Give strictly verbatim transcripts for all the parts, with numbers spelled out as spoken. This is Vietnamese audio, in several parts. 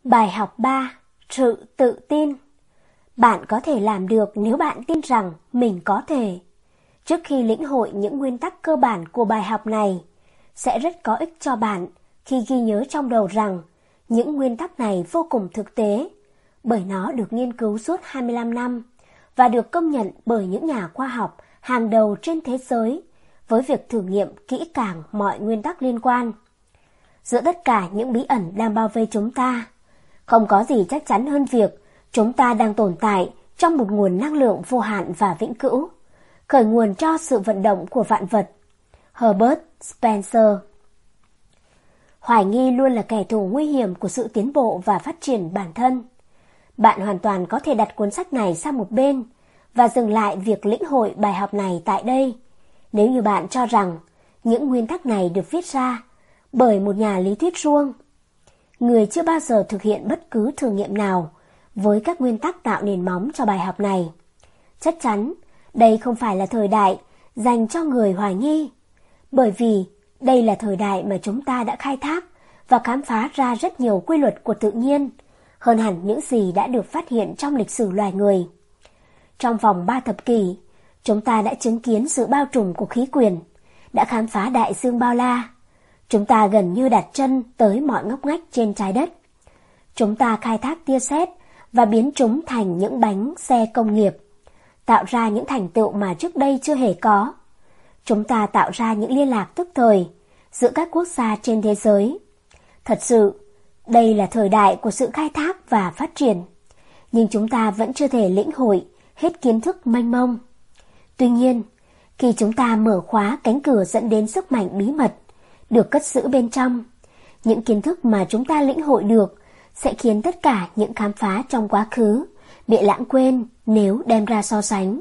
Bài học ba. Sự tự tin. Bạn có thể làm được nếu bạn tin rằng mình có thể. Trước khi lĩnh hội những nguyên tắc cơ bản của bài học này, sẽ rất có ích cho bạn khi ghi nhớ trong đầu rằng những nguyên tắc này vô cùng thực tế, bởi nó được nghiên cứu suốt hai mươi lăm năm và được công nhận bởi những nhà khoa học hàng đầu trên thế giới với việc thử nghiệm kỹ càng mọi nguyên tắc liên quan. Giữa tất cả những bí ẩn đang bao vây chúng ta, không có gì chắc chắn hơn việc chúng ta đang tồn tại trong một nguồn năng lượng vô hạn và vĩnh cửu, khởi nguồn cho sự vận động của vạn vật. Herbert Spencer. Hoài nghi luôn là kẻ thù nguy hiểm của sự tiến bộ và phát triển bản thân. Bạn hoàn toàn có thể đặt cuốn sách này sang một bên và dừng lại việc lĩnh hội bài học này tại đây, nếu như bạn cho rằng những nguyên tắc này được viết ra bởi một nhà lý thuyết suông, người chưa bao giờ thực hiện bất cứ thử nghiệm nào với các nguyên tắc tạo nền móng cho bài học này. Chắc chắn, đây không phải là thời đại dành cho người hoài nghi, bởi vì đây là thời đại mà chúng ta đã khai thác và khám phá ra rất nhiều quy luật của tự nhiên, hơn hẳn những gì đã được phát hiện trong lịch sử loài người. Trong vòng ba thập kỷ, chúng ta đã chứng kiến sự bao trùm của khí quyển, đã khám phá đại dương bao la. Chúng ta gần như đặt chân tới mọi ngóc ngách trên trái đất. Chúng ta khai thác tia sét và biến chúng thành những bánh xe công nghiệp, tạo ra những thành tựu mà trước đây chưa hề có. Chúng ta tạo ra những liên lạc tức thời giữa các quốc gia trên thế giới. Thật sự, đây là thời đại của sự khai thác và phát triển, nhưng chúng ta vẫn chưa thể lĩnh hội hết kiến thức mênh mông. Tuy nhiên, khi chúng ta mở khóa cánh cửa dẫn đến sức mạnh bí mật được cất giữ bên trong, những kiến thức mà chúng ta lĩnh hội được sẽ khiến tất cả những khám phá trong quá khứ bị lãng quên nếu đem ra so sánh.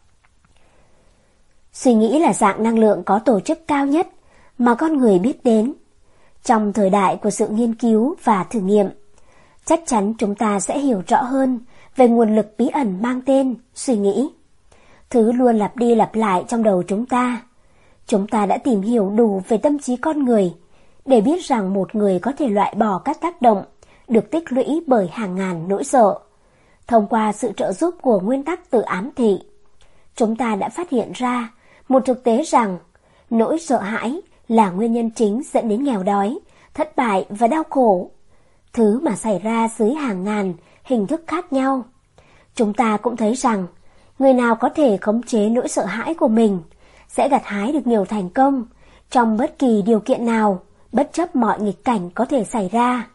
Suy nghĩ là dạng năng lượng có tổ chức cao nhất mà con người biết đến. Trong thời đại của sự nghiên cứu và thử nghiệm, chắc chắn chúng ta sẽ hiểu rõ hơn về nguồn lực bí ẩn mang tên suy nghĩ. Thứ luôn lặp đi lặp lại trong đầu chúng ta. Chúng ta đã tìm hiểu đủ về tâm trí con người để biết rằng một người có thể loại bỏ các tác động được tích lũy bởi hàng ngàn nỗi sợ. Thông qua sự trợ giúp của nguyên tắc tự ám thị, chúng ta đã phát hiện ra một thực tế rằng nỗi sợ hãi là nguyên nhân chính dẫn đến nghèo đói, thất bại và đau khổ, thứ mà xảy ra dưới hàng ngàn hình thức khác nhau. Chúng ta cũng thấy rằng người nào có thể khống chế nỗi sợ hãi của mình sẽ gặt hái được nhiều thành công trong bất kỳ điều kiện nào, bất chấp mọi nghịch cảnh có thể xảy ra.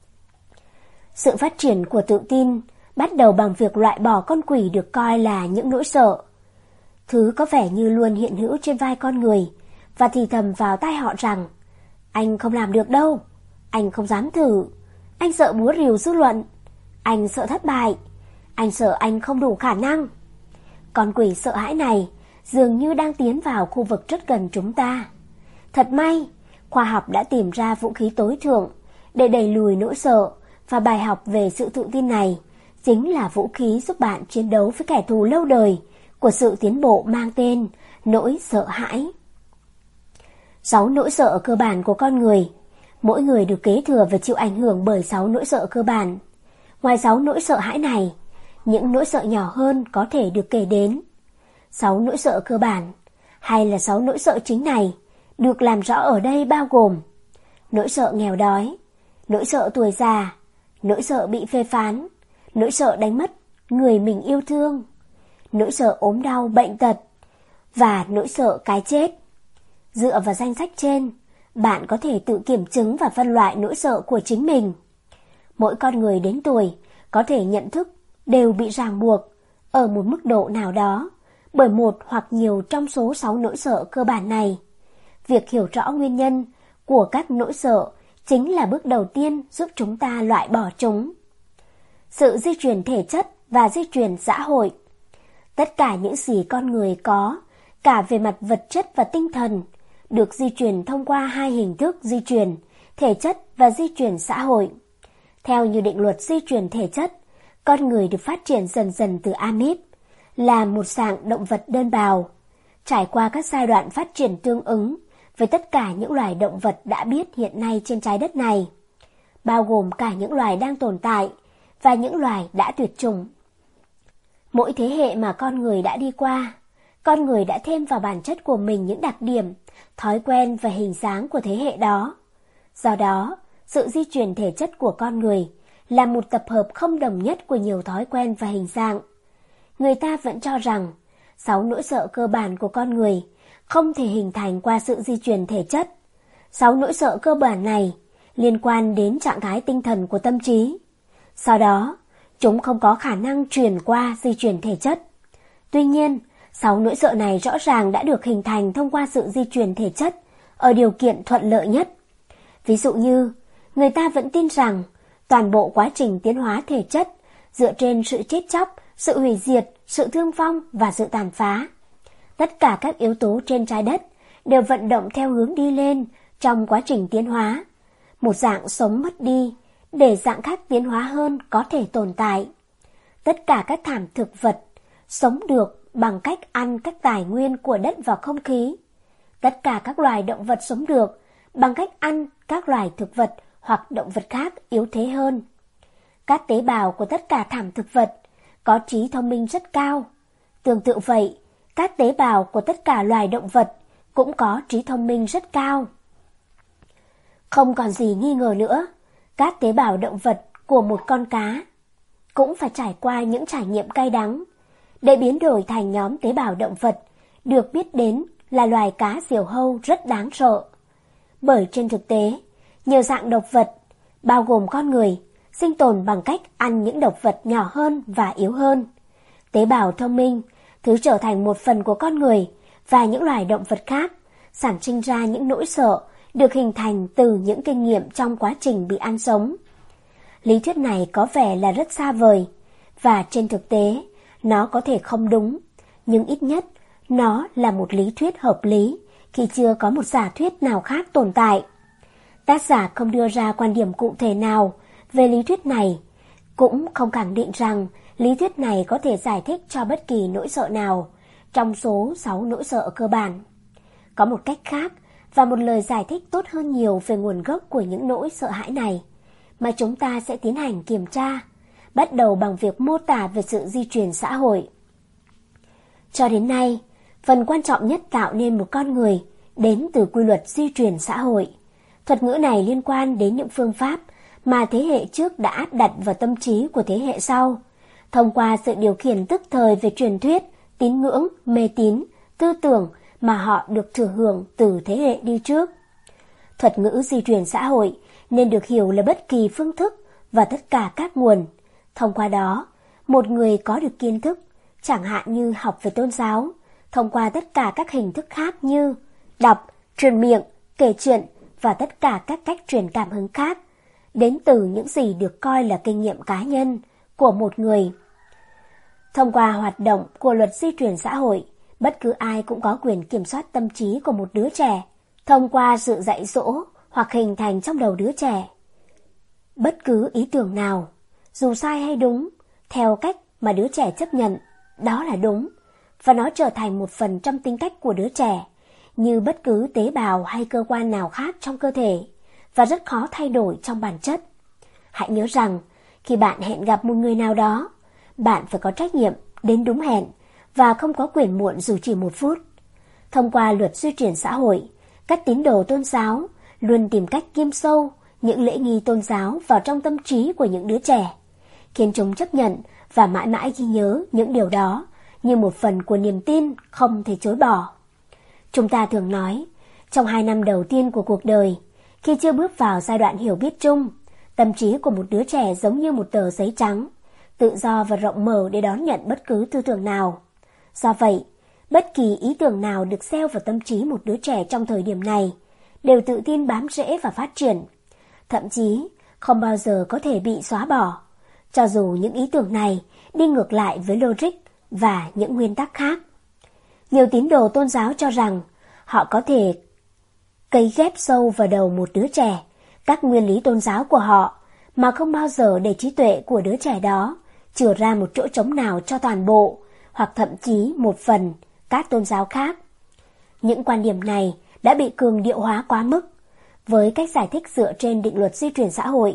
Sự phát triển của tự tin bắt đầu bằng việc loại bỏ con quỷ được coi là những nỗi sợ, thứ có vẻ như luôn hiện hữu trên vai con người, và thì thầm vào tai họ rằng anh không làm được đâu, anh không dám thử, anh sợ búa rìu dư luận, anh sợ thất bại, anh sợ anh không đủ khả năng. Con quỷ sợ hãi này dường như đang tiến vào khu vực rất gần chúng ta. Thật may, khoa học đã tìm ra vũ khí tối thượng để đẩy lùi nỗi sợ, và bài học về sự tự tin này chính là vũ khí giúp bạn chiến đấu với kẻ thù lâu đời của sự tiến bộ mang tên nỗi sợ hãi. Sáu nỗi sợ cơ bản của con người. Mỗi người được kế thừa và chịu ảnh hưởng bởi sáu nỗi sợ cơ bản. Ngoài sáu nỗi sợ hãi này, những nỗi sợ nhỏ hơn có thể được kể đến. Sáu nỗi sợ cơ bản, hay là sáu nỗi sợ chính này, được làm rõ ở đây bao gồm nỗi sợ nghèo đói, nỗi sợ tuổi già, nỗi sợ bị phê phán, nỗi sợ đánh mất người mình yêu thương, nỗi sợ ốm đau bệnh tật và nỗi sợ cái chết. Dựa vào danh sách trên, bạn có thể tự kiểm chứng và phân loại nỗi sợ của chính mình. Mỗi con người đến tuổi có thể nhận thức đều bị ràng buộc ở một mức độ nào đó bởi một hoặc nhiều trong số sáu nỗi sợ cơ bản này. Việc hiểu rõ nguyên nhân của các nỗi sợ chính là bước đầu tiên giúp chúng ta loại bỏ chúng. Sự di truyền thể chất và di truyền xã hội. Tất cả những gì con người có, cả về mặt vật chất và tinh thần, được di truyền thông qua hai hình thức di truyền, thể chất và di truyền xã hội. Theo như định luật di truyền thể chất, con người được phát triển dần dần từ amip, là một dạng động vật đơn bào, trải qua các giai đoạn phát triển tương ứng với tất cả những loài động vật đã biết hiện nay trên trái đất này. bao gồm cả những loài đang tồn tại và những loài đã tuyệt chủng. Mỗi thế hệ mà con người đã đi qua, con người đã thêm vào bản chất của mình những đặc điểm, thói quen và hình dáng của thế hệ đó. Do đó, sự di truyền thể chất của con người là một tập hợp không đồng nhất của nhiều thói quen và hình dạng. Người ta vẫn cho rằng sáu nỗi sợ cơ bản của con người không thể hình thành qua sự di truyền thể chất. Sáu nỗi sợ cơ bản này liên quan đến trạng thái tinh thần của tâm trí. Sau đó, chúng không có khả năng truyền qua di truyền thể chất. Tuy nhiên, sáu nỗi sợ này rõ ràng đã được hình thành thông qua sự di truyền thể chất ở điều kiện thuận lợi nhất. Ví dụ như, người ta vẫn tin rằng toàn bộ quá trình tiến hóa thể chất dựa trên sự chết chóc, sự hủy diệt, sự thương vong và sự tàn phá. Tất cả các yếu tố trên trái đất đều vận động theo hướng đi lên trong quá trình tiến hóa. Một dạng sống mất đi để dạng khác tiến hóa hơn có thể tồn tại. Tất cả các thảm thực vật sống được bằng cách ăn các tài nguyên của đất và không khí. Tất cả các loài động vật sống được bằng cách ăn các loài thực vật hoặc động vật khác yếu thế hơn. Các tế bào của tất cả thảm thực vật có trí thông minh rất cao. Tương tự vậy, các tế bào của tất cả loài động vật cũng có trí thông minh rất cao. Không còn gì nghi ngờ nữa, các tế bào động vật của một con cá cũng phải trải qua những trải nghiệm cay đắng để biến đổi thành nhóm tế bào động vật được biết đến là loài cá diều hâu rất đáng sợ. Bởi trên thực tế, nhiều dạng động vật, bao gồm con người, sinh tồn bằng cách ăn những động vật nhỏ hơn và yếu hơn. Tế bào thông minh, thứ trở thành một phần của con người và những loài động vật khác, sản sinh ra những nỗi sợ được hình thành từ những kinh nghiệm trong quá trình bị ăn sống. Lý thuyết này có vẻ là rất xa vời, và trên thực tế, nó có thể không đúng, nhưng ít nhất nó là một lý thuyết hợp lý khi chưa có một giả thuyết nào khác tồn tại. Tác giả không đưa ra quan điểm cụ thể nào về lý thuyết này, cũng không khẳng định rằng lý thuyết này có thể giải thích cho bất kỳ nỗi sợ nào trong số sáu nỗi sợ cơ bản. Có một cách khác và một lời giải thích tốt hơn nhiều về nguồn gốc của những nỗi sợ hãi này mà chúng ta sẽ tiến hành kiểm tra, bắt đầu bằng việc mô tả về sự di truyền xã hội. Cho đến nay, phần quan trọng nhất tạo nên một con người đến từ quy luật di truyền xã hội. Thuật ngữ này liên quan đến những phương pháp mà thế hệ trước đã áp đặt vào tâm trí của thế hệ sau, thông qua sự điều khiển tức thời về truyền thuyết, tín ngưỡng, mê tín, tư tưởng mà họ được thừa hưởng từ thế hệ đi trước. Thuật ngữ di truyền xã hội nên được hiểu là bất kỳ phương thức và tất cả các nguồn. Thông qua đó, một người có được kiến thức, chẳng hạn như học về tôn giáo, thông qua tất cả các hình thức khác như đọc, truyền miệng, kể chuyện và tất cả các cách truyền cảm hứng khác, đến từ những gì được coi là kinh nghiệm cá nhân của một người. Thông qua hoạt động của luật di truyền xã hội, bất cứ ai cũng có quyền kiểm soát tâm trí của một đứa trẻ, thông qua sự dạy dỗ hoặc hình thành trong đầu đứa trẻ bất cứ ý tưởng nào, dù sai hay đúng, theo cách mà đứa trẻ chấp nhận, đó là đúng, và nó trở thành một phần trong tính cách của đứa trẻ, như bất cứ tế bào hay cơ quan nào khác trong cơ thể, và rất khó thay đổi trong bản chất. Hãy nhớ rằng, khi bạn hẹn gặp một người nào đó, bạn phải có trách nhiệm đến đúng hẹn và không có quyền muộn dù chỉ một phút. Thông qua luật di truyền xã hội, các tín đồ tôn giáo luôn tìm cách ghim sâu những lễ nghi tôn giáo vào trong tâm trí của những đứa trẻ, khiến chúng chấp nhận và mãi mãi ghi nhớ những điều đó như một phần của niềm tin không thể chối bỏ. Chúng ta thường nói, trong hai năm đầu tiên của cuộc đời, khi chưa bước vào giai đoạn hiểu biết chung, tâm trí của một đứa trẻ giống như một tờ giấy trắng, tự do và rộng mở để đón nhận bất cứ tư tưởng nào. Do vậy, bất kỳ ý tưởng nào được gieo vào tâm trí một đứa trẻ trong thời điểm này đều tự tin bám rễ và phát triển, thậm chí không bao giờ có thể bị xóa bỏ, cho dù những ý tưởng này đi ngược lại với logic và những nguyên tắc khác. Nhiều tín đồ tôn giáo cho rằng họ có thể cấy ghép sâu vào đầu một đứa trẻ các nguyên lý tôn giáo của họ mà không bao giờ để trí tuệ của đứa trẻ đó chừa ra một chỗ trống nào cho toàn bộ hoặc thậm chí một phần các tôn giáo khác. Những quan điểm này đã bị cường điệu hóa quá mức. Với cách giải thích dựa trên định luật di truyền xã hội,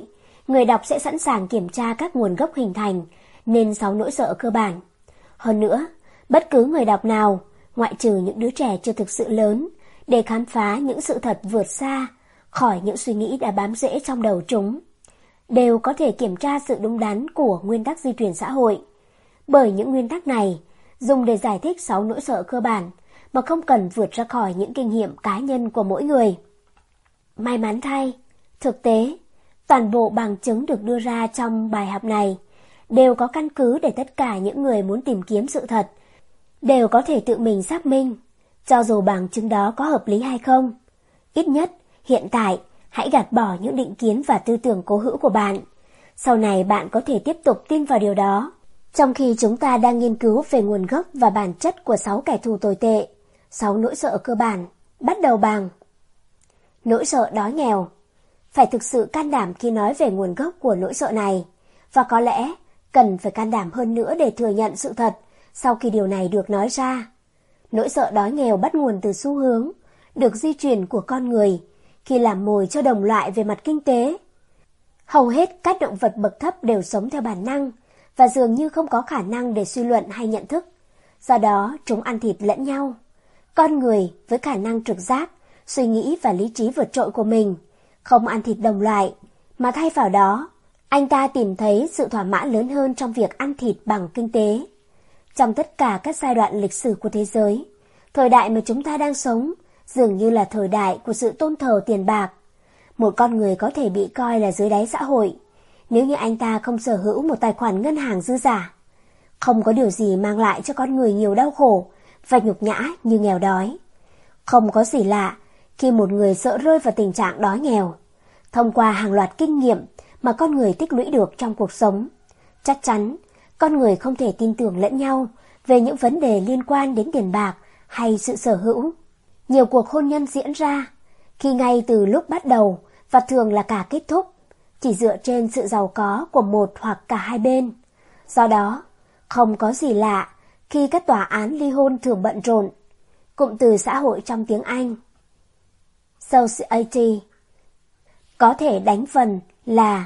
người đọc sẽ sẵn sàng kiểm tra các nguồn gốc hình thành nên sáu nỗi sợ cơ bản. Hơn nữa, bất cứ người đọc nào, ngoại trừ những đứa trẻ chưa thực sự lớn, để khám phá những sự thật vượt xa khỏi những suy nghĩ đã bám rễ trong đầu chúng, đều có thể kiểm tra sự đúng đắn của nguyên tắc di truyền xã hội. Bởi những nguyên tắc này dùng để giải thích sáu nỗi sợ cơ bản mà không cần vượt ra khỏi những kinh nghiệm cá nhân của mỗi người. May mắn thay, thực tế, toàn bộ bằng chứng được đưa ra trong bài học này đều có căn cứ để tất cả những người muốn tìm kiếm sự thật đều có thể tự mình xác minh, cho dù bằng chứng đó có hợp lý hay không. Ít nhất, hiện tại, hãy gạt bỏ những định kiến và tư tưởng cố hữu của bạn. Sau này bạn có thể tiếp tục tin vào điều đó. Trong khi chúng ta đang nghiên cứu về nguồn gốc và bản chất của sáu kẻ thù tồi tệ, sáu nỗi sợ cơ bản, bắt đầu bằng nỗi sợ đói nghèo. Phải thực sự can đảm khi nói về nguồn gốc của nỗi sợ này, và có lẽ cần phải can đảm hơn nữa để thừa nhận sự thật sau khi điều này được nói ra. Nỗi sợ đói nghèo bắt nguồn từ xu hướng được di truyền của con người khi làm mồi cho đồng loại về mặt kinh tế. Hầu hết các động vật bậc thấp đều sống theo bản năng và dường như không có khả năng để suy luận hay nhận thức. Do đó, chúng ăn thịt lẫn nhau. Con người với khả năng trực giác, suy nghĩ và lý trí vượt trội của mình không ăn thịt đồng loại, mà thay vào đó, anh ta tìm thấy sự thỏa mãn lớn hơn trong việc ăn thịt bằng kinh tế. Trong tất cả các giai đoạn lịch sử của thế giới, thời đại mà chúng ta đang sống dường như là thời đại của sự tôn thờ tiền bạc. Một con người có thể bị coi là dưới đáy xã hội nếu như anh ta không sở hữu một tài khoản ngân hàng dư giả. Không có điều gì mang lại cho con người nhiều đau khổ và nhục nhã như nghèo đói. Không có gì lạ khi một người sợ rơi vào tình trạng đói nghèo. Thông qua hàng loạt kinh nghiệm mà con người tích lũy được trong cuộc sống, chắc chắn con người không thể tin tưởng lẫn nhau về những vấn đề liên quan đến tiền bạc hay sự sở hữu. Nhiều cuộc hôn nhân diễn ra khi ngay từ lúc bắt đầu và thường là cả kết thúc chỉ dựa trên sự giàu có của một hoặc cả hai bên. Do đó, không có gì lạ khi các tòa án ly hôn thường bận rộn. Cụm từ xã hội trong tiếng Anh Society có thể đánh vần là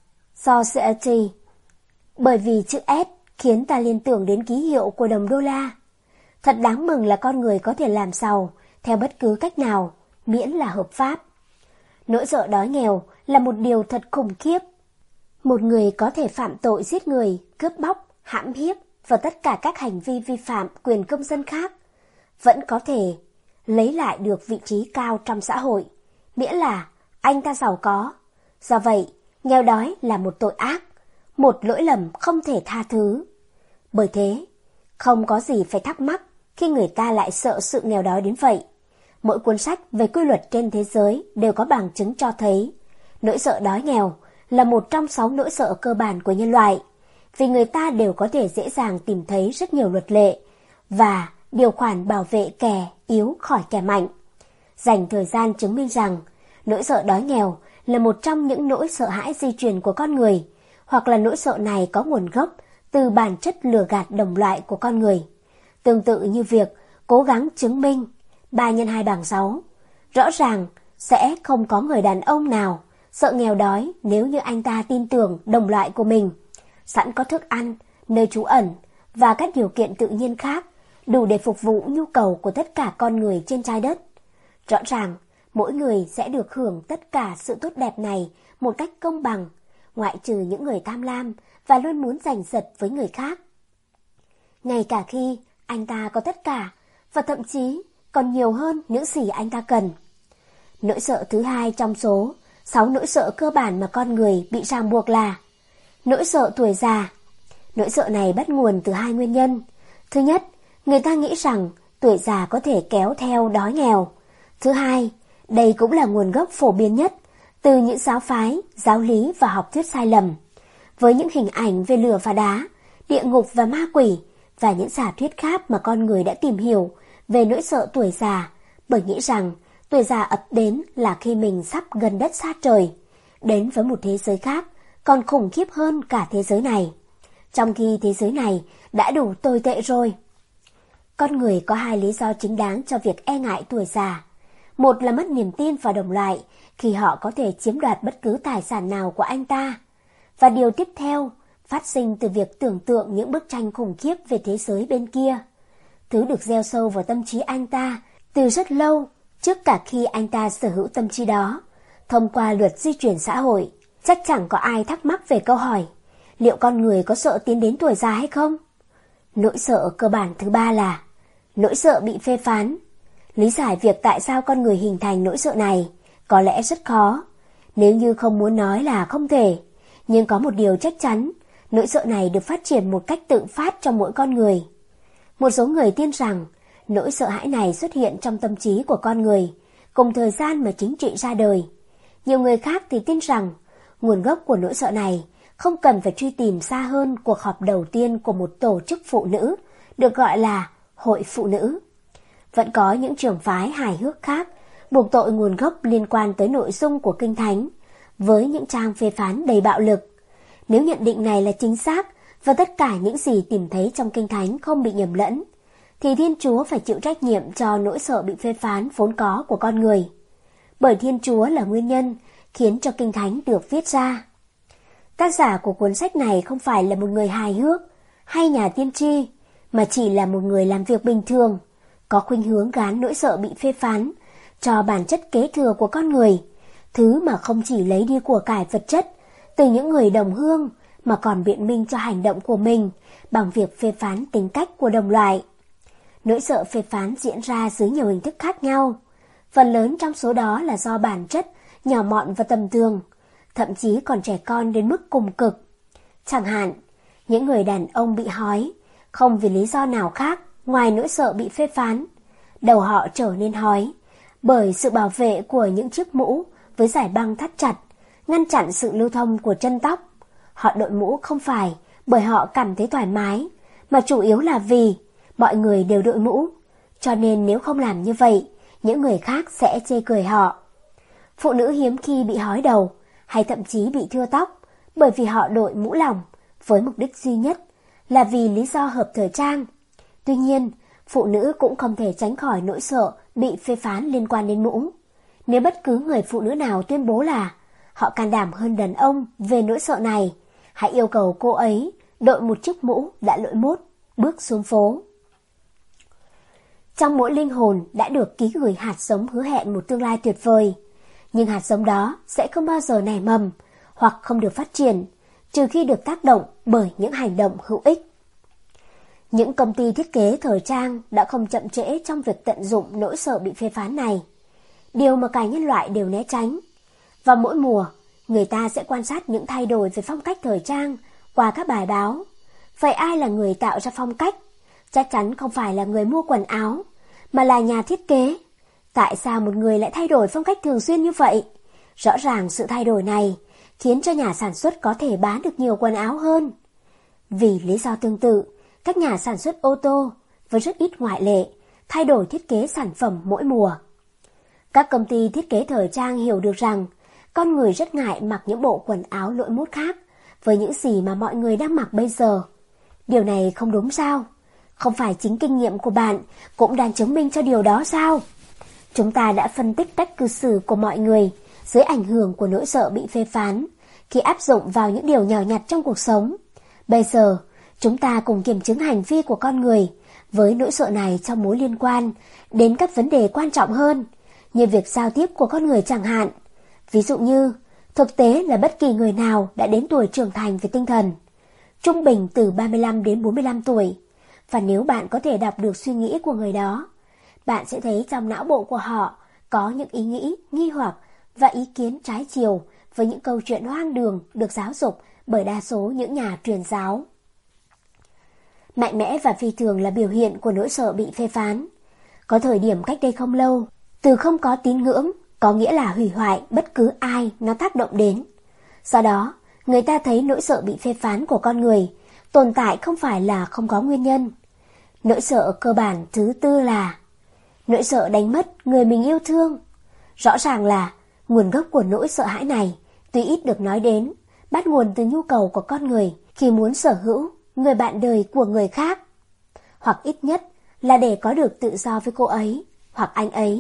Society, bởi vì chữ S khiến ta liên tưởng đến ký hiệu của đồng đô la. Thật đáng mừng là con người có thể làm giàu theo bất cứ cách nào, miễn là hợp pháp. Nỗi sợ đói nghèo là một điều thật khủng khiếp. Một người có thể phạm tội giết người, cướp bóc, hãm hiếp và tất cả các hành vi vi phạm quyền công dân khác, vẫn có thể lấy lại được vị trí cao trong xã hội, miễn là anh ta giàu có. Do vậy, nghèo đói là một tội ác, một lỗi lầm không thể tha thứ. Bởi thế, không có gì phải thắc mắc khi người ta lại sợ sự nghèo đói đến vậy. Mỗi cuốn sách về quy luật trên thế giới đều có bằng chứng cho thấy nỗi sợ đói nghèo là một trong sáu nỗi sợ cơ bản của nhân loại, vì người ta đều có thể dễ dàng tìm thấy rất nhiều luật lệ và điều khoản bảo vệ kẻ yếu khỏi kẻ mạnh. Dành thời gian chứng minh rằng nỗi sợ đói nghèo là một trong những nỗi sợ hãi di truyền của con người, hoặc là nỗi sợ này có nguồn gốc từ bản chất lừa gạt đồng loại của con người. Tương tự như việc cố gắng chứng minh ba nhân hai bằng sáu. Rõ ràng sẽ không có người đàn ông nào sợ nghèo đói nếu như anh ta tin tưởng đồng loại của mình sẵn có thức ăn, nơi trú ẩn và các điều kiện tự nhiên khác đủ để phục vụ nhu cầu của tất cả con người trên trái đất. Rõ ràng, mỗi người sẽ được hưởng tất cả sự tốt đẹp này một cách công bằng, ngoại trừ những người tham lam và luôn muốn giành giật với người khác. Ngay cả khi anh ta có tất cả, và thậm chí còn nhiều hơn những gì anh ta cần. Nỗi sợ thứ hai trong số sáu nỗi sợ cơ bản mà con người bị ràng buộc là nỗi sợ tuổi già. Nỗi sợ này bắt nguồn từ hai nguyên nhân. Thứ nhất, người ta nghĩ rằng tuổi già có thể kéo theo đói nghèo. Thứ hai, đây cũng là nguồn gốc phổ biến nhất từ những giáo phái, giáo lý và học thuyết sai lầm, với những hình ảnh về lửa và đá, địa ngục và ma quỷ và những giả thuyết khác mà con người đã tìm hiểu về nỗi sợ tuổi già, bởi nghĩ rằng tuổi già ập đến là khi mình sắp gần đất xa trời, đến với một thế giới khác còn khủng khiếp hơn cả thế giới này, trong khi thế giới này đã đủ tồi tệ rồi. Con người có hai lý do chính đáng cho việc e ngại tuổi già. Một là mất niềm tin vào đồng loại khi họ có thể chiếm đoạt bất cứ tài sản nào của anh ta. Và điều tiếp theo phát sinh từ việc tưởng tượng những bức tranh khủng khiếp về thế giới bên kia. Thứ được gieo sâu vào tâm trí anh ta từ rất lâu trước cả khi anh ta sở hữu tâm trí đó. Thông qua luật di chuyển xã hội, chắc chẳng có ai thắc mắc về câu hỏi liệu con người có sợ tiến đến tuổi già hay không? Nỗi sợ cơ bản thứ ba là nỗi sợ bị phê phán. Lý giải việc tại sao con người hình thành nỗi sợ này có lẽ rất khó, nếu như không muốn nói là không thể. Nhưng có một điều chắc chắn, nỗi sợ này được phát triển một cách tự phát trong mỗi con người. Một số người tin rằng nỗi sợ hãi này xuất hiện trong tâm trí của con người cùng thời gian mà chính trị ra đời. Nhiều người khác thì tin rằng nguồn gốc của nỗi sợ này không cần phải truy tìm xa hơn cuộc họp đầu tiên của một tổ chức phụ nữ được gọi là Hội Phụ Nữ. Vẫn có những trường phái hài hước khác buộc tội nguồn gốc liên quan tới nội dung của Kinh Thánh với những trang phê phán đầy bạo lực. Nếu nhận định này là chính xác và tất cả những gì tìm thấy trong Kinh Thánh không bị nhầm lẫn, thì Thiên Chúa phải chịu trách nhiệm cho nỗi sợ bị phê phán vốn có của con người. Bởi Thiên Chúa là nguyên nhân khiến cho Kinh Thánh được viết ra. Tác giả của cuốn sách này không phải là một người hài hước hay nhà tiên tri, mà chỉ là một người làm việc bình thường, có khuynh hướng gán nỗi sợ bị phê phán cho bản chất kế thừa của con người, thứ mà không chỉ lấy đi của cải vật chất từ những người đồng hương mà còn biện minh cho hành động của mình bằng việc phê phán tính cách của đồng loại. Nỗi sợ phê phán diễn ra dưới nhiều hình thức khác nhau, phần lớn trong số đó là do bản chất nhỏ mọn và tầm thường, thậm chí còn trẻ con đến mức cùng cực. Chẳng hạn, những người đàn ông bị hói, không vì lý do nào khác ngoài nỗi sợ bị phê phán, đầu họ trở nên hói bởi sự bảo vệ của những chiếc mũ với dải băng thắt chặt, ngăn chặn sự lưu thông của chân tóc. Họ đội mũ không phải bởi họ cảm thấy thoải mái, mà chủ yếu là vì mọi người đều đội mũ, cho nên nếu không làm như vậy, những người khác sẽ chê cười họ. Phụ nữ hiếm khi bị hói đầu hay thậm chí bị thưa tóc bởi vì họ đội mũ lỏng với mục đích duy nhất là vì lý do hợp thời trang. Tuy nhiên, phụ nữ cũng không thể tránh khỏi nỗi sợ bị phê phán liên quan đến mũ. Nếu bất cứ người phụ nữ nào tuyên bố là họ can đảm hơn đàn ông về nỗi sợ này, hãy yêu cầu cô ấy đội một chiếc mũ đã lỗi mốt, bước xuống phố. Trong mỗi linh hồn đã được ký gửi hạt giống hứa hẹn một tương lai tuyệt vời, nhưng hạt giống đó sẽ không bao giờ nảy mầm hoặc không được phát triển, trừ khi được tác động bởi những hành động hữu ích. Những công ty thiết kế thời trang đã không chậm trễ trong việc tận dụng nỗi sợ bị phê phán này, điều mà cả nhân loại đều né tránh. Vào mỗi mùa, người ta sẽ quan sát những thay đổi về phong cách thời trang qua các bài báo. Vậy ai là người tạo ra phong cách? Chắc chắn không phải là người mua quần áo, mà là nhà thiết kế. Tại sao một người lại thay đổi phong cách thường xuyên như vậy? Rõ ràng sự thay đổi này khiến cho nhà sản xuất có thể bán được nhiều quần áo hơn. Vì lý do tương tự, các nhà sản xuất ô tô, với rất ít ngoại lệ, thay đổi thiết kế sản phẩm mỗi mùa. Các công ty thiết kế thời trang hiểu được rằng con người rất ngại mặc những bộ quần áo lỗi mốt khác với những gì mà mọi người đang mặc bây giờ. Điều này không đúng sao? Không phải chính kinh nghiệm của bạn cũng đang chứng minh cho điều đó sao? Chúng ta đã phân tích cách cư xử của mọi người dưới ảnh hưởng của nỗi sợ bị phê phán khi áp dụng vào những điều nhỏ nhặt trong cuộc sống. Bây giờ, chúng ta cùng kiểm chứng hành vi của con người với nỗi sợ này trong mối liên quan đến các vấn đề quan trọng hơn, như việc giao tiếp của con người chẳng hạn. Ví dụ như, thực tế là bất kỳ người nào đã đến tuổi trưởng thành về tinh thần, trung bình từ ba mươi lăm đến bốn mươi lăm tuổi, và nếu bạn có thể đọc được suy nghĩ của người đó, bạn sẽ thấy trong não bộ của họ có những ý nghĩ, nghi hoặc và ý kiến trái chiều với những câu chuyện hoang đường được giáo dục bởi đa số những nhà truyền giáo. Mạnh mẽ và phi thường là biểu hiện của nỗi sợ bị phê phán. Có thời điểm cách đây không lâu, từ không có tín ngưỡng có nghĩa là hủy hoại bất cứ ai nó tác động đến. Do đó, người ta thấy nỗi sợ bị phê phán của con người tồn tại không phải là không có nguyên nhân. Nỗi sợ cơ bản thứ tư là nỗi sợ đánh mất người mình yêu thương. Rõ ràng là nguồn gốc của nỗi sợ hãi này, tuy ít được nói đến, bắt nguồn từ nhu cầu của con người khi muốn sở hữu người bạn đời của người khác, hoặc ít nhất là để có được tự do với cô ấy hoặc anh ấy,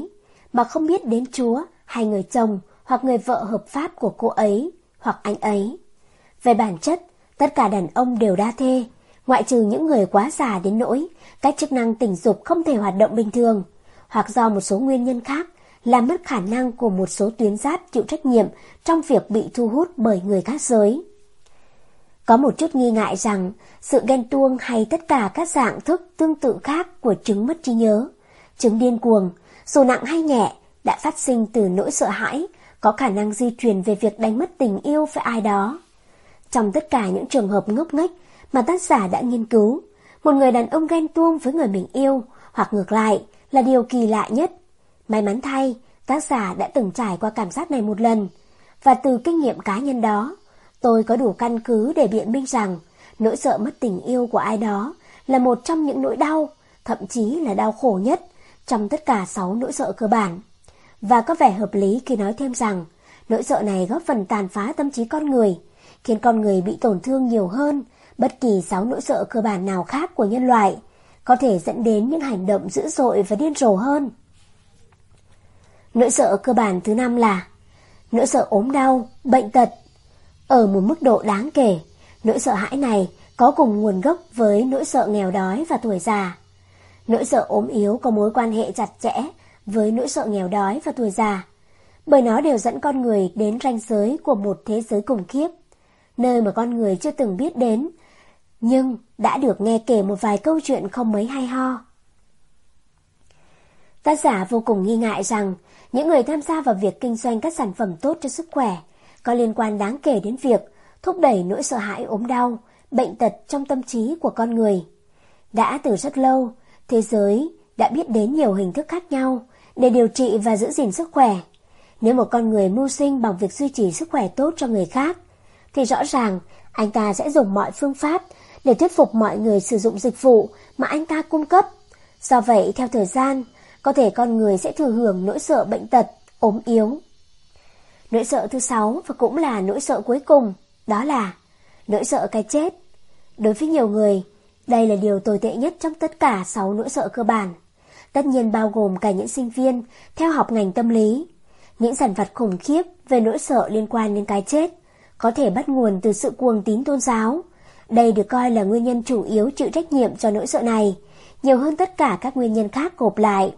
mà không biết đến Chúa hay người chồng hoặc người vợ hợp pháp của cô ấy hoặc anh ấy. Về bản chất, tất cả đàn ông đều đa thê, ngoại trừ những người quá già đến nỗi các chức năng tình dục không thể hoạt động bình thường, hoặc do một số nguyên nhân khác làm mất khả năng của một số tuyến giáp chịu trách nhiệm trong việc bị thu hút bởi người khác giới. Có một chút nghi ngại rằng sự ghen tuông hay tất cả các dạng thức tương tự khác của chứng mất trí nhớ, chứng điên cuồng, dù nặng hay nhẹ, đã phát sinh từ nỗi sợ hãi, có khả năng di truyền về việc đánh mất tình yêu với ai đó. Trong tất cả những trường hợp ngốc nghếch mà tác giả đã nghiên cứu, một người đàn ông ghen tuông với người mình yêu hoặc ngược lại là điều kỳ lạ nhất. May mắn thay, tác giả đã từng trải qua cảm giác này một lần, và từ kinh nghiệm cá nhân đó, tôi có đủ căn cứ để biện minh rằng nỗi sợ mất tình yêu của ai đó là một trong những nỗi đau, thậm chí là đau khổ nhất trong tất cả sáu nỗi sợ cơ bản. Và có vẻ hợp lý khi nói thêm rằng nỗi sợ này góp phần tàn phá tâm trí con người, khiến con người bị tổn thương nhiều hơn bất kỳ sáu nỗi sợ cơ bản nào khác của nhân loại, có thể dẫn đến những hành động dữ dội và điên rồ hơn. Nỗi sợ cơ bản thứ năm là nỗi sợ ốm đau, bệnh tật. Ở một mức độ đáng kể, nỗi sợ hãi này có cùng nguồn gốc với nỗi sợ nghèo đói và tuổi già. Nỗi sợ ốm yếu có mối quan hệ chặt chẽ với nỗi sợ nghèo đói và tuổi già, bởi nó đều dẫn con người đến ranh giới của một thế giới khủng khiếp, nơi mà con người chưa từng biết đến, nhưng đã được nghe kể một vài câu chuyện không mấy hay ho. Tác giả vô cùng nghi ngại rằng những người tham gia vào việc kinh doanh các sản phẩm tốt cho sức khỏe có liên quan đáng kể đến việc thúc đẩy nỗi sợ hãi ốm đau, bệnh tật trong tâm trí của con người. Đã từ rất lâu, thế giới đã biết đến nhiều hình thức khác nhau để điều trị và giữ gìn sức khỏe. Nếu một con người mưu sinh bằng việc duy trì sức khỏe tốt cho người khác, thì rõ ràng anh ta sẽ dùng mọi phương pháp để thuyết phục mọi người sử dụng dịch vụ mà anh ta cung cấp. Do vậy, theo thời gian, có thể con người sẽ thừa hưởng nỗi sợ bệnh tật, ốm yếu. Nỗi sợ thứ sáu và cũng là nỗi sợ cuối cùng, đó là nỗi sợ cái chết. Đối với nhiều người, đây là điều tồi tệ nhất trong tất cả sáu nỗi sợ cơ bản. Tất nhiên bao gồm cả những sinh viên theo học ngành tâm lý. Những sản vật khủng khiếp về nỗi sợ liên quan đến cái chết có thể bắt nguồn từ sự cuồng tín tôn giáo. Đây được coi là nguyên nhân chủ yếu chịu trách nhiệm cho nỗi sợ này, nhiều hơn tất cả các nguyên nhân khác gộp lại.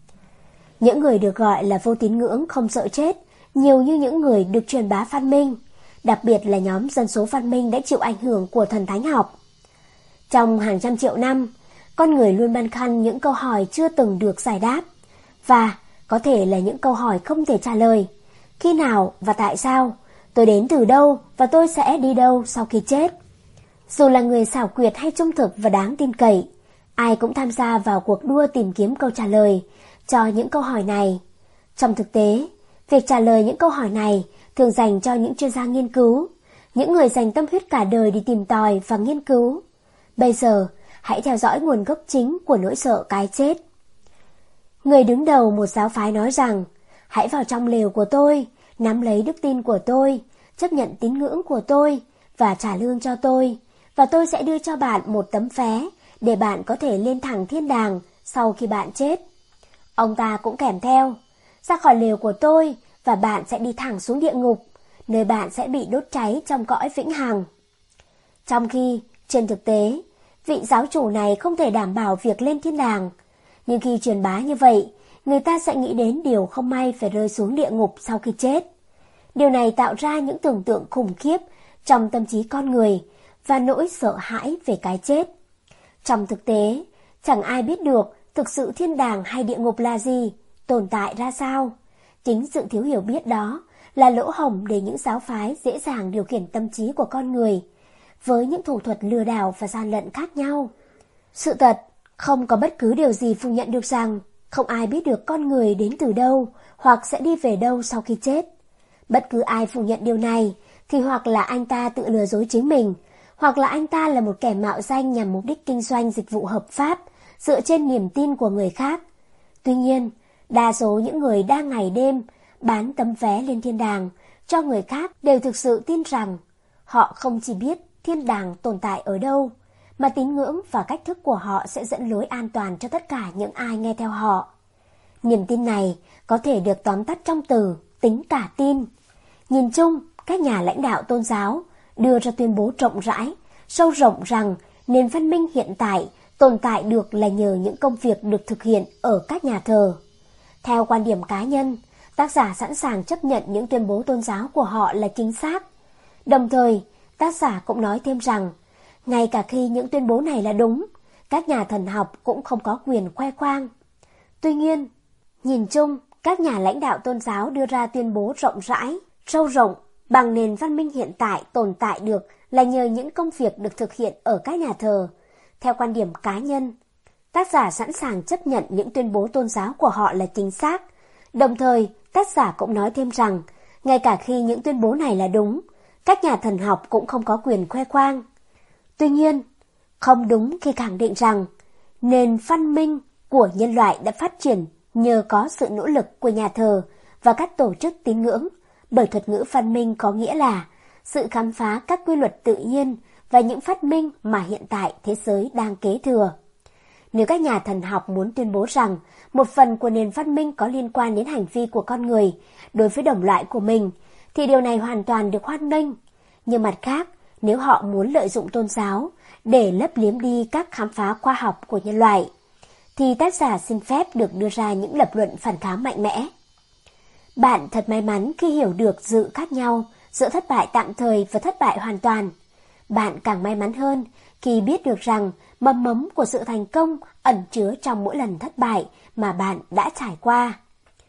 Những người được gọi là vô tín ngưỡng không sợ chết nhiều như những người được truyền bá văn minh, đặc biệt là nhóm dân số văn minh đã chịu ảnh hưởng của thần thánh học. Trong hàng trăm triệu năm, con người luôn băn khoăn những câu hỏi chưa từng được giải đáp, và có thể là những câu hỏi không thể trả lời. Khi nào và tại sao? Tôi đến từ đâu và tôi sẽ đi đâu sau khi chết? Dù là người xảo quyệt hay trung thực và đáng tin cậy, ai cũng tham gia vào cuộc đua tìm kiếm câu trả lời cho những câu hỏi này. Trong thực tế, việc trả lời những câu hỏi này thường dành cho những chuyên gia nghiên cứu, những người dành tâm huyết cả đời đi tìm tòi và nghiên cứu. Bây giờ, hãy theo dõi nguồn gốc chính của nỗi sợ cái chết. Người đứng đầu một giáo phái nói rằng, hãy vào trong lều của tôi, nắm lấy đức tin của tôi, chấp nhận tín ngưỡng của tôi và trả lương cho tôi, và tôi sẽ đưa cho bạn một tấm vé để bạn có thể lên thẳng thiên đàng sau khi bạn chết. Ông ta cũng kèm theo, ra khỏi lều của tôi và bạn sẽ đi thẳng xuống địa ngục, nơi bạn sẽ bị đốt cháy trong cõi vĩnh hằng. Trong khi, trên thực tế, vị giáo chủ này không thể đảm bảo việc lên thiên đàng, nhưng khi truyền bá như vậy, người ta sẽ nghĩ đến điều không may phải rơi xuống địa ngục sau khi chết. Điều này tạo ra những tưởng tượng khủng khiếp trong tâm trí con người và nỗi sợ hãi về cái chết. Trong thực tế, chẳng ai biết được thực sự thiên đàng hay địa ngục là gì, tồn tại ra sao. Chính sự thiếu hiểu biết đó là lỗ hổng để những giáo phái dễ dàng điều khiển tâm trí của con người với những thủ thuật lừa đảo và gian lận khác nhau. Sự thật, không có bất cứ điều gì phủ nhận được rằng không ai biết được con người đến từ đâu hoặc sẽ đi về đâu sau khi chết. Bất cứ ai phủ nhận điều này thì hoặc là anh ta tự lừa dối chính mình, hoặc là anh ta là một kẻ mạo danh nhằm mục đích kinh doanh dịch vụ hợp pháp dựa trên niềm tin của người khác. Tuy nhiên, đa số những người đang ngày đêm bán tấm vé lên thiên đàng cho người khác đều thực sự tin rằng họ không chỉ biết thiên đàng tồn tại ở đâu, mà tín ngưỡng và cách thức của họ sẽ dẫn lối an toàn cho tất cả những ai nghe theo họ. Niềm tin này có thể được tóm tắt trong từ tính cả tin. Nhìn chung, các nhà lãnh đạo tôn giáo đưa ra tuyên bố rộng rãi, sâu rộng rằng nền văn minh hiện tại tồn tại được là nhờ những công việc được thực hiện ở các nhà thờ. Theo quan điểm cá nhân, tác giả sẵn sàng chấp nhận những tuyên bố tôn giáo của họ là chính xác. Đồng thời, tác giả cũng nói thêm rằng, ngay cả khi những tuyên bố này là đúng, các nhà thần học cũng không có quyền khoe khoang. Tuy nhiên, nhìn chung, các nhà lãnh đạo tôn giáo đưa ra tuyên bố rộng rãi, sâu rộng bằng nền văn minh hiện tại tồn tại được là nhờ những công việc được thực hiện ở các nhà thờ. Theo quan điểm cá nhân, tác giả sẵn sàng chấp nhận những tuyên bố tôn giáo của họ là chính xác. Đồng thời, tác giả cũng nói thêm rằng, ngay cả khi những tuyên bố này là đúng, các nhà thần học cũng không có quyền khoe khoang. Tuy nhiên, không đúng khi khẳng định rằng nền văn minh của nhân loại đã phát triển nhờ có sự nỗ lực của nhà thờ và các tổ chức tín ngưỡng, bởi thuật ngữ văn minh có nghĩa là sự khám phá các quy luật tự nhiên và những phát minh mà hiện tại thế giới đang kế thừa. Nếu các nhà thần học muốn tuyên bố rằng một phần của nền văn minh có liên quan đến hành vi của con người đối với đồng loại của mình, thì điều này hoàn toàn được hoan nghênh. Nhưng mặt khác, nếu họ muốn lợi dụng tôn giáo để lấp liếm đi các khám phá khoa học của nhân loại, thì tác giả xin phép được đưa ra những lập luận phản kháng mạnh mẽ. Bạn thật may mắn khi hiểu được sự khác nhau giữa thất bại tạm thời và thất bại hoàn toàn. Bạn càng may mắn hơn khi biết được rằng mầm mống của sự thành công ẩn chứa trong mỗi lần thất bại mà bạn đã trải qua.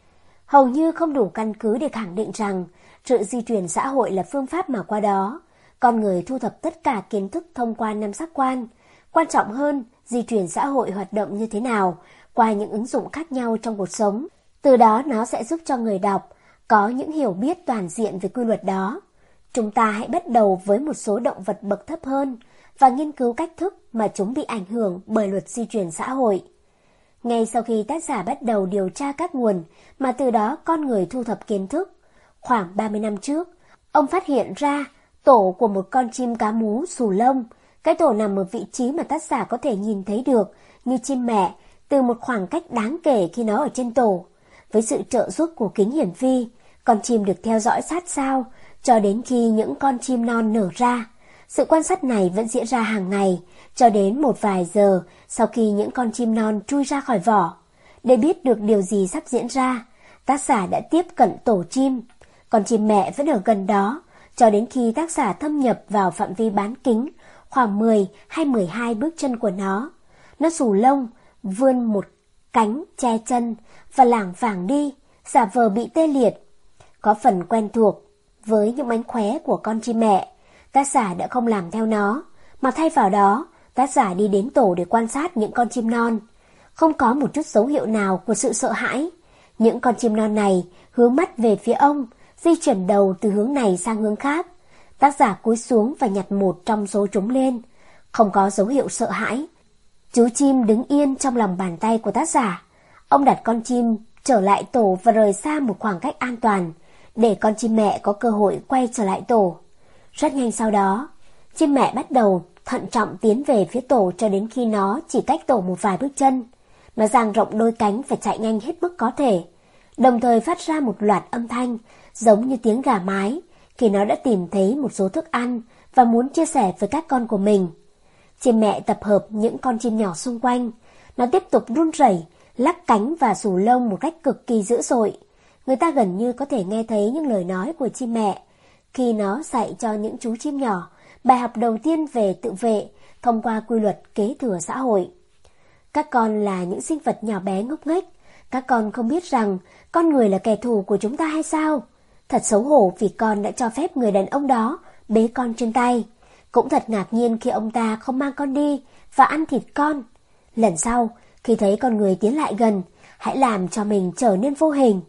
Hầu như không đủ căn cứ để khẳng định rằng sự di truyền xã hội là phương pháp mà qua đó con người thu thập tất cả kiến thức thông qua năm giác quan. Quan trọng hơn, di truyền xã hội hoạt động như thế nào qua những ứng dụng khác nhau trong cuộc sống. Từ đó nó sẽ giúp cho người đọc có những hiểu biết toàn diện về quy luật đó. Chúng ta hãy bắt đầu với một số động vật bậc thấp hơn và nghiên cứu cách thức mà chúng bị ảnh hưởng bởi luật di truyền xã hội. Ngay sau khi tác giả bắt đầu điều tra các nguồn mà từ đó con người thu thập kiến thức, khoảng ba mươi năm trước, ông phát hiện ra tổ của một con chim cá mú xù lông. Cái tổ nằm ở vị trí mà tác giả có thể nhìn thấy được như chim mẹ từ một khoảng cách đáng kể khi nó ở trên tổ. Với sự trợ giúp của kính hiển vi, con chim được theo dõi sát sao cho đến khi những con chim non nở ra. Sự quan sát này vẫn diễn ra hàng ngày, cho đến một vài giờ sau khi những con chim non chui ra khỏi vỏ. Để biết được điều gì sắp diễn ra, tác giả đã tiếp cận tổ chim. Con chim mẹ vẫn ở gần đó, cho đến khi tác giả thâm nhập vào phạm vi bán kính, khoảng mười hay mười hai bước chân của nó. Nó xù lông, vươn một cánh che chân và lảng vảng đi, giả vờ bị tê liệt. Có phần quen thuộc với những mánh khóe của con chim mẹ, tác giả đã không làm theo nó, mà thay vào đó, tác giả đi đến tổ để quan sát những con chim non. Không có một chút dấu hiệu nào của sự sợ hãi. Những con chim non này hướng mắt về phía ông, di chuyển đầu từ hướng này sang hướng khác. Tác giả cúi xuống và nhặt một trong số chúng lên. Không có dấu hiệu sợ hãi. Chú chim đứng yên trong lòng bàn tay của tác giả. Ông đặt con chim trở lại tổ và rời xa một khoảng cách an toàn, để con chim mẹ có cơ hội quay trở lại tổ. Rất nhanh sau đó, chim mẹ bắt đầu thận trọng tiến về phía tổ cho đến khi nó chỉ cách tổ một vài bước chân. Nó dang rộng đôi cánh và chạy nhanh hết mức có thể, đồng thời phát ra một loạt âm thanh giống như tiếng gà mái khi nó đã tìm thấy một số thức ăn và muốn chia sẻ với các con của mình. Chim mẹ tập hợp những con chim nhỏ xung quanh. Nó tiếp tục run rẩy, lắc cánh và xù lông một cách cực kỳ dữ dội. Người ta gần như có thể nghe thấy những lời nói của chim mẹ khi nó dạy cho những chú chim nhỏ bài học đầu tiên về tự vệ thông qua quy luật kế thừa xã hội. Các con là những sinh vật nhỏ bé ngốc nghếch. Các con không biết rằng con người là kẻ thù của chúng ta hay sao? Thật xấu hổ vì con đã cho phép người đàn ông đó bế con trên tay. Cũng thật ngạc nhiên khi ông ta không mang con đi và ăn thịt con. Lần sau, khi thấy con người tiến lại gần, hãy làm cho mình trở nên vô hình.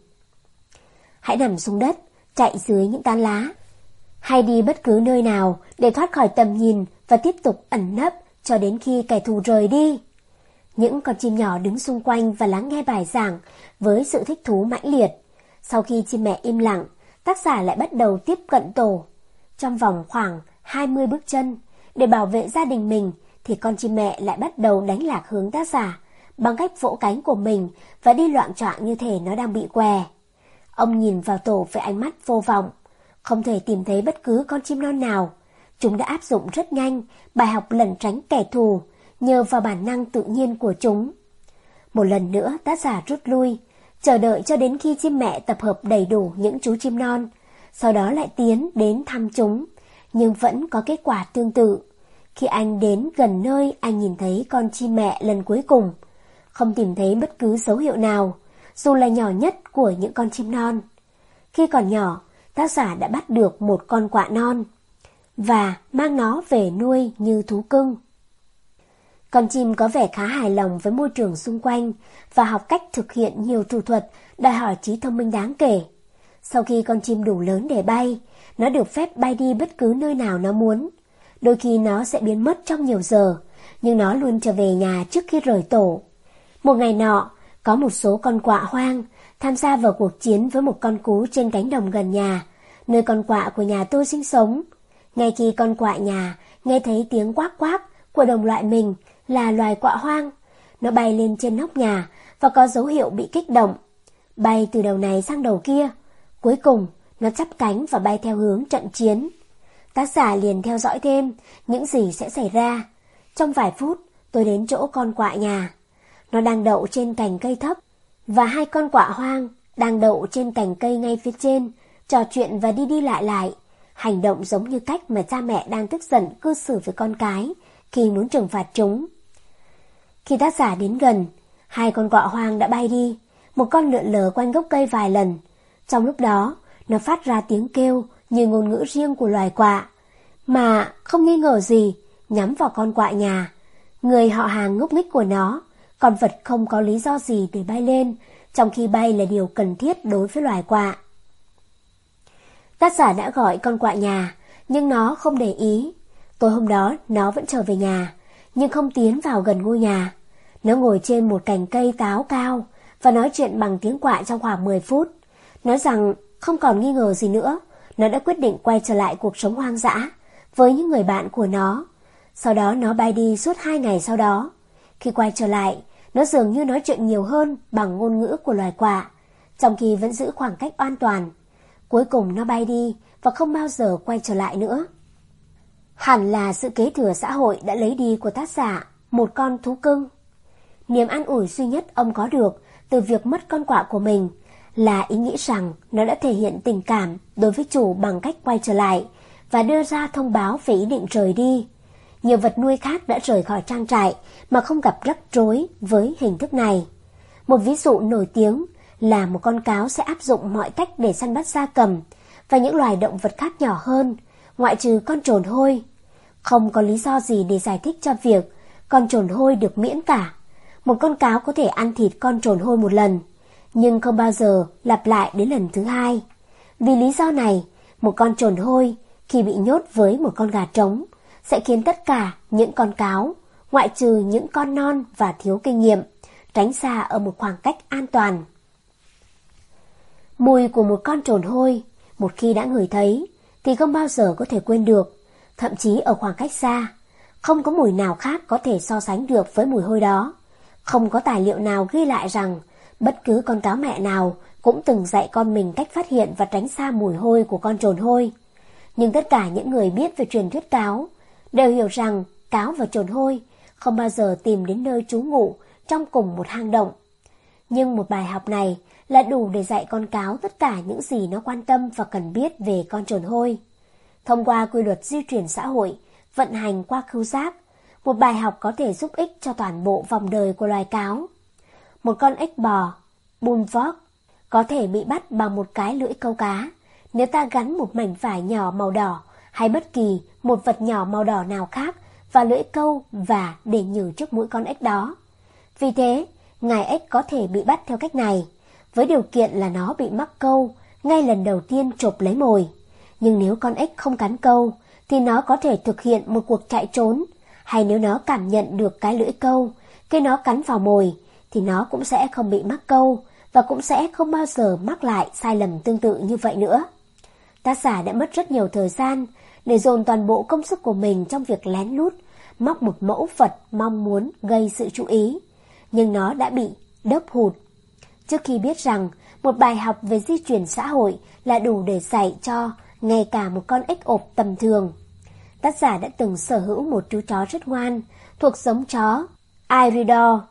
Hãy nằm xuống đất, chạy dưới những tán lá, hay đi bất cứ nơi nào để thoát khỏi tầm nhìn và tiếp tục ẩn nấp cho đến khi kẻ thù rời đi. Những con chim nhỏ đứng xung quanh và lắng nghe bài giảng với sự thích thú mãnh liệt. Sau khi chim mẹ im lặng, tác giả lại bắt đầu tiếp cận tổ. Trong vòng khoảng hai mươi bước chân, để bảo vệ gia đình mình, thì con chim mẹ lại bắt đầu đánh lạc hướng tác giả bằng cách vỗ cánh của mình và đi loạng choạng như thể nó đang bị què. Ông nhìn vào tổ với ánh mắt vô vọng, không thể tìm thấy bất cứ con chim non nào. Chúng đã áp dụng rất nhanh bài học lẩn tránh kẻ thù nhờ vào bản năng tự nhiên của chúng. Một lần nữa tác giả rút lui, chờ đợi cho đến khi chim mẹ tập hợp đầy đủ những chú chim non, sau đó lại tiến đến thăm chúng, nhưng vẫn có kết quả tương tự. Khi anh đến gần nơi anh nhìn thấy con chim mẹ lần cuối cùng, không tìm thấy bất cứ dấu hiệu nào, dù là nhỏ nhất của những con chim non. Khi còn nhỏ, tác giả đã bắt được một con quạ non và mang nó về nuôi như thú cưng. Con chim có vẻ khá hài lòng với môi trường xung quanh và học cách thực hiện nhiều thủ thuật đòi hỏi trí thông minh đáng kể. Sau khi con chim đủ lớn để bay, nó được phép bay đi bất cứ nơi nào nó muốn. Đôi khi nó sẽ biến mất trong nhiều giờ, nhưng nó luôn trở về nhà trước khi rời tổ. Một ngày nọ, có một số con quạ hoang tham gia vào cuộc chiến với một con cú trên cánh đồng gần nhà, nơi con quạ của nhà tôi sinh sống. Ngay khi con quạ nhà nghe thấy tiếng quác quác của đồng loại mình là loài quạ hoang, nó bay lên trên nóc nhà và có dấu hiệu bị kích động. Bay từ đầu này sang đầu kia, cuối cùng nó chắp cánh và bay theo hướng trận chiến. Tác giả liền theo dõi thêm những gì sẽ xảy ra. Trong vài phút, tôi đến chỗ con quạ nhà. Nó đang đậu trên cành cây thấp, và hai con quạ hoang đang đậu trên cành cây ngay phía trên, trò chuyện và đi đi lại lại, hành động giống như cách mà cha mẹ đang tức giận cư xử với con cái khi muốn trừng phạt chúng. Khi tác giả đến gần, hai con quạ hoang đã bay đi, một con lượn lờ quanh gốc cây vài lần. Trong lúc đó, nó phát ra tiếng kêu như ngôn ngữ riêng của loài quạ, mà không nghi ngờ gì nhắm vào con quạ nhà, người họ hàng ngốc nghếch của nó. Con vật không có lý do gì để bay lên, trong khi bay là điều cần thiết đối với loài quạ. Tác giả đã gọi con quạ nhà, nhưng nó không để ý. Tối hôm đó nó vẫn trở về nhà, nhưng không tiến vào gần ngôi nhà. Nó ngồi trên một cành cây táo cao và nói chuyện bằng tiếng quạ trong khoảng mười phút. Nói rằng không còn nghi ngờ gì nữa, nó đã quyết định quay trở lại cuộc sống hoang dã với những người bạn của nó. Sau đó nó bay đi suốt hai ngày sau đó. Khi quay trở lại, nó dường như nói chuyện nhiều hơn bằng ngôn ngữ của loài quạ, trong khi vẫn giữ khoảng cách an toàn. Cuối cùng nó bay đi và không bao giờ quay trở lại nữa. Hẳn là sự kế thừa xã hội đã lấy đi của tác giả một con thú cưng. Niềm an ủi duy nhất ông có được từ việc mất con quạ của mình là ý nghĩ rằng nó đã thể hiện tình cảm đối với chủ bằng cách quay trở lại và đưa ra thông báo về ý định rời đi. Nhiều vật nuôi khác đã rời khỏi trang trại mà không gặp rắc rối với hình thức này. Một ví dụ nổi tiếng là một con cáo sẽ áp dụng mọi cách để săn bắt gia cầm và những loài động vật khác nhỏ hơn, ngoại trừ con trồn hôi. Không có lý do gì để giải thích cho việc con trồn hôi được miễn cả. Một con cáo có thể ăn thịt con trồn hôi một lần, nhưng không bao giờ lặp lại đến lần thứ hai. Vì lý do này, một con trồn hôi khi bị nhốt với một con gà trống sẽ khiến tất cả những con cáo, ngoại trừ những con non và thiếu kinh nghiệm, tránh xa ở một khoảng cách an toàn. Mùi của một con trồn hôi, một khi đã ngửi thấy, thì không bao giờ có thể quên được, thậm chí ở khoảng cách xa. Không có mùi nào khác có thể so sánh được với mùi hôi đó. Không có tài liệu nào ghi lại rằng bất cứ con cáo mẹ nào cũng từng dạy con mình cách phát hiện và tránh xa mùi hôi của con trồn hôi. Nhưng tất cả những người biết về truyền thuyết cáo đều hiểu rằng cáo và trồn hôi không bao giờ tìm đến nơi trú ngụ trong cùng một hang động. Nhưng một bài học này là đủ để dạy con cáo tất cả những gì nó quan tâm và cần biết về con trồn hôi. Thông qua quy luật di truyền xã hội, vận hành qua khứu giác, một bài học có thể giúp ích cho toàn bộ vòng đời của loài cáo. Một con ếch bò, bullfrog, có thể bị bắt bằng một cái lưỡi câu cá nếu ta gắn một mảnh vải nhỏ màu đỏ hay bất kỳ một vật nhỏ màu đỏ nào khác vào lưỡi câu và để nhử trước mũi con ếch đó. Vì thế, ngài ếch có thể bị bắt theo cách này, với điều kiện là nó bị mắc câu ngay lần đầu tiên chộp lấy mồi. Nhưng nếu con ếch không cắn câu, thì nó có thể thực hiện một cuộc chạy trốn, hay nếu nó cảm nhận được cái lưỡi câu, khi nó cắn vào mồi, thì nó cũng sẽ không bị mắc câu, và cũng sẽ không bao giờ mắc lại sai lầm tương tự như vậy nữa. Tác giả đã mất rất nhiều thời gian để dồn toàn bộ công sức của mình trong việc lén lút, móc một mẫu vật mong muốn gây sự chú ý. nhưng nó đã bị đớp hụt. Trước khi biết rằng một bài học về di truyền xã hội là đủ để dạy cho ngay cả một con ếch ộp tầm thường. Tác giả đã từng sở hữu một chú chó rất ngoan, thuộc giống chó Iridor.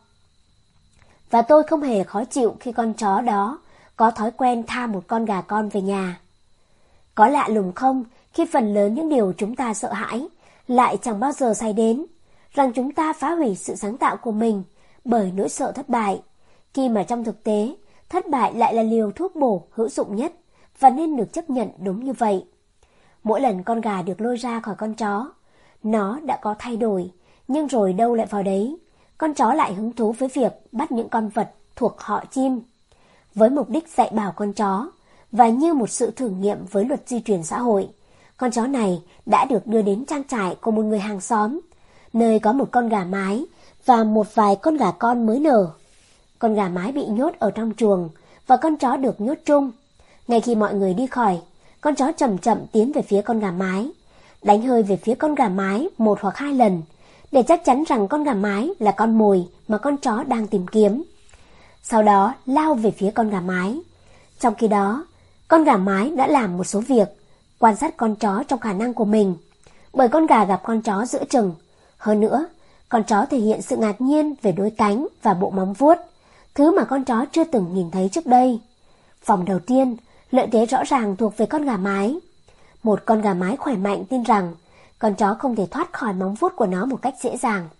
Và tôi không hề khó chịu khi con chó đó có thói quen tha một con gà con về nhà. Có lạ lùng không khi phần lớn những điều chúng ta sợ hãi lại chẳng bao giờ xảy đến, rằng chúng ta phá hủy sự sáng tạo của mình bởi nỗi sợ thất bại, khi mà trong thực tế, thất bại lại là liều thuốc bổ hữu dụng nhất và nên được chấp nhận đúng như vậy. Mỗi lần con gà được lôi ra khỏi con chó, nó đã có thay đổi, nhưng rồi đâu lại vào đấy, con chó lại hứng thú với việc bắt những con vật thuộc họ chim. Với mục đích dạy bảo con chó, và như một sự thử nghiệm với luật di truyền xã hội, con chó này đã được đưa đến trang trại của một người hàng xóm, nơi có một con gà mái và một vài con gà con mới nở. Con gà mái bị nhốt ở trong chuồng và con chó được nhốt chung. Ngay khi mọi người đi khỏi, con chó chậm chậm tiến về phía con gà mái, đánh hơi về phía con gà mái một hoặc hai lần, để chắc chắn rằng con gà mái là con mồi mà con chó đang tìm kiếm. Sau đó lao về phía con gà mái. Trong khi đó, con gà mái đã làm một số việc, quan sát con chó trong khả năng của mình, bởi con gà gặp con chó giữa chừng. Hơn nữa, con chó thể hiện sự ngạc nhiên về đôi cánh và bộ móng vuốt, thứ mà con chó chưa từng nhìn thấy trước đây. Vòng đầu tiên, lợi thế rõ ràng thuộc về con gà mái. Một con gà mái khỏe mạnh tin rằng con chó không thể thoát khỏi móng vuốt của nó một cách dễ dàng.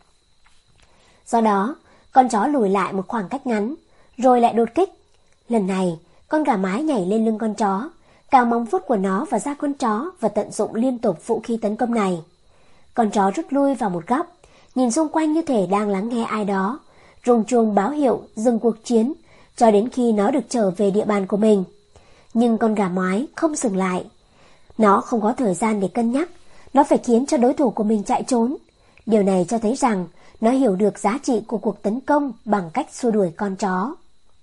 Do đó, con chó lùi lại một khoảng cách ngắn, rồi lại đột kích. Lần này, con gà mái nhảy lên lưng con chó, cào móng vuốt của nó vào da con chó và tận dụng liên tục vũ khí tấn công này. Con chó rút lui vào một góc, nhìn xung quanh như thể đang lắng nghe ai đó, rung chuông báo hiệu dừng cuộc chiến cho đến khi nó được trở về địa bàn của mình. Nhưng con gà mái không dừng lại. Nó không có thời gian để cân nhắc, nó phải khiến cho đối thủ của mình chạy trốn. Điều này cho thấy rằng nó hiểu được giá trị của cuộc tấn công bằng cách xua đuổi con chó.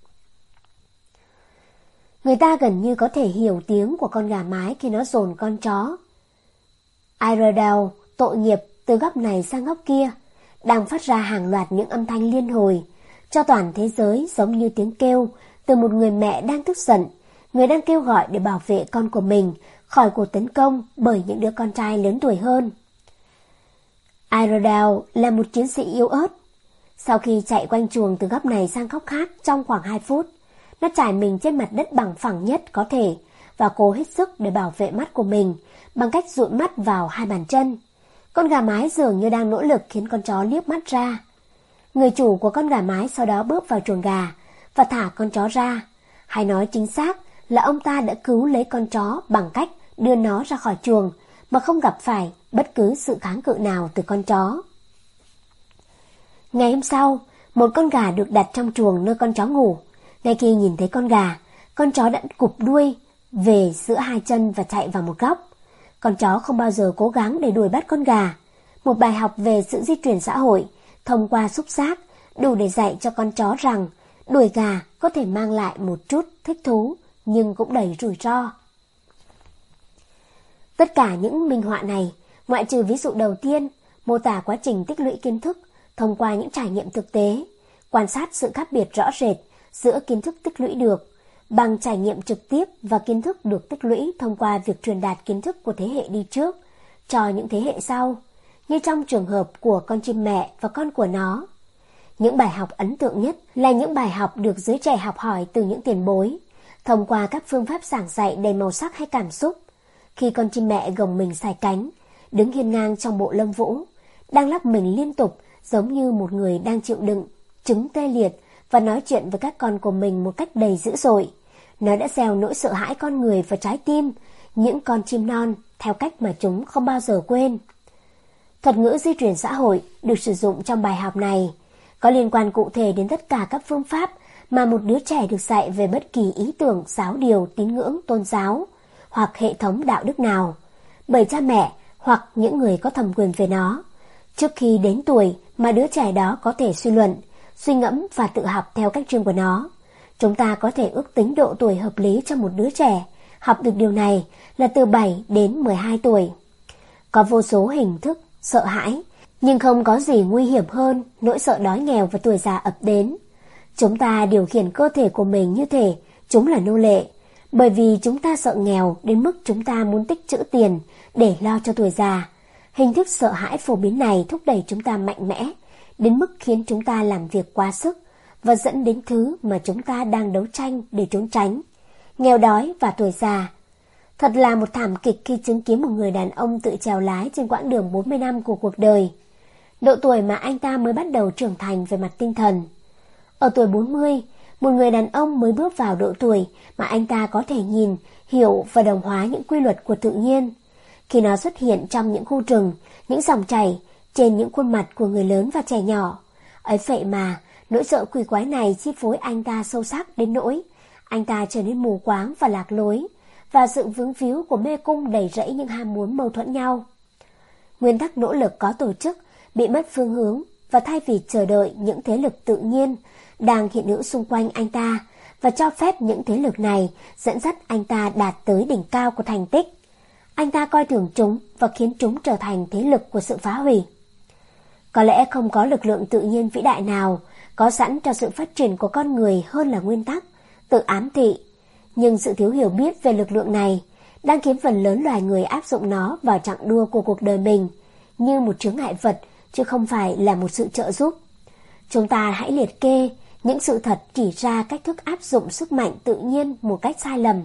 Người ta gần như có thể hiểu tiếng của con gà mái khi nó dồn con chó Iredale tội nghiệp từ góc này sang góc kia, đang phát ra hàng loạt những âm thanh liên hồi, cho toàn thế giới giống như tiếng kêu từ một người mẹ đang tức giận, người đang kêu gọi để bảo vệ con của mình khỏi cuộc tấn công bởi những đứa con trai lớn tuổi hơn. Iredale là một chiến sĩ yếu ớt. Sau khi chạy quanh chuồng từ góc này sang góc khác trong khoảng hai phút, nó trải mình trên mặt đất bằng phẳng nhất có thể và cố hết sức để bảo vệ mắt của mình bằng cách dụi mắt vào hai bàn chân. Con gà mái dường như đang nỗ lực khiến con chó liếc mắt ra. Người chủ của con gà mái sau đó bước vào chuồng gà và thả con chó ra. Hay nói chính xác là ông ta đã cứu lấy con chó bằng cách đưa nó ra khỏi chuồng mà không gặp phải bất cứ sự kháng cự nào từ con chó. Ngày hôm sau, một con gà được đặt trong chuồng nơi con chó ngủ. Ngay khi nhìn thấy con gà, con chó đã cụp đuôi về giữa hai chân và chạy vào một góc. Con chó không bao giờ cố gắng để đuổi bắt con gà. Một bài học về sự di truyền xã hội thông qua xúc giác đủ để dạy cho con chó rằng đuổi gà có thể mang lại một chút thích thú nhưng cũng đầy rủi ro. Tất cả những minh họa này, ngoại trừ ví dụ đầu tiên, mô tả quá trình tích lũy kiến thức thông qua những trải nghiệm thực tế, quan sát sự khác biệt rõ rệt giữa kiến thức tích lũy được bằng trải nghiệm trực tiếp và kiến thức được tích lũy thông qua việc truyền đạt kiến thức của thế hệ đi trước cho những thế hệ sau, như trong trường hợp của con chim mẹ và con của nó. Những bài học ấn tượng nhất là những bài học được giới trẻ học hỏi từ những tiền bối, thông qua các phương pháp giảng dạy đầy màu sắc hay cảm xúc. Khi con chim mẹ gồng mình xài cánh, đứng hiên ngang trong bộ lông vũ, đang lắc mình liên tục giống như một người đang chịu đựng chứng tê liệt và nói chuyện với các con của mình một cách đầy dữ dội. Nó đã gieo nỗi sợ hãi con người vào trái tim những con chim non theo cách mà chúng không bao giờ quên. Thuật ngữ di truyền xã hội được sử dụng trong bài học này có liên quan cụ thể đến tất cả các phương pháp mà một đứa trẻ được dạy về bất kỳ ý tưởng, giáo điều, tín ngưỡng, tôn giáo hoặc hệ thống đạo đức nào, bởi cha mẹ hoặc những người có thẩm quyền về nó, trước khi đến tuổi mà đứa trẻ đó có thể suy luận, suy ngẫm và tự học theo cách riêng của nó. Chúng ta có thể ước tính độ tuổi hợp lý cho một đứa trẻ học được điều này là từ bảy đến mười hai tuổi. Có vô số hình thức sợ hãi Nhưng không có gì nguy hiểm hơn nỗi sợ đói nghèo và tuổi già ập đến. Chúng ta điều khiển cơ thể của mình như thể chúng là nô lệ, bởi vì chúng ta sợ nghèo đến mức chúng ta muốn tích trữ tiền để lo cho tuổi già. Hình thức sợ hãi phổ biến này thúc đẩy chúng ta mạnh mẽ, đến mức khiến chúng ta làm việc quá sức và dẫn đến thứ mà chúng ta đang đấu tranh để trốn tránh: nghèo đói và tuổi già. Thật là một thảm kịch khi chứng kiến một người đàn ông tự chèo lái trên quãng đường bốn mươi năm của cuộc đời, độ tuổi mà anh ta mới bắt đầu trưởng thành về mặt tinh thần. Ở tuổi bốn mươi, một người đàn ông mới bước vào độ tuổi mà anh ta có thể nhìn, hiểu và đồng hóa những quy luật của tự nhiên. Khi nó xuất hiện trong những khu rừng, những dòng chảy, trên những khuôn mặt của người lớn và trẻ nhỏ. Ấy vậy mà, nỗi sợ quỷ quái này chi phối anh ta sâu sắc đến nỗi anh ta trở nên mù quáng và lạc lối, và sự vướng víu của mê cung đầy rẫy những ham muốn mâu thuẫn nhau. Nguyên tắc nỗ lực có tổ chức bị mất phương hướng, và thay vì chờ đợi những thế lực tự nhiên đang hiện hữu xung quanh anh ta và cho phép những thế lực này dẫn dắt anh ta đạt tới đỉnh cao của thành tích, anh ta coi thường chúng và khiến chúng trở thành thế lực của sự phá hủy. Có lẽ không có lực lượng tự nhiên vĩ đại nào có sẵn cho sự phát triển của con người hơn là nguyên tắc tự ám thị, nhưng sự thiếu hiểu biết về lực lượng này đang khiến phần lớn loài người áp dụng nó vào chặng đua của cuộc đời mình như một chướng ngại vật, chứ không phải là một sự trợ giúp. Chúng ta hãy liệt kê những sự thật chỉ ra cách thức áp dụng sức mạnh tự nhiên một cách sai lầm.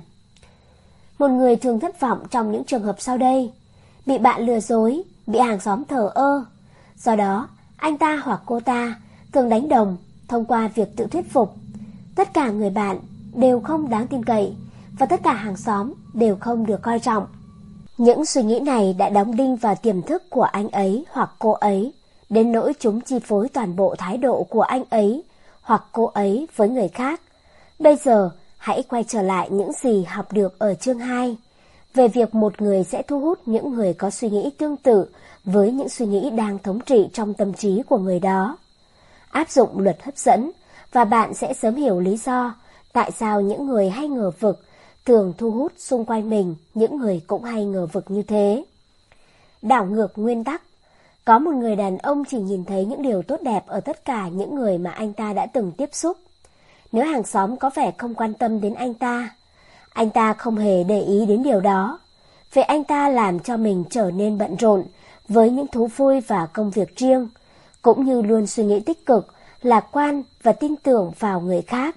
Một người thường thất vọng trong những trường hợp sau đây: bị bạn lừa dối, bị hàng xóm thờ ơ. Do đó, anh ta hoặc cô ta thường đánh đồng thông qua việc tự thuyết phục. Tất cả người bạn đều không đáng tin cậy, và tất cả hàng xóm đều không được coi trọng. Những suy nghĩ này đã đóng đinh vào tiềm thức của anh ấy hoặc cô ấy, đến nỗi chúng chi phối toàn bộ thái độ của anh ấy hoặc cô ấy với người khác. Bây giờ, hãy quay trở lại những gì học được ở chương hai, về việc một người sẽ thu hút những người có suy nghĩ tương tự với những suy nghĩ đang thống trị trong tâm trí của người đó. Áp dụng luật hấp dẫn, và bạn sẽ sớm hiểu lý do tại sao những người hay ngờ vực thường thu hút xung quanh mình những người cũng hay ngờ vực như thế. Đảo ngược nguyên tắc. Có một người đàn ông chỉ nhìn thấy những điều tốt đẹp ở tất cả những người mà anh ta đã từng tiếp xúc. Nếu hàng xóm có vẻ không quan tâm đến anh ta, anh ta không hề để ý đến điều đó, vì anh ta làm cho mình trở nên bận rộn với những thú vui và công việc riêng, cũng như luôn suy nghĩ tích cực, lạc quan và tin tưởng vào người khác.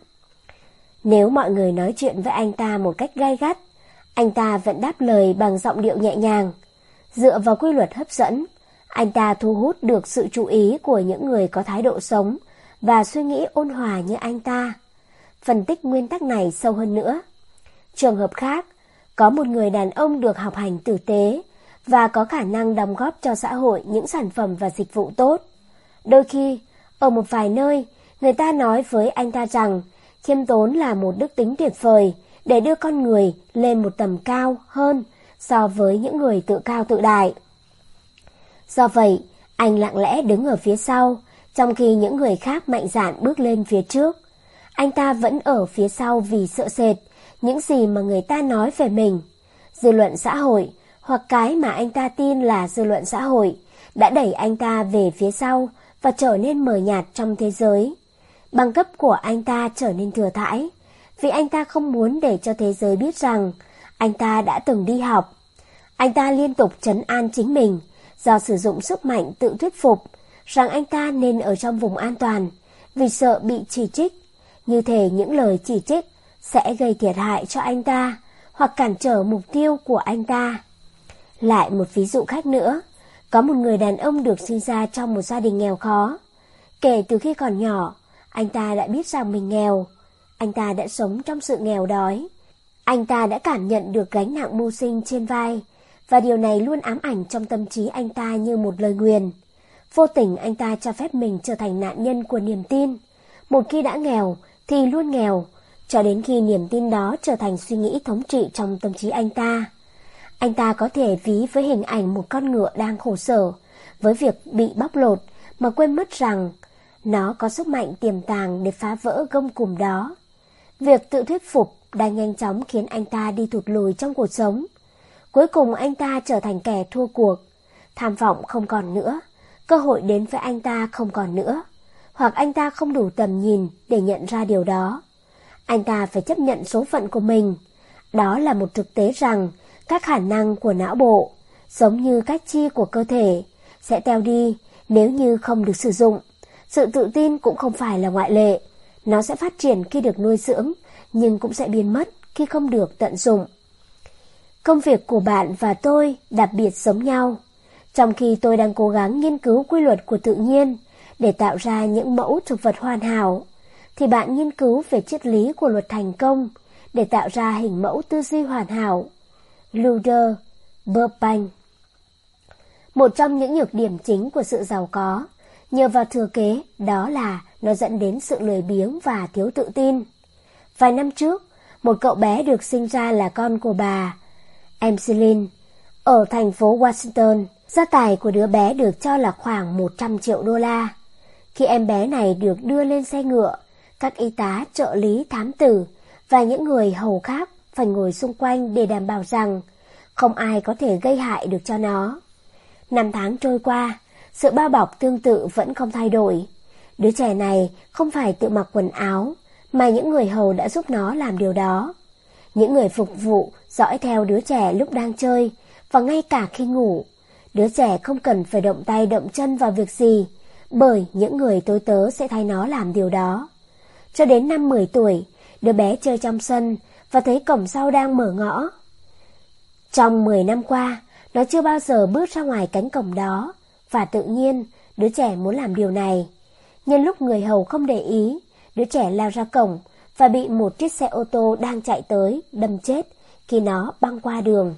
Nếu mọi người nói chuyện với anh ta một cách gay gắt, anh ta vẫn đáp lời bằng giọng điệu nhẹ nhàng. Dựa vào quy luật hấp dẫn, anh ta thu hút được sự chú ý của những người có thái độ sống và suy nghĩ ôn hòa như anh ta. Phân tích nguyên tắc này sâu hơn nữa. Trường hợp khác, có một người đàn ông được học hành tử tế và có khả năng đóng góp cho xã hội những sản phẩm và dịch vụ tốt. Đôi khi, ở một vài nơi, người ta nói với anh ta rằng khiêm tốn là một đức tính tuyệt vời để đưa con người lên một tầm cao hơn so với những người tự cao tự đại. Do vậy, anh lặng lẽ đứng ở phía sau, trong khi những người khác mạnh dạn bước lên phía trước. Anh ta vẫn ở phía sau vì sợ sệt những gì mà người ta nói về mình. Dư luận xã hội, hoặc cái mà anh ta tin là dư luận xã hội, đã đẩy anh ta về phía sau và trở nên mờ nhạt trong thế giới. Bằng cấp của anh ta trở nên thừa thãi, vì anh ta không muốn để cho thế giới biết rằng anh ta đã từng đi học. Anh ta liên tục trấn an chính mình do sử dụng sức mạnh tự thuyết phục rằng anh ta nên ở trong vùng an toàn, vì sợ bị chỉ trích. Như thể những lời chỉ trích sẽ gây thiệt hại cho anh ta hoặc cản trở mục tiêu của anh ta. Lại một ví dụ khác nữa, có một người đàn ông được sinh ra trong một gia đình nghèo khó. Kể từ khi còn nhỏ, anh ta đã biết rằng mình nghèo. Anh ta đã sống trong sự nghèo đói. Anh ta đã cảm nhận được gánh nặng mưu sinh trên vai, và điều này luôn ám ảnh trong tâm trí anh ta như một lời nguyền. Vô tình anh ta cho phép mình trở thành nạn nhân của niềm tin. Một khi đã nghèo thì luôn nghèo, cho đến khi niềm tin đó trở thành suy nghĩ thống trị trong tâm trí anh ta. Anh ta có thể ví với hình ảnh một con ngựa đang khổ sở với việc bị bóc lột, mà quên mất rằng nó có sức mạnh tiềm tàng để phá vỡ gông cùm đó. Việc tự thuyết phục đang nhanh chóng khiến anh ta đi thụt lùi trong cuộc sống. Cuối cùng anh ta trở thành kẻ thua cuộc. Tham vọng không còn nữa, cơ hội đến với anh ta không còn nữa, hoặc anh ta không đủ tầm nhìn để nhận ra điều đó. Anh ta phải chấp nhận số phận của mình. Đó là một thực tế rằng các khả năng của não bộ, giống như các chi của cơ thể, sẽ teo đi nếu như không được sử dụng. Sự tự tin cũng không phải là ngoại lệ. Nó sẽ phát triển khi được nuôi dưỡng, nhưng cũng sẽ biến mất khi không được tận dụng. Công việc của bạn và tôi đặc biệt giống nhau. Trong khi tôi đang cố gắng nghiên cứu quy luật của tự nhiên để tạo ra những mẫu thực vật hoàn hảo, thì bạn nghiên cứu về triết lý của luật thành công để tạo ra hình mẫu tư duy hoàn hảo. Luther Burbank. Một trong những nhược điểm chính của sự giàu có, nhờ vào thừa kế, đó là nó dẫn đến sự lười biếng và thiếu tự tin. Vài năm trước, một cậu bé được sinh ra là con của bà Emmeline ở thành phố Washington. Gia tài của đứa bé được cho là khoảng một trăm triệu đô la. Khi em bé này được đưa lên xe ngựa, các y tá, trợ lý, thám tử và những người hầu khác phải ngồi xung quanh để đảm bảo rằng không ai có thể gây hại được cho nó. Năm tháng trôi qua, sự bao bọc tương tự vẫn không thay đổi. Đứa trẻ này không phải tự mặc quần áo, mà những người hầu đã giúp nó làm điều đó. Những người phục vụ dõi theo đứa trẻ lúc đang chơi, và ngay cả khi ngủ. Đứa trẻ không cần phải động tay động chân vào việc gì, bởi những người tối tớ sẽ thay nó làm điều đó. Cho đến năm mười tuổi, đứa bé chơi trong sân và thấy cổng sau đang mở ngõ. Trong mười năm qua, nó chưa bao giờ bước ra ngoài cánh cổng đó, và tự nhiên đứa trẻ muốn làm điều này. Nhân lúc người hầu không để ý, đứa trẻ lao ra cổng và bị một chiếc xe ô tô đang chạy tới đâm chết khi nó băng qua đường.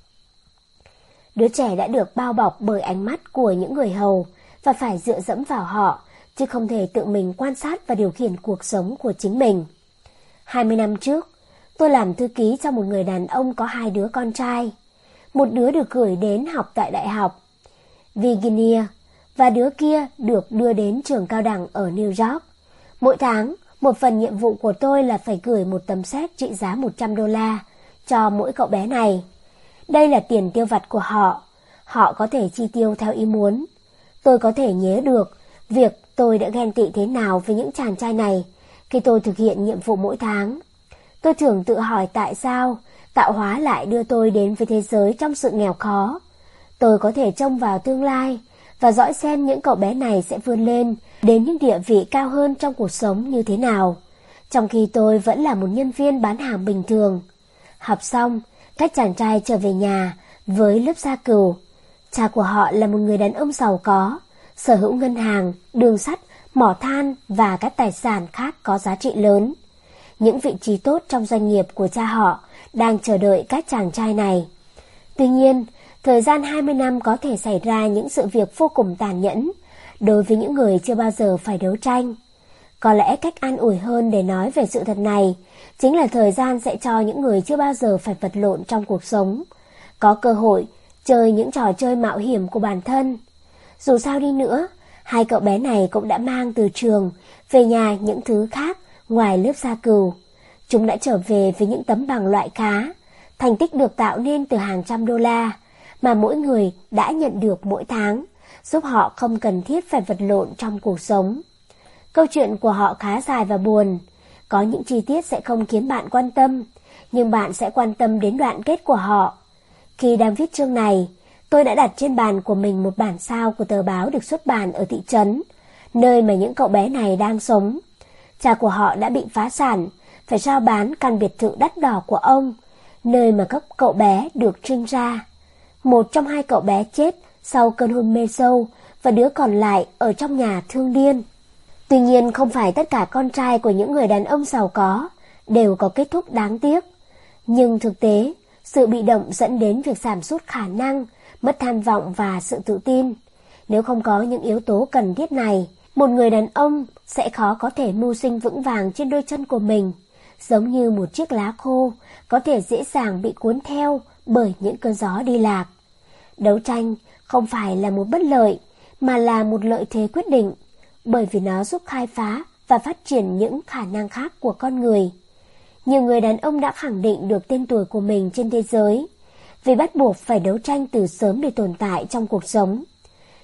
Đứa trẻ đã được bao bọc bởi ánh mắt của những người hầu và phải dựa dẫm vào họ, chứ không thể tự mình quan sát và điều khiển cuộc sống của chính mình. Hai mươi năm trước, tôi làm thư ký cho một người đàn ông có hai đứa con trai. Một đứa được gửi đến học tại Đại học Virginia và đứa kia được đưa đến trường cao đẳng ở New York. Mỗi tháng, một phần nhiệm vụ của tôi là phải gửi một tấm séc trị giá một trăm đô la cho mỗi cậu bé này. Đây là tiền tiêu vặt của họ. Họ có thể chi tiêu theo ý muốn. Tôi có thể nhớ được việc tôi đã ghen tị thế nào với những chàng trai này khi tôi thực hiện nhiệm vụ mỗi tháng. Tôi thường tự hỏi tại sao tạo hóa lại đưa tôi đến với thế giới trong sự nghèo khó. Tôi có thể trông vào tương lai và dõi xem những cậu bé này sẽ vươn lên đến những địa vị cao hơn trong cuộc sống như thế nào, trong khi tôi vẫn là một nhân viên bán hàng bình thường. Học xong, các chàng trai trở về nhà với lớp gia cừu. Cha của họ là một người đàn ông giàu có, sở hữu ngân hàng, đường sắt, mỏ than và các tài sản khác có giá trị lớn. Những vị trí tốt trong doanh nghiệp của cha họ đang chờ đợi các chàng trai này. Tuy nhiên, thời gian hai mươi năm có thể xảy ra những sự việc vô cùng tàn nhẫn đối với những người chưa bao giờ phải đấu tranh. Có lẽ cách an ủi hơn để nói về sự thật này chính là thời gian sẽ cho những người chưa bao giờ phải vật lộn trong cuộc sống có cơ hội chơi những trò chơi mạo hiểm của bản thân. Dù sao đi nữa, hai cậu bé này cũng đã mang từ trường về nhà những thứ khác ngoài lớp gia cừu. Chúng đã trở về với những tấm bằng loại khá, thành tích được tạo nên từ hàng trăm đô la mà mỗi người đã nhận được mỗi tháng, giúp họ không cần thiết phải vật lộn trong cuộc sống. Câu chuyện của họ khá dài và buồn. Có những chi tiết sẽ không khiến bạn quan tâm, nhưng bạn sẽ quan tâm đến đoạn kết của họ. Khi đang viết chương này, tôi đã đặt trên bàn của mình một bản sao của tờ báo được xuất bản ở thị trấn, nơi mà những cậu bé này đang sống. Cha của họ đã bị phá sản, phải rao bán căn biệt thự đắt đỏ của ông, nơi mà các cậu bé được sinh ra. Một trong hai cậu bé chết sau cơn hôn mê sâu và đứa còn lại ở trong nhà thương điên. Tuy nhiên, không phải tất cả con trai của những người đàn ông giàu có đều có kết thúc đáng tiếc. Nhưng thực tế, sự bị động dẫn đến việc giảm sút khả năng, mất tham vọng và sự tự tin. Nếu không có những yếu tố cần thiết này, một người đàn ông sẽ khó có thể mưu sinh vững vàng trên đôi chân của mình, giống như một chiếc lá khô có thể dễ dàng bị cuốn theo bởi những cơn gió đi lạc. Đấu tranh không phải là một bất lợi, mà là một lợi thế quyết định, bởi vì nó giúp khai phá và phát triển những khả năng khác của con người. Nhiều người đàn ông đã khẳng định được tên tuổi của mình trên thế giới vì bắt buộc phải đấu tranh từ sớm để tồn tại trong cuộc sống.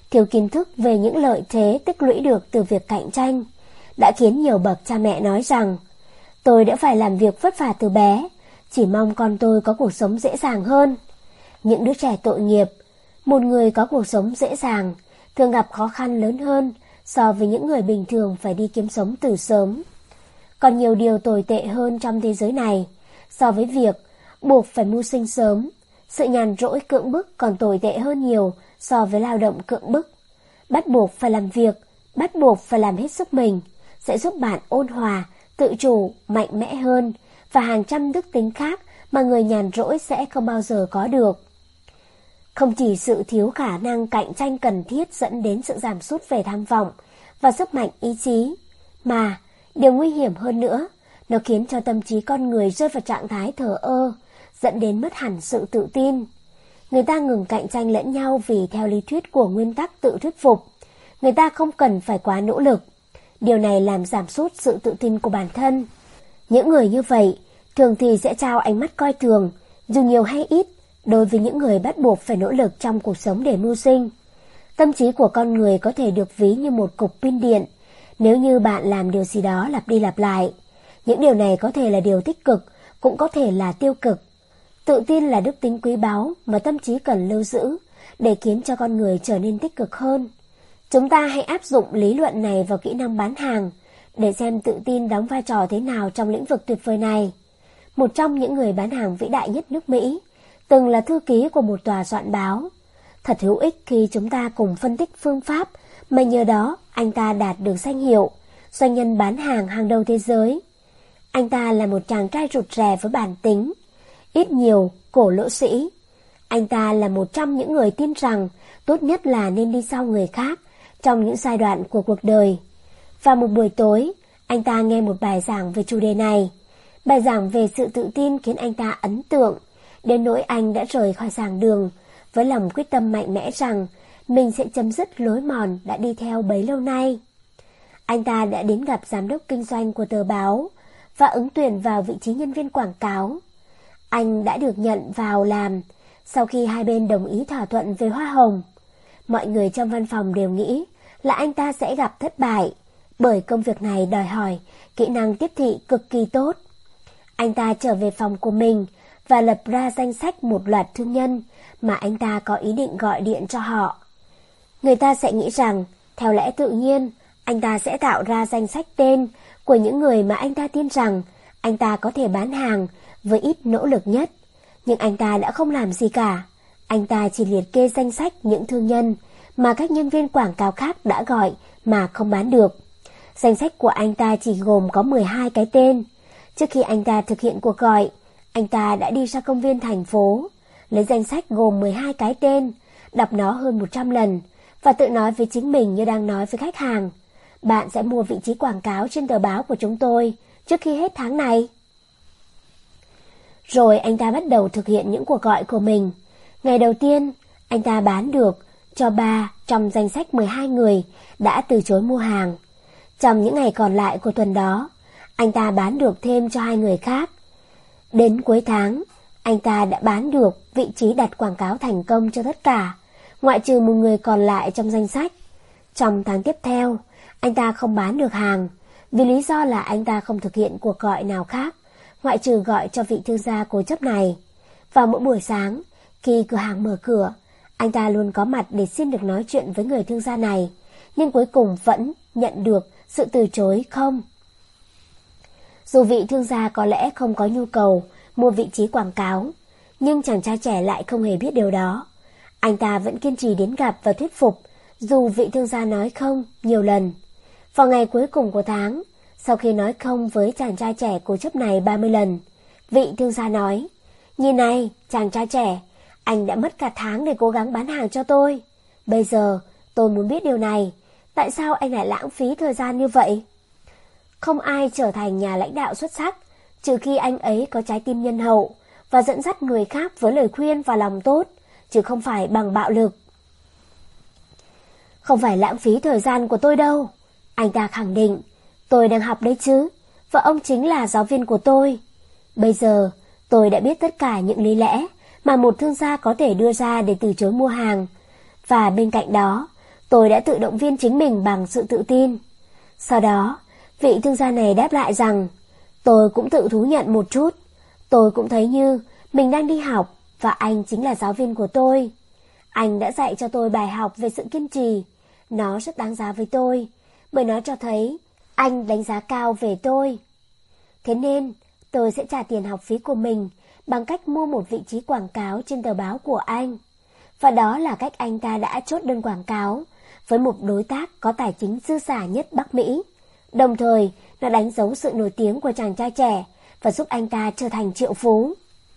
thiếu kiến thức về những lợi thế tích lũy được từ việc cạnh tranh, đã khiến nhiều bậc cha mẹ nói rằng tôi đã phải làm việc vất vả từ bé, chỉ mong con tôi có cuộc sống dễ dàng hơn. Những đứa trẻ tội nghiệp, một người có cuộc sống dễ dàng, thường gặp khó khăn lớn hơn so với những người bình thường phải đi kiếm sống từ sớm. Còn nhiều điều tồi tệ hơn trong thế giới này, so với việc buộc phải mưu sinh sớm, sự nhàn rỗi cưỡng bức còn tồi tệ hơn nhiều so với lao động cưỡng bức. Bắt buộc phải làm việc, bắt buộc phải làm hết sức mình, sẽ giúp bạn ôn hòa, tự chủ, mạnh mẽ hơn và hàng trăm đức tính khác mà người nhàn rỗi sẽ không bao giờ có được. Không chỉ sự thiếu khả năng cạnh tranh cần thiết dẫn đến sự giảm sút về tham vọng và sức mạnh ý chí, mà điều nguy hiểm hơn nữa, nó khiến cho tâm trí con người rơi vào trạng thái thờ ơ, dẫn đến mất hẳn sự tự tin. Người ta ngừng cạnh tranh lẫn nhau vì theo lý thuyết của nguyên tắc tự thuyết phục, người ta không cần phải quá nỗ lực. Điều này làm giảm sút sự tự tin của bản thân. Những người như vậy thường thì sẽ trao ánh mắt coi thường, dù nhiều hay ít, đối với những người bắt buộc phải nỗ lực trong cuộc sống để mưu sinh. Tâm trí của con người có thể được ví như một cục pin điện, nếu như bạn làm điều gì đó lặp đi lặp lại. Những điều này có thể là điều tích cực, cũng có thể là tiêu cực. Tự tin là đức tính quý báu mà tâm trí cần lưu giữ để khiến cho con người trở nên tích cực hơn. Chúng ta hãy áp dụng lý luận này vào kỹ năng bán hàng để xem tự tin đóng vai trò thế nào trong lĩnh vực tuyệt vời này. Một trong những người bán hàng vĩ đại nhất nước Mỹ, từng là thư ký của một tòa soạn báo. Thật hữu ích khi chúng ta cùng phân tích phương pháp mà nhờ đó anh ta đạt được danh hiệu doanh nhân bán hàng hàng đầu thế giới. Anh ta là một chàng trai rụt rè với bản tính, ít nhiều cổ lỗ sĩ. Anh ta là một trong những người tin rằng tốt nhất là nên đi sau người khác trong những giai đoạn của cuộc đời. Và một buổi tối, anh ta nghe một bài giảng về chủ đề này. Bài giảng về sự tự tin khiến anh ta ấn tượng, đến nỗi anh đã rời khỏi giảng đường với lòng quyết tâm mạnh mẽ rằng mình sẽ chấm dứt lối mòn đã đi theo bấy lâu nay. Anh ta đã đến gặp giám đốc kinh doanh của tờ báo và ứng tuyển vào vị trí nhân viên quảng cáo. Anh đã được nhận vào làm sau khi hai bên đồng ý thỏa thuận về hoa hồng. Mọi người trong văn phòng đều nghĩ là anh ta sẽ gặp thất bại, bởi công việc này đòi hỏi kỹ năng tiếp thị cực kỳ tốt. Anh ta trở về phòng của mình và lập ra danh sách một loạt thương nhân mà anh ta có ý định gọi điện cho họ. Người ta sẽ nghĩ rằng, theo lẽ tự nhiên, anh ta sẽ tạo ra danh sách tên của những người mà anh ta tin rằng anh ta có thể bán hàng với ít nỗ lực nhất. Nhưng anh ta đã không làm gì cả. Anh ta chỉ liệt kê danh sách những thương nhân mà các nhân viên quảng cáo khác đã gọi mà không bán được. Danh sách của anh ta chỉ gồm có mười hai cái tên. Trước khi anh ta thực hiện cuộc gọi, anh ta đã đi ra công viên thành phố, lấy danh sách gồm mười hai cái tên, đọc nó hơn một trăm lần và tự nói với chính mình như đang nói với khách hàng: bạn sẽ mua vị trí quảng cáo trên tờ báo của chúng tôi trước khi hết tháng này. Rồi anh ta bắt đầu thực hiện những cuộc gọi của mình. Ngày đầu tiên, anh ta bán được cho ba trong danh sách mười hai người đã từ chối mua hàng. Trong những ngày còn lại của tuần đó, anh ta bán được thêm cho hai người khác. Đến cuối tháng, anh ta đã bán được vị trí đặt quảng cáo thành công cho tất cả, ngoại trừ một người còn lại trong danh sách. Trong tháng tiếp theo, anh ta không bán được hàng, vì lý do là anh ta không thực hiện cuộc gọi nào khác, ngoại trừ gọi cho vị thương gia cố chấp này. Vào mỗi buổi sáng, khi cửa hàng mở cửa, anh ta luôn có mặt để xin được nói chuyện với người thương gia này, nhưng cuối cùng vẫn nhận được sự từ chối không. Dù vị thương gia có lẽ không có nhu cầu mua vị trí quảng cáo, nhưng chàng trai trẻ lại không hề biết điều đó. Anh ta vẫn kiên trì đến gặp và thuyết phục, dù vị thương gia nói không nhiều lần. Vào ngày cuối cùng của tháng, sau khi nói không với chàng trai trẻ cố chấp này ba mươi lần, vị thương gia nói: nhìn này, chàng trai trẻ, anh đã mất cả tháng để cố gắng bán hàng cho tôi. Bây giờ, tôi muốn biết điều này, tại sao anh lại lãng phí thời gian như vậy? Không ai trở thành nhà lãnh đạo xuất sắc, trừ khi anh ấy có trái tim nhân hậu và dẫn dắt người khác với lời khuyên và lòng tốt, chứ không phải bằng bạo lực. Không phải lãng phí thời gian của tôi đâu, anh ta khẳng định. Tôi đang học đấy chứ, và ông chính là giáo viên của tôi. Bây giờ, tôi đã biết tất cả những lý lẽ mà một thương gia có thể đưa ra để từ chối mua hàng. Và bên cạnh đó, Tôi đã tự động viên chính mình bằng sự tự tin. Sau đó, vị thương gia này đáp lại rằng tôi cũng tự thú nhận một chút. Tôi cũng thấy như mình đang đi học và anh chính là giáo viên của tôi. Anh đã dạy cho tôi bài học về sự kiên trì. Nó rất đáng giá với tôi, bởi nó cho thấy anh đánh giá cao về tôi. Thế nên, tôi sẽ trả tiền học phí của mình bằng cách mua một vị trí quảng cáo trên tờ báo của anh. Và đó là cách anh ta đã chốt đơn quảng cáo với một đối tác có tài chính dư giả nhất Bắc Mỹ. Đồng thời, nó đánh dấu sự nổi tiếng của chàng trai trẻ và giúp anh ta trở thành triệu phú.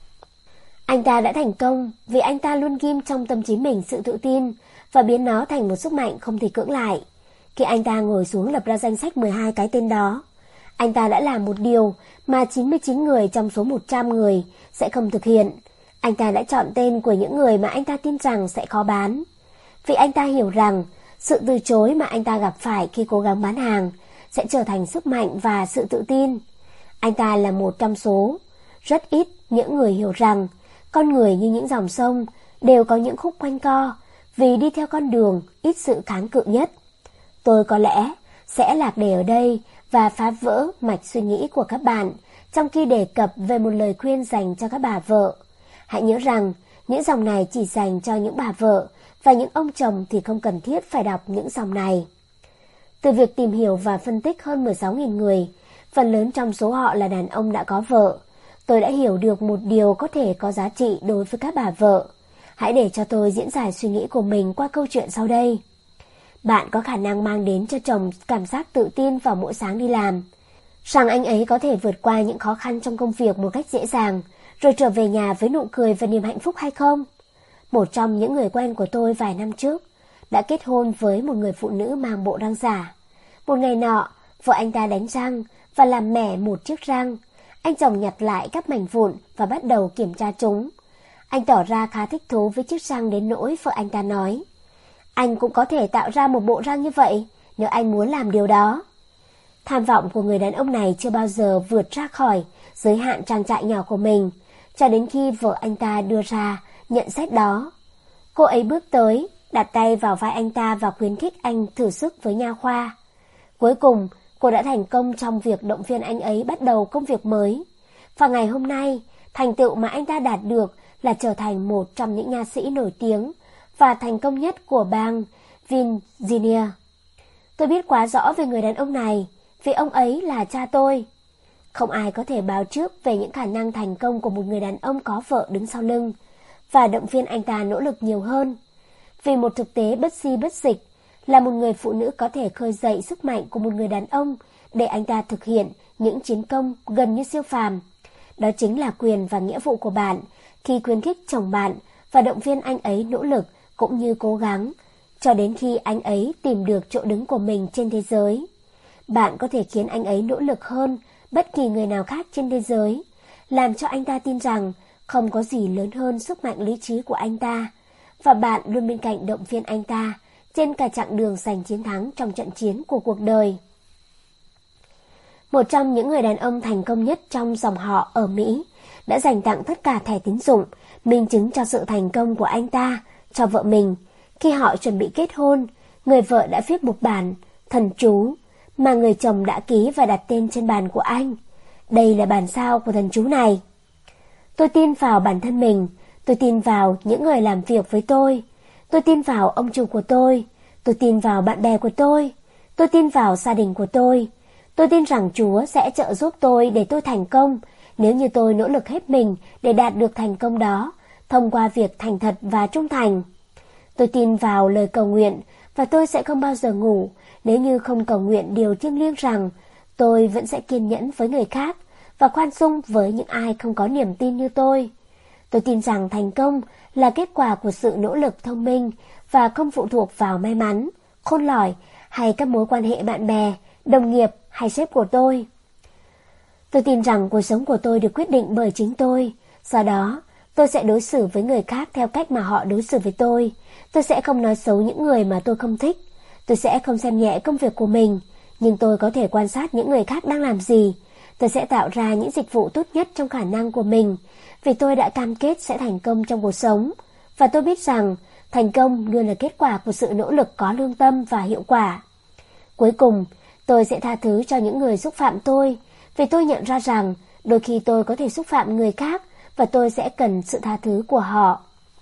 Anh ta đã thành công vì anh ta luôn ghim trong tâm trí mình sự tự tin và biến nó thành một sức mạnh không thể cưỡng lại. Khi anh ta ngồi xuống lập ra danh sách mười hai cái tên đó, anh ta đã làm một điều mà chín mươi chín người trong số một trăm người sẽ không thực hiện. Anh ta đã chọn tên của những người mà anh ta tin rằng sẽ khó bán. Vì anh ta hiểu rằng sự từ chối mà anh ta gặp phải khi cố gắng bán hàng sẽ trở thành sức mạnh và sự tự tin. Anh ta là một trong số rất ít những người hiểu rằng con người như những dòng sông đều có những khúc quanh co vì đi theo con đường ít sự kháng cự nhất. Tôi có lẽ sẽ lạc đề ở đây và phá vỡ mạch suy nghĩ của các bạn trong khi đề cập về một lời khuyên dành cho các bà vợ. Hãy nhớ rằng những dòng này chỉ dành cho những bà vợ và những ông chồng thì không cần thiết phải đọc những dòng này. Từ việc tìm hiểu và phân tích hơn mười sáu nghìn người, phần lớn trong số họ là đàn ông đã có vợ, tôi đã hiểu được một điều có thể có giá trị đối với các bà vợ. Hãy để cho tôi diễn giải suy nghĩ của mình qua câu chuyện sau đây. Bạn có khả năng mang đến cho chồng cảm giác tự tin vào mỗi sáng đi làm, rằng anh ấy có thể vượt qua những khó khăn trong công việc một cách dễ dàng, rồi trở về nhà với nụ cười và niềm hạnh phúc hay không? Một trong những người quen của tôi vài năm trước đã kết hôn với một người phụ nữ mang bộ răng giả. Một ngày nọ, vợ anh ta đánh răng và làm mẻ một chiếc răng. Anh chồng nhặt lại các mảnh vụn và bắt đầu kiểm tra chúng. Anh tỏ ra khá thích thú với chiếc răng đến nỗi vợ anh ta nói: anh cũng có thể tạo ra một bộ răng như vậy nếu anh muốn làm điều đó. Tham vọng của người đàn ông này chưa bao giờ vượt ra khỏi giới hạn trang trại nhỏ của mình, cho đến khi vợ anh ta đưa ra nhận xét đó. Cô ấy bước tới, đặt tay vào vai anh ta và khuyến khích anh thử sức với nha khoa. Cuối cùng, cô đã thành công trong việc động viên anh ấy bắt đầu công việc mới. Và ngày hôm nay, thành tựu mà anh ta đạt được là trở thành một trong những nha sĩ nổi tiếng và thành công nhất của bang Virginia. Tôi biết quá rõ về người đàn ông này, vì ông ấy là cha tôi. Không ai có thể báo trước về những khả năng thành công của một người đàn ông có vợ đứng sau lưng, và động viên anh ta nỗ lực nhiều hơn. Vì một thực tế bất di bất dịch là một người phụ nữ có thể khơi dậy sức mạnh của một người đàn ông để anh ta thực hiện những chiến công gần như siêu phàm. Đó chính là quyền và nghĩa vụ của bạn khi khuyến khích chồng bạn và động viên anh ấy nỗ lực cũng như cố gắng, cho đến khi anh ấy tìm được chỗ đứng của mình trên thế giới. Bạn có thể khiến anh ấy nỗ lực hơn bất kỳ người nào khác trên thế giới, làm cho anh ta tin rằng không có gì lớn hơn sức mạnh lý trí của anh ta, và bạn luôn bên cạnh động viên anh ta trên cả chặng đường giành chiến thắng trong trận chiến của cuộc đời. Một trong những người đàn ông thành công nhất trong dòng họ ở Mỹ đã dành tặng tất cả thẻ tín dụng, minh chứng cho sự thành công của anh ta, cho vợ mình. Khi họ chuẩn bị kết hôn, người vợ đã viết một bản thần chú mà người chồng đã ký và đặt tên trên bàn của anh. Đây là bản sao của thần chú này: tôi tin vào bản thân mình, tôi tin vào những người làm việc với tôi, tôi tin vào ông chủ của tôi, tôi tin vào bạn bè của tôi, tôi tin vào gia đình của tôi. Tôi tin rằng Chúa sẽ trợ giúp tôi để tôi thành công nếu như tôi nỗ lực hết mình để đạt được thành công đó thông qua việc thành thật và trung thành. Tôi tin vào lời cầu nguyện và tôi sẽ không bao giờ ngủ nếu như không cầu nguyện điều thiêng liêng rằng tôi vẫn sẽ kiên nhẫn với người khác và khoan dung với những ai không có niềm tin như tôi. Tôi tin rằng thành công là kết quả của sự nỗ lực thông minh và không phụ thuộc vào may mắn, khôn lỏi hay các mối quan hệ bạn bè, đồng nghiệp hay sếp của tôi. Tôi tin rằng cuộc sống của tôi được quyết định bởi chính tôi. Do đó, tôi sẽ đối xử với người khác theo cách mà họ đối xử với tôi. Tôi sẽ không nói xấu những người mà tôi không thích. Tôi sẽ không xem nhẹ công việc của mình, nhưng tôi có thể quan sát những người khác đang làm gì. Tôi sẽ tạo ra những dịch vụ tốt nhất trong khả năng của mình, vì tôi đã cam kết sẽ thành công trong cuộc sống. Và tôi biết rằng Thành công luôn là kết quả của sự nỗ lực có lương tâm và hiệu quả. Cuối cùng, tôi sẽ tha thứ cho những người xúc phạm tôi, vì tôi nhận ra rằng đôi khi tôi có thể xúc phạm người khác và tôi sẽ cần sự tha thứ của họ.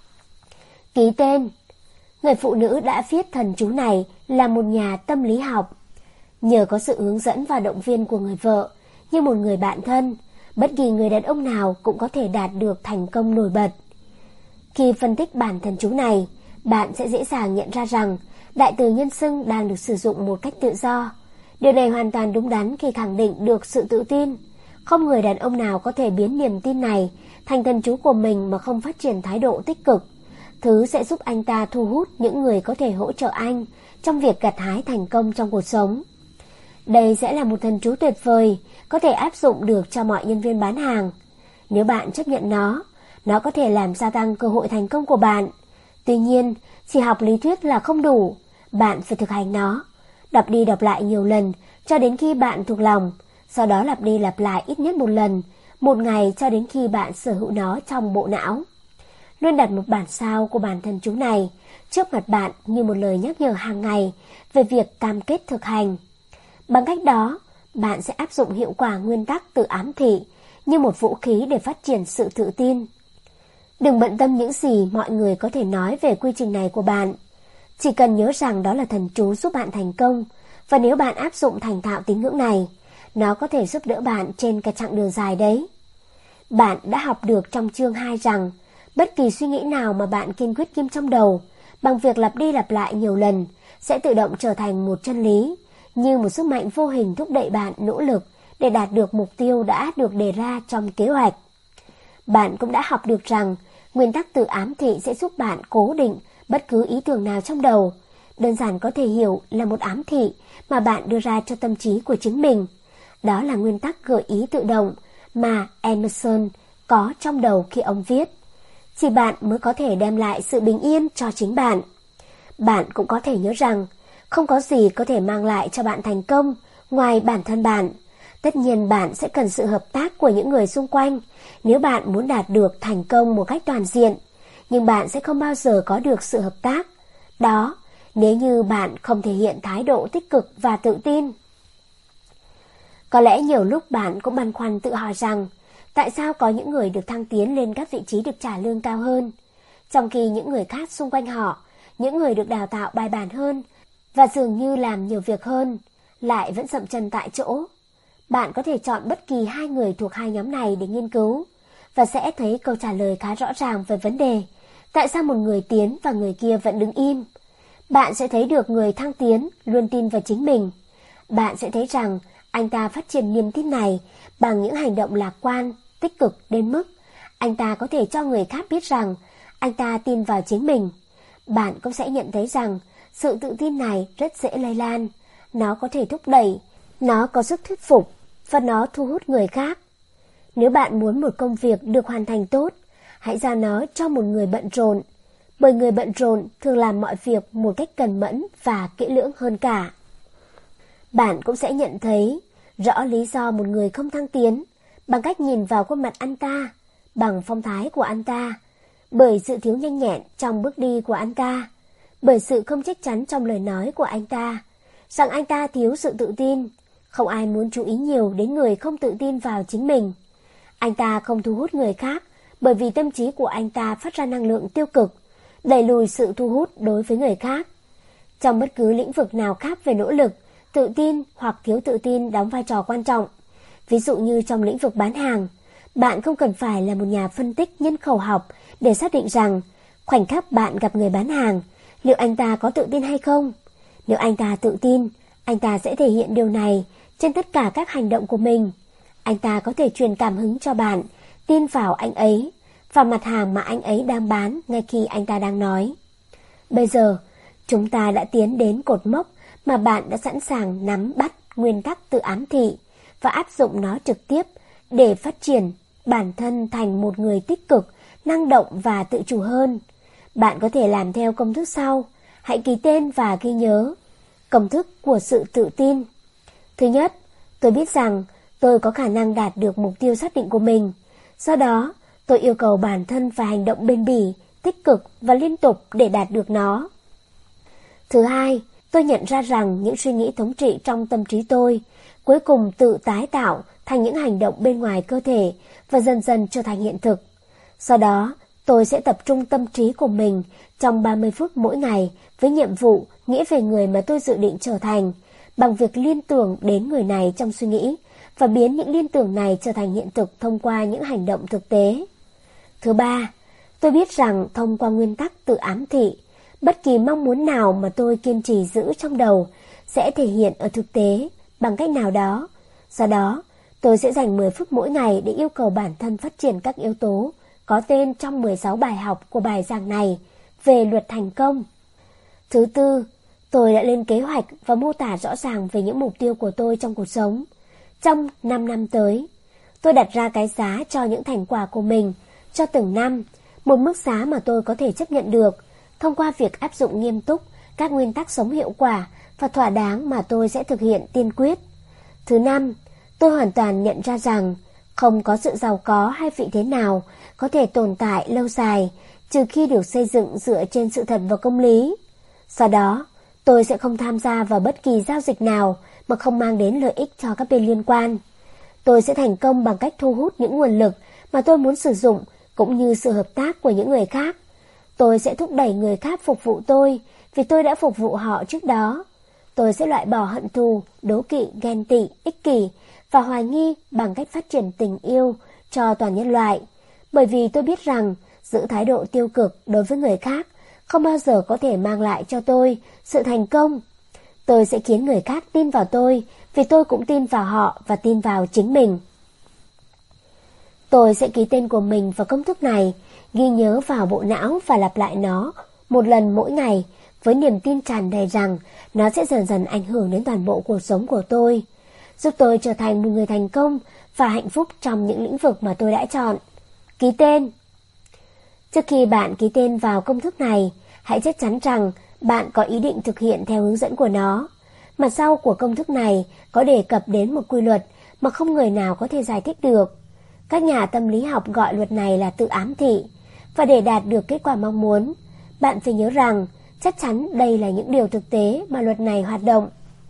Ký tên. Người phụ nữ đã viết thần chú này là một nhà tâm lý học. Nhờ có sự hướng dẫn và động viên của người vợ, như một người bạn thân, bất kỳ người đàn ông nào cũng có thể đạt được thành công nổi bật. Khi phân tích bản thần chú này, bạn sẽ dễ dàng nhận ra rằng đại từ nhân xưng đang được sử dụng một cách tự do. Điều này hoàn toàn đúng đắn khi khẳng định được sự tự tin. Không người đàn ông nào có thể biến niềm tin này thành thần chú của mình mà không phát triển thái độ tích cực. Thứ sẽ giúp anh ta thu hút những người có thể hỗ trợ anh trong việc gặt hái thành công trong cuộc sống. Đây sẽ là một thần chú tuyệt vời, có thể áp dụng được cho mọi nhân viên bán hàng. Nếu bạn chấp nhận nó, nó có thể làm gia tăng cơ hội thành công của bạn. Tuy nhiên, chỉ học lý thuyết là không đủ, bạn phải thực hành nó. Đọc đi đọc lại nhiều lần cho đến khi bạn thuộc lòng, sau đó lặp đi lặp lại ít nhất một lần, một ngày cho đến khi bạn sở hữu nó trong bộ não. Luôn đặt một bản sao của bản thần chú này trước mặt bạn như một lời nhắc nhở hàng ngày về việc cam kết thực hành. Bằng cách đó, bạn sẽ áp dụng hiệu quả nguyên tắc tự ám thị như một vũ khí để phát triển sự tự tin. Đừng bận tâm những gì mọi người có thể nói về quy trình này của bạn. Chỉ cần nhớ rằng đó là thần chú giúp bạn thành công, và nếu bạn áp dụng thành thạo tín ngưỡng này, nó có thể giúp đỡ bạn trên cả chặng đường dài đấy. Bạn đã học được trong chương hai rằng bất kỳ suy nghĩ nào mà bạn kiên quyết ghim trong đầu bằng việc lặp đi lặp lại nhiều lần sẽ tự động trở thành một chân lý, như một sức mạnh vô hình thúc đẩy bạn nỗ lực để đạt được mục tiêu đã được đề ra trong kế hoạch. Bạn cũng đã học được rằng nguyên tắc tự ám thị sẽ giúp bạn cố định bất cứ ý tưởng nào trong đầu. Đơn giản có thể hiểu là một ám thị mà bạn đưa ra cho tâm trí của chính mình. Đó là nguyên tắc gợi ý tự động mà Emerson có trong đầu khi ông viết. Chỉ bạn mới có thể đem lại sự bình yên cho chính bạn. Bạn cũng có thể nhớ rằng không có gì có thể mang lại cho bạn thành công ngoài bản thân bạn. Tất nhiên bạn sẽ cần sự hợp tác của những người xung quanh nếu bạn muốn đạt được thành công một cách toàn diện, nhưng bạn sẽ không bao giờ có được sự hợp tác đó nếu như bạn không thể hiện thái độ tích cực và tự tin. Có lẽ nhiều lúc bạn cũng băn khoăn tự hỏi rằng tại sao có những người được thăng tiến lên các vị trí được trả lương cao hơn, trong khi những người khác xung quanh họ, những người được đào tạo bài bản hơn và dường như làm nhiều việc hơn, lại vẫn dậm chân tại chỗ. Bạn có thể chọn bất kỳ hai người thuộc hai nhóm này để nghiên cứu và sẽ thấy câu trả lời khá rõ ràng về vấn đề tại sao một người tiến và người kia vẫn đứng im. Bạn sẽ thấy được người thăng tiến luôn tin vào chính mình. Bạn sẽ thấy rằng anh ta phát triển niềm tin này bằng những hành động lạc quan, tích cực đến mức anh ta có thể cho người khác biết rằng anh ta tin vào chính mình. Bạn cũng sẽ nhận thấy rằng sự tự tin này rất dễ lây lan. Nó có thể thúc đẩy, nó có sức thuyết phục và nó thu hút người khác. Nếu bạn muốn một công việc được hoàn thành tốt, hãy giao nó cho một người bận rộn, bởi người bận rộn thường làm mọi việc một cách cần mẫn và kỹ lưỡng hơn cả. Bạn cũng sẽ nhận thấy rõ lý do một người không thăng tiến bằng cách nhìn vào khuôn mặt anh ta, bằng phong thái của anh ta, bởi sự thiếu nhanh nhẹn trong bước đi của anh ta, bởi sự không chắc chắn trong lời nói của anh ta, rằng anh ta thiếu sự tự tin. Không ai muốn chú ý nhiều đến người không tự tin vào chính mình. Anh ta không thu hút người khác bởi vì tâm trí của anh ta phát ra năng lượng tiêu cực, đẩy lùi sự thu hút đối với người khác. Trong bất cứ lĩnh vực nào khác về nỗ lực, tự tin hoặc thiếu tự tin đóng vai trò quan trọng. Ví dụ như trong lĩnh vực bán hàng, bạn không cần phải là một nhà phân tích nhân khẩu học để xác định rằng khoảnh khắc bạn gặp người bán hàng, liệu anh ta có tự tin hay không. Nếu anh ta tự tin, anh ta sẽ thể hiện điều này trên tất cả các hành động của mình. Anh ta có thể truyền cảm hứng cho bạn tin vào anh ấy và mặt hàng mà anh ấy đang bán ngay khi anh ta đang nói. Bây giờ, chúng ta đã tiến đến cột mốc mà bạn đã sẵn sàng nắm bắt nguyên tắc tự ám thị và áp dụng nó trực tiếp để phát triển bản thân thành một người tích cực, năng động và tự chủ hơn. Bạn có thể làm theo công thức sau. Hãy ký tên và ghi nhớ. Công thức của sự tự tin. Thứ nhất, tôi biết rằng tôi có khả năng đạt được mục tiêu xác định của mình. Do đó, tôi yêu cầu bản thân phải hành động bền bỉ, tích cực và liên tục để đạt được nó. Thứ hai, tôi nhận ra rằng những suy nghĩ thống trị trong tâm trí tôi cuối cùng tự tái tạo thành những hành động bên ngoài cơ thể và dần dần trở thành hiện thực. Sau đó, tôi sẽ tập trung tâm trí của mình trong ba mươi phút mỗi ngày với nhiệm vụ nghĩ về người mà tôi dự định trở thành, bằng việc liên tưởng đến người này trong suy nghĩ và biến những liên tưởng này trở thành hiện thực thông qua những hành động thực tế. Thứ ba, tôi biết rằng thông qua nguyên tắc tự ám thị, bất kỳ mong muốn nào mà tôi kiên trì giữ trong đầu sẽ thể hiện ở thực tế bằng cách nào đó. Sau đó, tôi sẽ dành mười phút mỗi ngày để yêu cầu bản thân phát triển các yếu tố có tên trong mười sáu bài học của bài giảng này về luật thành công. Thứ tư, tôi đã lên kế hoạch và mô tả rõ ràng về những mục tiêu của tôi trong cuộc sống. Trong năm năm tới, tôi đặt ra cái giá cho những thành quả của mình cho từng năm, một mức giá mà tôi có thể chấp nhận được, thông qua việc áp dụng nghiêm túc các nguyên tắc sống hiệu quả và thỏa đáng mà tôi sẽ thực hiện tiên quyết. Thứ năm, tôi hoàn toàn nhận ra rằng không có sự giàu có hay vị thế nào có thể tồn tại lâu dài trừ khi được xây dựng dựa trên sự thật và công lý. Sau đó, tôi sẽ không tham gia vào bất kỳ giao dịch nào mà không mang đến lợi ích cho các bên liên quan. Tôi sẽ thành công bằng cách thu hút những nguồn lực mà tôi muốn sử dụng cũng như sự hợp tác của những người khác. Tôi sẽ thúc đẩy người khác phục vụ tôi vì tôi đã phục vụ họ trước đó. Tôi sẽ loại bỏ hận thù, đố kỵ, ghen tị, ích kỷ và hoài nghi bằng cách phát triển tình yêu cho toàn nhân loại. Bởi vì tôi biết rằng giữ thái độ tiêu cực đối với người khác không bao giờ có thể mang lại cho tôi sự thành công. Tôi sẽ khiến người khác tin vào tôi vì tôi cũng tin vào họ và tin vào chính mình. Tôi sẽ ký tên của mình vào công thức này, ghi nhớ vào bộ não và lặp lại nó một lần mỗi ngày với niềm tin tràn đầy rằng nó sẽ dần dần ảnh hưởng đến toàn bộ cuộc sống của tôi, giúp tôi trở thành một người thành công và hạnh phúc trong những lĩnh vực mà tôi đã chọn. Ký tên. Trước khi bạn ký tên vào công thức này, hãy chắc chắn rằng bạn có ý định thực hiện theo hướng dẫn của nó. Mặt sau của công thức này có đề cập đến một quy luật mà không người nào có thể giải thích được. Các nhà tâm lý học gọi luật này là tự ám thị, và để đạt được kết quả mong muốn, bạn phải nhớ rằng chắc chắn đây là những điều thực tế mà luật này hoạt động.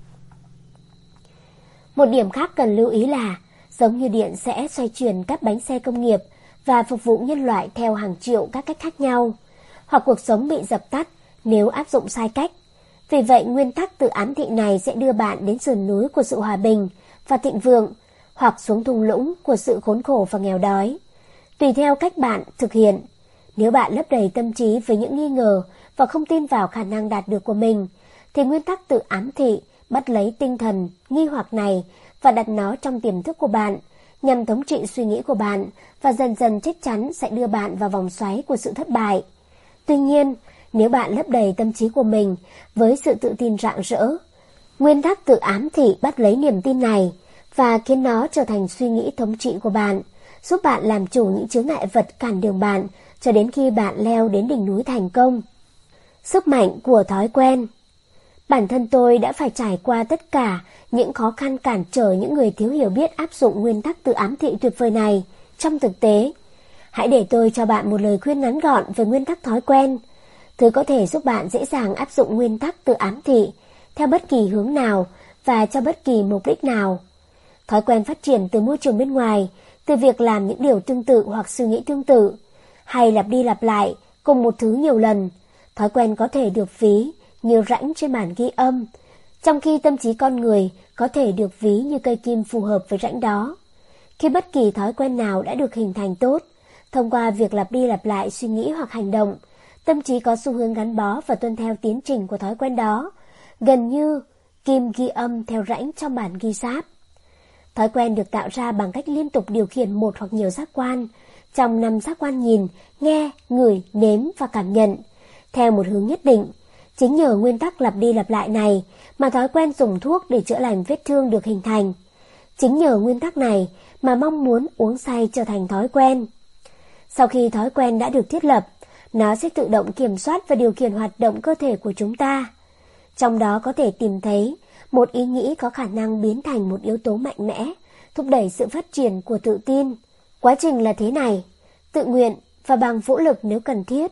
Một điểm khác cần lưu ý là, giống như điện sẽ xoay chuyển các bánh xe công nghiệp và phục vụ nhân loại theo hàng triệu các cách khác nhau, hoặc cuộc sống bị dập tắt nếu áp dụng sai cách. Vì vậy, nguyên tắc tự ám thị này sẽ đưa bạn đến sườn núi của sự hòa bình và thịnh vượng, hoặc xuống thung lũng của sự khốn khổ và nghèo đói. Tùy theo cách bạn thực hiện, nếu bạn lấp đầy tâm trí với những nghi ngờ và không tin vào khả năng đạt được của mình, thì nguyên tắc tự ám thị bắt lấy tinh thần nghi hoặc này và đặt nó trong tiềm thức của bạn, nhằm thống trị suy nghĩ của bạn, và dần dần chắc chắn sẽ đưa bạn vào vòng xoáy của sự thất bại. Tuy nhiên, nếu bạn lấp đầy tâm trí của mình với sự tự tin rạng rỡ, nguyên tắc tự ám thị bắt lấy niềm tin này và khiến nó trở thành suy nghĩ thống trị của bạn, giúp bạn làm chủ những chướng ngại vật cản đường bạn cho đến khi bạn leo đến đỉnh núi thành công. Sức mạnh của thói quen. Bản thân tôi đã phải trải qua tất cả những khó khăn cản trở những người thiếu hiểu biết áp dụng nguyên tắc tự ám thị tuyệt vời này trong thực tế. Hãy để tôi cho bạn một lời khuyên ngắn gọn về nguyên tắc thói quen, thứ có thể giúp bạn dễ dàng áp dụng nguyên tắc tự ám thị theo bất kỳ hướng nào và cho bất kỳ mục đích nào. Thói quen phát triển từ môi trường bên ngoài, từ việc làm những điều tương tự hoặc suy nghĩ tương tự, hay lặp đi lặp lại cùng một thứ nhiều lần. Thói quen có thể được ví như rãnh trên bản ghi âm, trong khi tâm trí con người có thể được ví như cây kim phù hợp với rãnh đó. Khi bất kỳ thói quen nào đã được hình thành tốt, thông qua việc lặp đi lặp lại suy nghĩ hoặc hành động, tâm trí có xu hướng gắn bó và tuân theo tiến trình của thói quen đó, gần như kim ghi âm theo rãnh trong bản ghi sáp. Thói quen được tạo ra bằng cách liên tục điều khiển một hoặc nhiều giác quan, trong năm giác quan nhìn, nghe, ngửi, nếm và cảm nhận, theo một hướng nhất định. Chính nhờ nguyên tắc lặp đi lặp lại này mà thói quen dùng thuốc để chữa lành vết thương được hình thành. Chính nhờ nguyên tắc này mà mong muốn uống say trở thành thói quen. Sau khi thói quen đã được thiết lập, nó sẽ tự động kiểm soát và điều khiển hoạt động cơ thể của chúng ta. Trong đó có thể tìm thấy một ý nghĩ có khả năng biến thành một yếu tố mạnh mẽ, thúc đẩy sự phát triển của tự tin. Quá trình là thế này: tự nguyện và bằng vũ lực nếu cần thiết,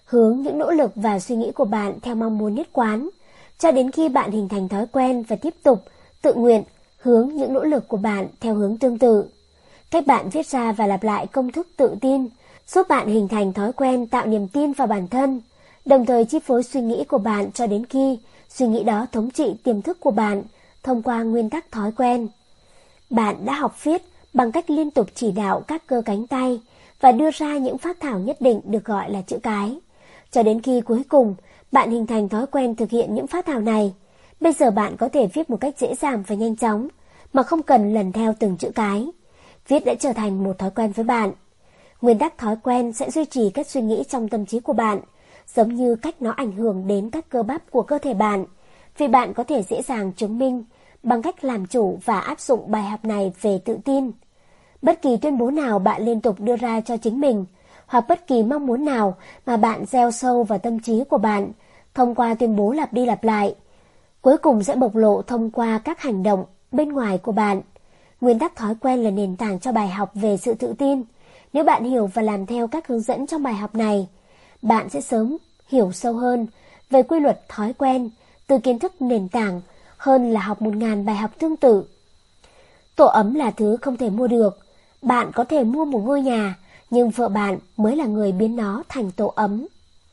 hướng những nỗ lực và suy nghĩ của bạn theo mong muốn nhất quán, cho đến khi bạn hình thành thói quen và tiếp tục tự nguyện hướng những nỗ lực của bạn theo hướng tương tự. Cách bạn viết ra và lặp lại công thức tự tin giúp bạn hình thành thói quen tạo niềm tin vào bản thân, đồng thời chi phối suy nghĩ của bạn cho đến khi suy nghĩ đó thống trị tiềm thức của bạn thông qua nguyên tắc thói quen. Bạn đã học viết bằng cách liên tục chỉ đạo các cơ cánh tay và đưa ra những phác thảo nhất định được gọi là chữ cái, cho đến khi cuối cùng bạn hình thành thói quen thực hiện những phác thảo này. Bây giờ bạn có thể viết một cách dễ dàng và nhanh chóng mà không cần lần theo từng chữ cái. Viết đã trở thành một thói quen với bạn. Nguyên tắc thói quen sẽ duy trì các suy nghĩ trong tâm trí của bạn, giống như cách nó ảnh hưởng đến các cơ bắp của cơ thể bạn, vì bạn có thể dễ dàng chứng minh bằng cách làm chủ và áp dụng bài học này về tự tin. Bất kỳ tuyên bố nào bạn liên tục đưa ra cho chính mình, hoặc bất kỳ mong muốn nào mà bạn gieo sâu vào tâm trí của bạn thông qua tuyên bố lặp đi lặp lại, cuối cùng sẽ bộc lộ thông qua các hành động bên ngoài của bạn. Nguyên tắc thói quen là nền tảng cho bài học về sự tự tin. Nếu bạn hiểu và làm theo các hướng dẫn trong bài học này, bạn sẽ sớm hiểu sâu hơn về quy luật thói quen từ kiến thức nền tảng hơn là học một ngàn bài học tương tự. Tổ ấm là thứ không thể mua được. Bạn có thể mua một ngôi nhà, nhưng vợ bạn mới là người biến nó thành tổ ấm.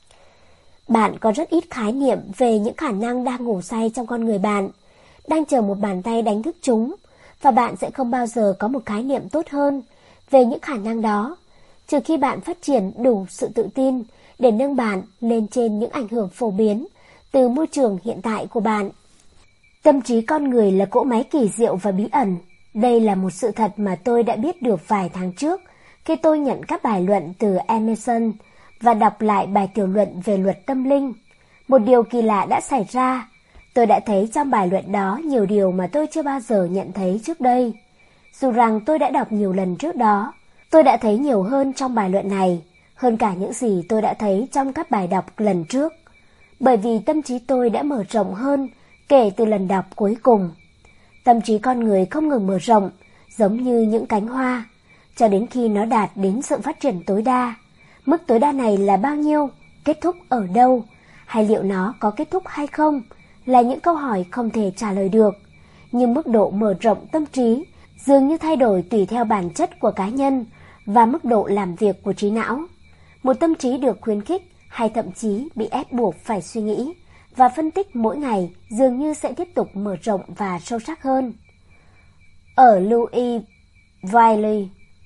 Bạn có rất ít khái niệm về những khả năng đang ngủ say trong con người bạn, đang chờ một bàn tay đánh thức chúng, và bạn sẽ không bao giờ có một khái niệm tốt hơn về những khả năng đó, trừ khi bạn phát triển đủ sự tự tin để nâng bạn lên trên những ảnh hưởng phổ biến từ môi trường hiện tại của bạn. Tâm trí con người là cỗ máy kỳ diệu và bí ẩn. Đây là một sự thật mà tôi đã biết được vài tháng trước khi tôi nhận các bài luận từ Emerson và đọc lại bài tiểu luận về luật tâm linh. Một điều kỳ lạ đã xảy ra. Tôi đã thấy trong bài luận đó nhiều điều mà tôi chưa bao giờ nhận thấy trước đây. Dù rằng tôi đã đọc nhiều lần trước đó, tôi đã thấy nhiều hơn trong bài luận này, hơn cả những gì tôi đã thấy trong các bài đọc lần trước. Bởi vì tâm trí tôi đã mở rộng hơn kể từ lần đọc cuối cùng. Tâm trí con người không ngừng mở rộng, giống như những cánh hoa, cho đến khi nó đạt đến sự phát triển tối đa. Mức tối đa này là bao nhiêu? Kết thúc ở đâu? Hay liệu nó có kết thúc hay không? Là những câu hỏi không thể trả lời được. Nhưng mức độ mở rộng tâm trí dường như thay đổi tùy theo bản chất của cá nhân và mức độ làm việc của trí não. Một tâm trí được khuyến khích hay thậm chí bị ép buộc phải suy nghĩ và phân tích mỗi ngày dường như sẽ tiếp tục mở rộng và sâu sắc hơn. Ở Louisville,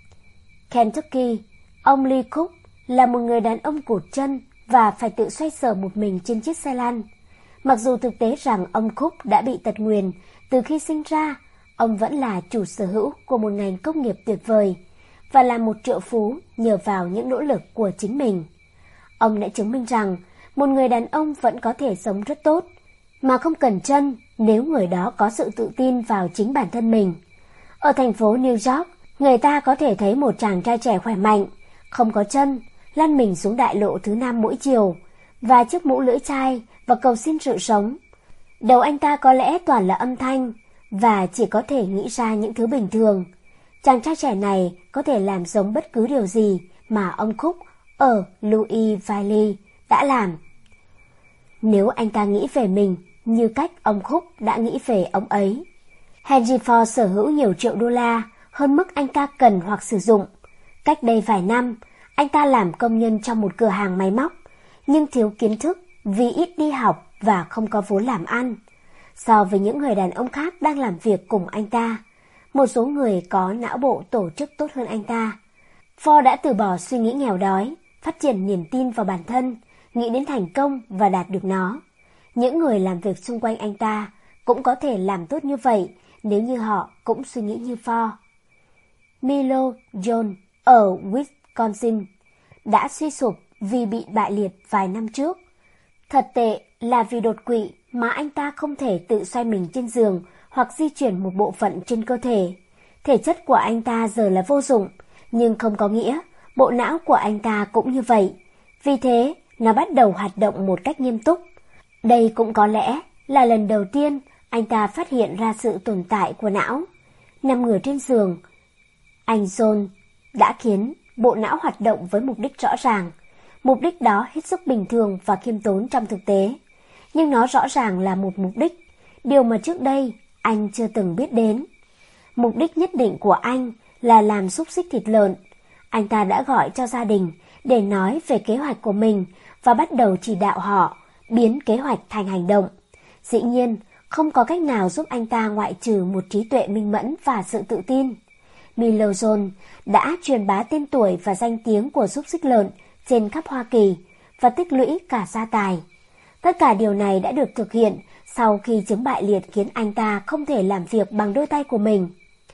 Kentucky, ông Lee Cook là một người đàn ông cụt chân và phải tự xoay sở một mình trên chiếc xe lăn. Mặc dù thực tế rằng ông Cook đã bị tật nguyền từ khi sinh ra, ông vẫn là chủ sở hữu của một ngành công nghiệp tuyệt vời và là một triệu phú nhờ vào những nỗ lực của chính mình. Ông đã chứng minh rằng một người đàn ông vẫn có thể sống rất tốt mà không cần chân nếu người đó có sự tự tin vào chính bản thân mình. Ở thành phố New York, người ta có thể thấy một chàng trai trẻ khỏe mạnh, không có chân, lăn mình xuống đại lộ thứ năm mỗi chiều và chiếc mũ lưỡi chai và cầu xin sự sống. Đầu anh ta có lẽ toàn là âm thanh và chỉ có thể nghĩ ra những thứ bình thường. Chàng trai trẻ này có thể làm giống bất cứ điều gì mà ông Cook ở Louisville đã làm, nếu anh ta nghĩ về mình như cách ông Cook đã nghĩ về ông ấy. Henry Ford sở hữu nhiều triệu đô la hơn mức anh ta cần hoặc sử dụng. Cách đây vài năm, anh ta làm công nhân trong một cửa hàng máy móc, nhưng thiếu kiến thức vì ít đi học và không có vốn làm ăn. So với những người đàn ông khác đang làm việc cùng anh ta, một số người có não bộ tổ chức tốt hơn anh ta. Ford đã từ bỏ suy nghĩ nghèo đói, phát triển niềm tin vào bản thân, nghĩ đến thành công và đạt được nó. Những người làm việc xung quanh anh ta cũng có thể làm tốt như vậy nếu như họ cũng suy nghĩ như Ford. Milo Jones ở Wisconsin đã suy sụp vì bị bại liệt vài năm trước. Thật tệ là vì đột quỵ mà anh ta không thể tự xoay mình trên giường hoặc di chuyển một bộ phận trên cơ thể. Thể chất của anh ta giờ là vô dụng, nhưng không có nghĩa bộ não của anh ta cũng như vậy. Vì thế, nó bắt đầu hoạt động một cách nghiêm túc. Đây cũng có lẽ là lần đầu tiên anh ta phát hiện ra sự tồn tại của não. Nằm ngửa trên giường, anh John đã khiến bộ não hoạt động với mục đích rõ ràng. Mục đích đó hết sức bình thường và khiêm tốn trong thực tế, nhưng nó rõ ràng là một mục đích, điều mà trước đây anh chưa từng biết đến. Mục đích nhất định của anh là làm xúc xích thịt lợn. Anh ta đã gọi cho gia đình để nói về kế hoạch của mình và bắt đầu chỉ đạo họ biến kế hoạch thành hành động. Dĩ nhiên, không có cách nào giúp anh ta ngoại trừ một trí tuệ minh mẫn và sự tự tin. Miller Jones đã truyền bá tên tuổi và danh tiếng của xúc xích lợn trên khắp Hoa Kỳ và tích lũy cả gia tài. Tất cả điều này đã được thực hiện sau khi chứng bại liệt khiến anh ta không thể làm việc bằng đôi tay của mình.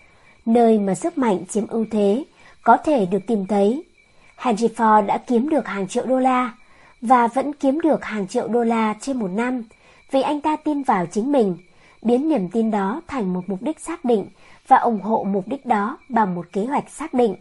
Nơi mà sức mạnh chiếm ưu thế có thể được tìm thấy, Henry Ford đã kiếm được hàng triệu đô la và vẫn kiếm được hàng triệu đô la trên một năm vì anh ta tin vào chính mình, biến niềm tin đó thành một mục đích xác định và ủng hộ mục đích đó bằng một kế hoạch xác định.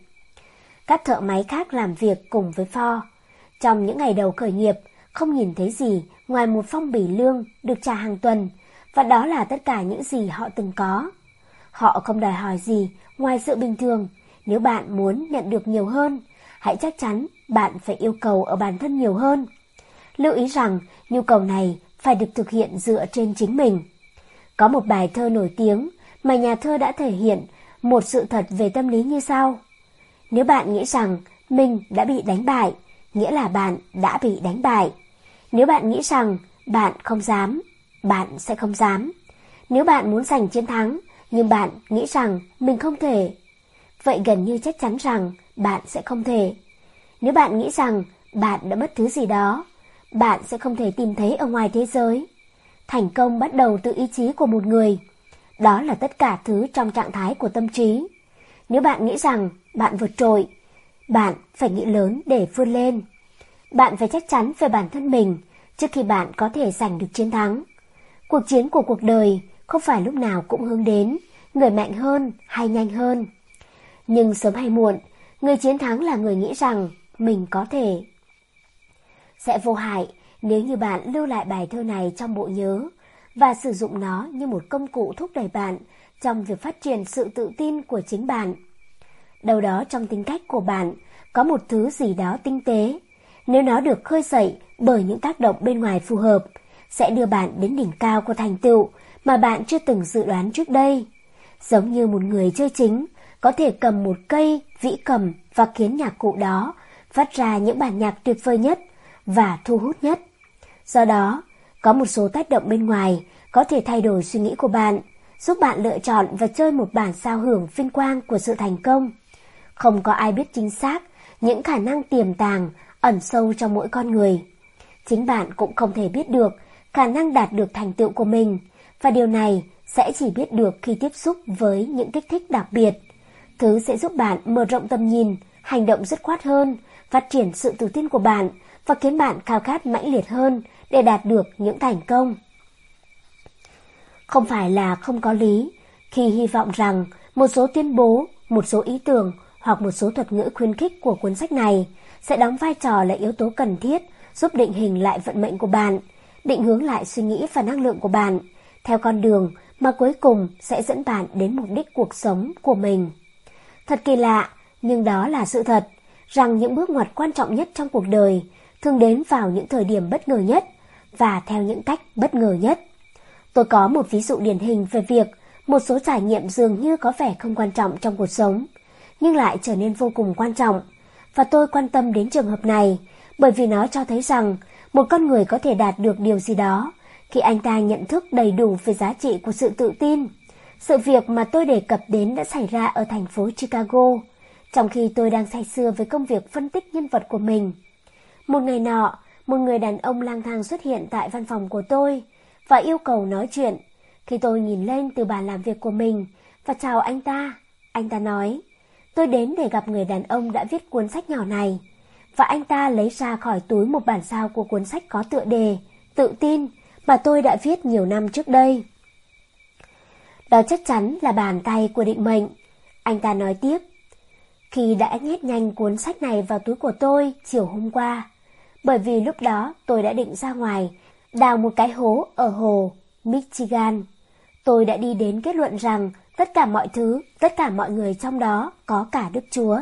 Các thợ máy khác làm việc cùng với Ford. Trong những ngày đầu khởi nghiệp, không nhìn thấy gì ngoài một phong bì lương được trả hàng tuần, và đó là tất cả những gì họ từng có. Họ không đòi hỏi gì ngoài sự bình thường. Nếu bạn muốn nhận được nhiều hơn, hãy chắc chắn bạn phải yêu cầu ở bản thân nhiều hơn. Lưu ý rằng nhu cầu này phải được thực hiện dựa trên chính mình. Có một bài thơ nổi tiếng mà nhà thơ đã thể hiện một sự thật về tâm lý như sau. Nếu bạn nghĩ rằng mình đã bị đánh bại, nghĩa là bạn đã bị đánh bại. Nếu bạn nghĩ rằng bạn không dám, bạn sẽ không dám. Nếu bạn muốn giành chiến thắng, nhưng bạn nghĩ rằng mình không thể, vậy gần như chắc chắn rằng bạn sẽ không thể. Nếu bạn nghĩ rằng bạn đã mất thứ gì đó, bạn sẽ không thể tìm thấy ở ngoài thế giới. Thành công bắt đầu từ ý chí của một người. Đó là tất cả thứ trong trạng thái của tâm trí. Nếu bạn nghĩ rằng bạn vượt trội, bạn phải nghĩ lớn để vươn lên. Bạn phải chắc chắn về bản thân mình trước khi bạn có thể giành được chiến thắng. Cuộc chiến của cuộc đời không phải lúc nào cũng hướng đến người mạnh hơn hay nhanh hơn. Nhưng sớm hay muộn, người chiến thắng là người nghĩ rằng mình có thể. Sẽ vô hại nếu như bạn lưu lại bài thơ này trong bộ nhớ và sử dụng nó như một công cụ thúc đẩy bạn trong việc phát triển sự tự tin của chính bạn. Đâu đó trong tính cách của bạn có một thứ gì đó tinh tế. Nếu nó được khơi dậy bởi những tác động bên ngoài phù hợp, sẽ đưa bạn đến đỉnh cao của thành tựu mà bạn chưa từng dự đoán trước đây. Giống như một người chơi chính có thể cầm một cây vĩ cầm và khiến nhạc cụ đó phát ra những bản nhạc tuyệt vời nhất và thu hút nhất. Do đó, có một số tác động bên ngoài có thể thay đổi suy nghĩ của bạn, giúp bạn lựa chọn và chơi một bản sao hưởng vinh quang của sự thành công. Không có ai biết chính xác những khả năng tiềm tàng ẩn sâu trong mỗi con người. Chính bạn cũng không thể biết được khả năng đạt được thành tựu của mình, và điều này sẽ chỉ biết được khi tiếp xúc với những kích thích đặc biệt. Thứ sẽ giúp bạn mở rộng tầm nhìn, hành động dứt khoát hơn, phát triển sự tự tin của bạn và khiến bạn khao khát mãnh liệt hơn để đạt được những thành công. Không phải là không có lý khi hy vọng rằng một số tuyên bố, một số ý tưởng hoặc một số thuật ngữ khuyến khích của cuốn sách này sẽ đóng vai trò là yếu tố cần thiết giúp định hình lại vận mệnh của bạn, định hướng lại suy nghĩ và năng lượng của bạn theo con đường mà cuối cùng sẽ dẫn bạn đến mục đích cuộc sống của mình. Thật kỳ lạ, nhưng đó là sự thật, rằng những bước ngoặt quan trọng nhất trong cuộc đời thường đến vào những thời điểm bất ngờ nhất và theo những cách bất ngờ nhất. Tôi có một ví dụ điển hình về việc một số trải nghiệm dường như có vẻ không quan trọng trong cuộc sống, nhưng lại trở nên vô cùng quan trọng. Và tôi quan tâm đến trường hợp này bởi vì nó cho thấy rằng một con người có thể đạt được điều gì đó khi anh ta nhận thức đầy đủ về giá trị của sự tự tin. Sự việc mà tôi đề cập đến đã xảy ra ở thành phố Chicago, trong khi tôi đang say sưa với công việc phân tích nhân vật của mình. Một ngày nọ, một người đàn ông lang thang xuất hiện tại văn phòng của tôi và yêu cầu nói chuyện. Khi tôi nhìn lên từ bàn làm việc của mình và chào anh ta, anh ta nói, tôi đến để gặp người đàn ông đã viết cuốn sách nhỏ này. Và anh ta lấy ra khỏi túi một bản sao của cuốn sách có tựa đề Tự tin mà tôi đã viết nhiều năm trước đây. Đó chắc chắn là bàn tay của định mệnh, anh ta nói tiếp. Khi đã nhét nhanh cuốn sách này vào túi của tôi chiều hôm qua, bởi vì lúc đó tôi đã định ra ngoài đào một cái hố ở hồ Michigan. Tôi đã đi đến kết luận rằng tất cả mọi thứ, tất cả mọi người trong đó có cả Đức Chúa.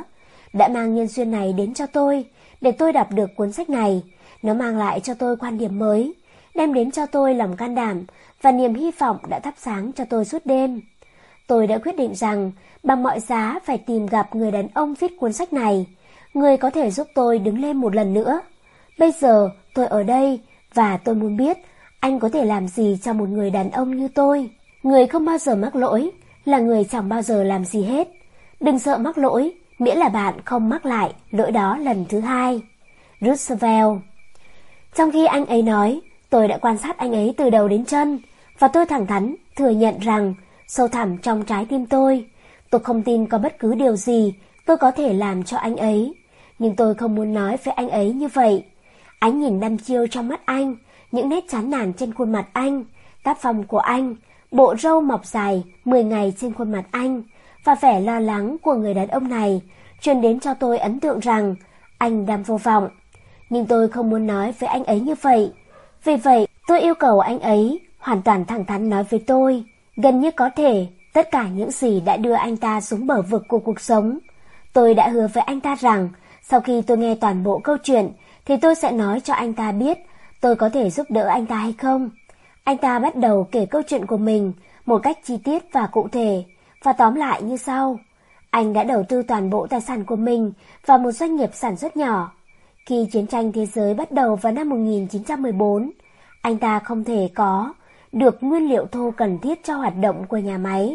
đã mang nhân duyên này đến cho tôi, để tôi đọc được cuốn sách này. Nó mang lại cho tôi quan điểm mới, đem đến cho tôi lòng can đảm và niềm hy vọng đã thắp sáng cho tôi suốt đêm. Tôi đã quyết định rằng bằng mọi giá phải tìm gặp người đàn ông viết cuốn sách này, người có thể giúp tôi đứng lên một lần nữa. Bây giờ tôi ở đây và tôi muốn biết anh có thể làm gì cho một người đàn ông như tôi. Người không bao giờ mắc lỗi là người chẳng bao giờ làm gì hết. Đừng sợ mắc lỗi, miễn là bạn không mắc lại lỗi đó lần thứ hai. Roosevelt. Trong khi anh ấy nói, tôi đã quan sát anh ấy từ đầu đến chân, và tôi thẳng thắn thừa nhận rằng sâu thẳm trong trái tim tôi, tôi không tin có bất cứ điều gì tôi có thể làm cho anh ấy. Nhưng tôi không muốn nói với anh ấy như vậy. Ánh nhìn đăm chiêu trong mắt anh, những nét chán nản trên khuôn mặt anh, tác phong của anh, bộ râu mọc dài mười ngày trên khuôn mặt anh, và vẻ lo lắng của người đàn ông này truyền đến cho tôi ấn tượng rằng anh đang vô vọng. Nhưng tôi không muốn nói với anh ấy như vậy. Vì vậy, tôi yêu cầu anh ấy hoàn toàn thẳng thắn nói với tôi, gần như có thể, tất cả những gì đã đưa anh ta xuống bờ vực của cuộc sống. Tôi đã hứa với anh ta rằng, sau khi tôi nghe toàn bộ câu chuyện, thì tôi sẽ nói cho anh ta biết tôi có thể giúp đỡ anh ta hay không. Anh ta bắt đầu kể câu chuyện của mình một cách chi tiết và cụ thể, và tóm lại như sau. Anh đã đầu tư toàn bộ tài sản của mình vào một doanh nghiệp sản xuất nhỏ. Khi chiến tranh thế giới bắt đầu vào năm một nghìn chín trăm mười bốn, anh ta không thể có được nguyên liệu thô cần thiết cho hoạt động của nhà máy.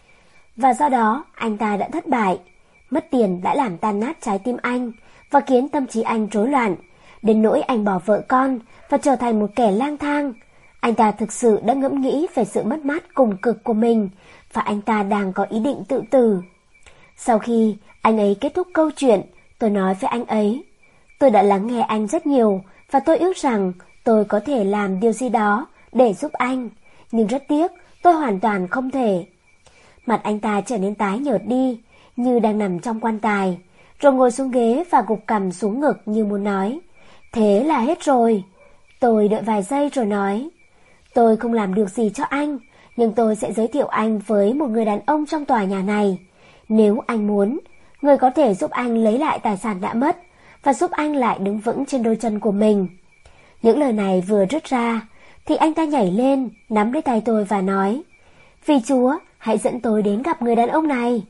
Và do đó, anh ta đã thất bại. Mất tiền đã làm tan nát trái tim anh và khiến tâm trí anh rối loạn, đến nỗi anh bỏ vợ con và trở thành một kẻ lang thang. Anh ta thực sự đã ngẫm nghĩ về sự mất mát cùng cực của mình, và anh ta đang có ý định tự tử. Sau khi anh ấy kết thúc câu chuyện, tôi nói với anh ấy, tôi đã lắng nghe anh rất nhiều và tôi ước rằng tôi có thể làm điều gì đó để giúp anh, nhưng rất tiếc tôi hoàn toàn không thể. Mặt anh ta trở nên tái nhợt đi, như đang nằm trong quan tài, rồi ngồi xuống ghế và gục cằm xuống ngực như muốn nói, thế là hết rồi. Tôi đợi vài giây rồi nói, tôi không làm được gì cho anh, nhưng tôi sẽ giới thiệu anh với một người đàn ông trong tòa nhà này. Nếu anh muốn, người có thể giúp anh lấy lại tài sản đã mất và giúp anh lại đứng vững trên đôi chân của mình. Những lời này vừa rứt ra, thì anh ta nhảy lên, nắm lấy tay tôi và nói, vì Chúa, hãy dẫn tôi đến gặp người đàn ông này.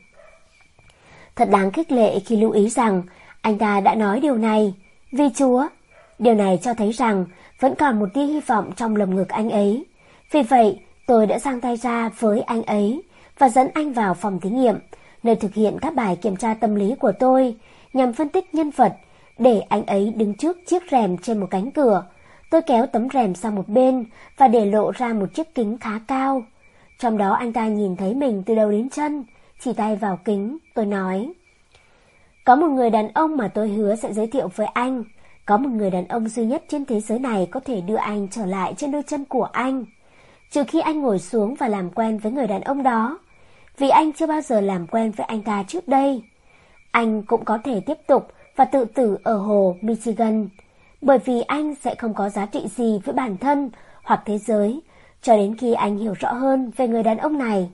Thật đáng khích lệ khi lưu ý rằng anh ta đã nói điều này, vì Chúa. Điều này cho thấy rằng vẫn còn một tia hy vọng trong lồng ngực anh ấy. Vì vậy, tôi đã giang tay ra với anh ấy và dẫn anh vào phòng thí nghiệm, nơi thực hiện các bài kiểm tra tâm lý của tôi nhằm phân tích nhân vật, để anh ấy đứng trước chiếc rèm trên một cánh cửa. Tôi kéo tấm rèm sang một bên và để lộ ra một chiếc kính khá cao. Trong đó anh ta nhìn thấy mình từ đầu đến chân, chỉ tay vào kính, tôi nói. Có một người đàn ông mà tôi hứa sẽ giới thiệu với anh. Có một người đàn ông duy nhất trên thế giới này có thể đưa anh trở lại trên đôi chân của anh. Trừ khi anh ngồi xuống và làm quen với người đàn ông đó. Vì anh chưa bao giờ làm quen với anh ta trước đây. Anh cũng có thể tiếp tục và tự tử ở hồ Michigan. Bởi vì anh sẽ không có giá trị gì với bản thân hoặc thế giới, cho đến khi anh hiểu rõ hơn về người đàn ông này.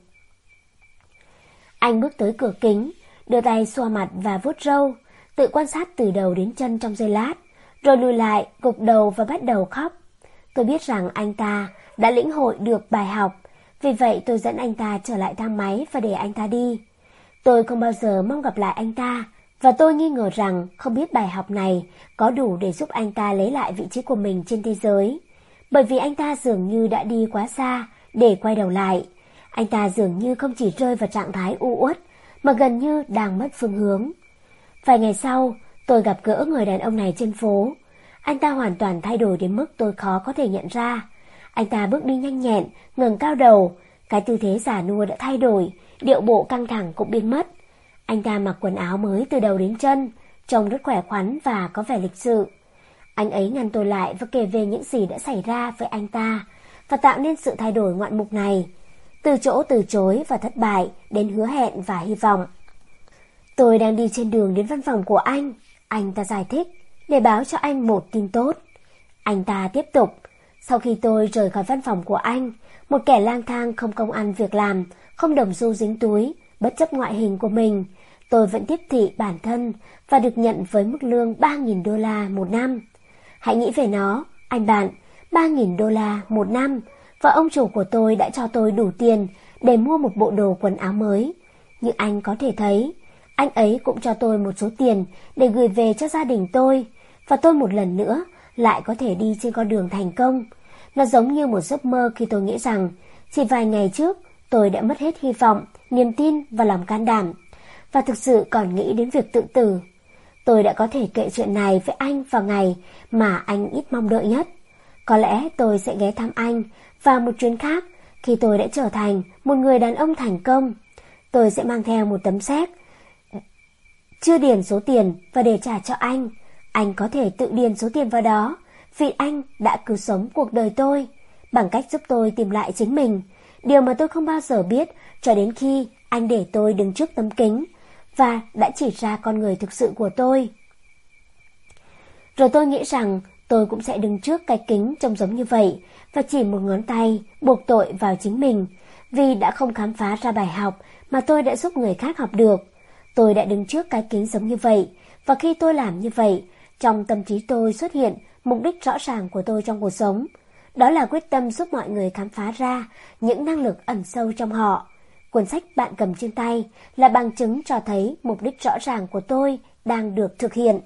Anh bước tới cửa kính, đưa tay xoa mặt và vuốt râu, tự quan sát từ đầu đến chân trong giây lát, rồi lùi lại, gục đầu và bắt đầu khóc. Tôi biết rằng anh ta đã lĩnh hội được bài học, vì vậy tôi dẫn anh ta trở lại thang máy và để anh ta đi. Tôi không bao giờ mong gặp lại anh ta, và tôi nghi ngờ rằng không biết bài học này có đủ để giúp anh ta lấy lại vị trí của mình trên thế giới. Bởi vì anh ta dường như đã đi quá xa để quay đầu lại. Anh ta dường như không chỉ rơi vào trạng thái u uất, mà gần như đang mất phương hướng. Vài ngày sau, tôi gặp gỡ người đàn ông này trên phố. Anh ta hoàn toàn thay đổi đến mức tôi khó có thể nhận ra. Anh ta bước đi nhanh nhẹn, ngẩng cao đầu. Cái tư thế già nua đã thay đổi, điệu bộ căng thẳng cũng biến mất. Anh ta mặc quần áo mới từ đầu đến chân, trông rất khỏe khoắn và có vẻ lịch sự. Anh ấy ngăn tôi lại và kể về những gì đã xảy ra với anh ta và tạo nên sự thay đổi ngoạn mục này, từ chỗ từ chối và thất bại đến hứa hẹn và hy vọng. Tôi đang đi trên đường đến văn phòng của anh, anh ta giải thích, để báo cho anh một tin tốt. Anh ta tiếp tục, sau khi tôi rời khỏi văn phòng của anh, một kẻ lang thang không công ăn việc làm, không đồng xu dính túi, bất chấp ngoại hình của mình, tôi vẫn tiếp thị bản thân và được nhận với mức lương ba nghìn đô la một năm. Hãy nghĩ về nó, anh bạn, ba nghìn đô la một năm, và ông chủ của tôi đã cho tôi đủ tiền để mua một bộ đồ quần áo mới. Như anh có thể thấy, anh ấy cũng cho tôi một số tiền để gửi về cho gia đình tôi, và tôi một lần nữa lại có thể đi trên con đường thành công. Nó giống như một giấc mơ khi tôi nghĩ rằng chỉ vài ngày trước tôi đã mất hết hy vọng, niềm tin và lòng can đảm, và thực sự còn nghĩ đến việc tự tử. Tôi đã có thể kể chuyện này với anh vào ngày mà anh ít mong đợi nhất. Có lẽ tôi sẽ ghé thăm anh vào một chuyến khác khi tôi đã trở thành một người đàn ông thành công. Tôi sẽ mang theo một tấm séc chưa điền số tiền và để trả cho anh. Anh có thể tự điền số tiền vào đó, vì anh đã cứu sống cuộc đời tôi bằng cách giúp tôi tìm lại chính mình, điều mà tôi không bao giờ biết cho đến khi anh để tôi đứng trước tấm kính và đã chỉ ra con người thực sự của tôi. Rồi tôi nghĩ rằng tôi cũng sẽ đứng trước cái kính trông giống như vậy và chỉ một ngón tay buộc tội vào chính mình, vì đã không khám phá ra bài học mà tôi đã giúp người khác học được. Tôi đã đứng trước cái kính giống như vậy, và khi tôi làm như vậy, trong tâm trí tôi xuất hiện mục đích rõ ràng của tôi trong cuộc sống. Đó là quyết tâm giúp mọi người khám phá ra những năng lực ẩn sâu trong họ. Cuốn sách bạn cầm trên tay là bằng chứng cho thấy mục đích rõ ràng của tôi đang được thực hiện.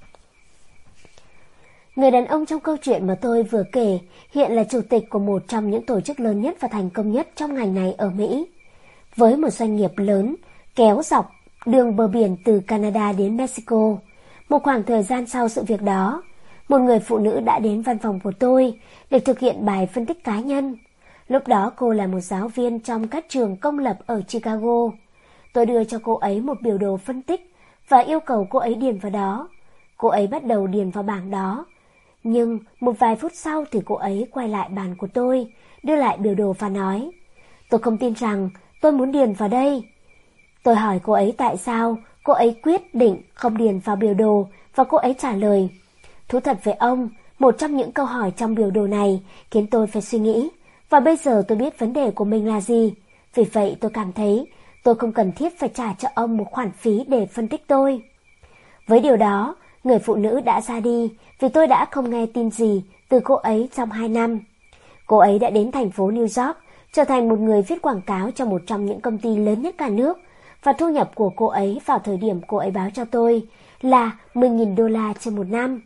Người đàn ông trong câu chuyện mà tôi vừa kể hiện là chủ tịch của một trong những tổ chức lớn nhất và thành công nhất trong ngành này ở Mỹ. Với một doanh nghiệp lớn kéo dọc đường bờ biển từ Canada đến Mexico, một khoảng thời gian sau sự việc đó, một người phụ nữ đã đến văn phòng của tôi để thực hiện bài phân tích cá nhân. Lúc đó cô là một giáo viên trong các trường công lập ở Chicago. Tôi đưa cho cô ấy một biểu đồ phân tích và yêu cầu cô ấy điền vào đó. Cô ấy bắt đầu điền vào bảng đó. Nhưng một vài phút sau thì cô ấy quay lại bàn của tôi, đưa lại biểu đồ và nói: "Tôi không tin rằng tôi muốn điền vào đây." Tôi hỏi cô ấy tại sao cô ấy quyết định không điền vào biểu đồ, và cô ấy trả lời: "Thú thật với ông, một trong những câu hỏi trong biểu đồ này khiến tôi phải suy nghĩ, và bây giờ tôi biết vấn đề của mình là gì. Vì vậy tôi cảm thấy tôi không cần thiết phải trả cho ông một khoản phí để phân tích tôi." Với điều đó, người phụ nữ đã ra đi vì tôi đã không nghe tin gì từ cô ấy trong hai năm. Cô ấy đã đến thành phố New York, trở thành một người viết quảng cáo cho một trong những công ty lớn nhất cả nước, và thu nhập của cô ấy vào thời điểm cô ấy báo cho tôi là mười nghìn đô la trên một năm.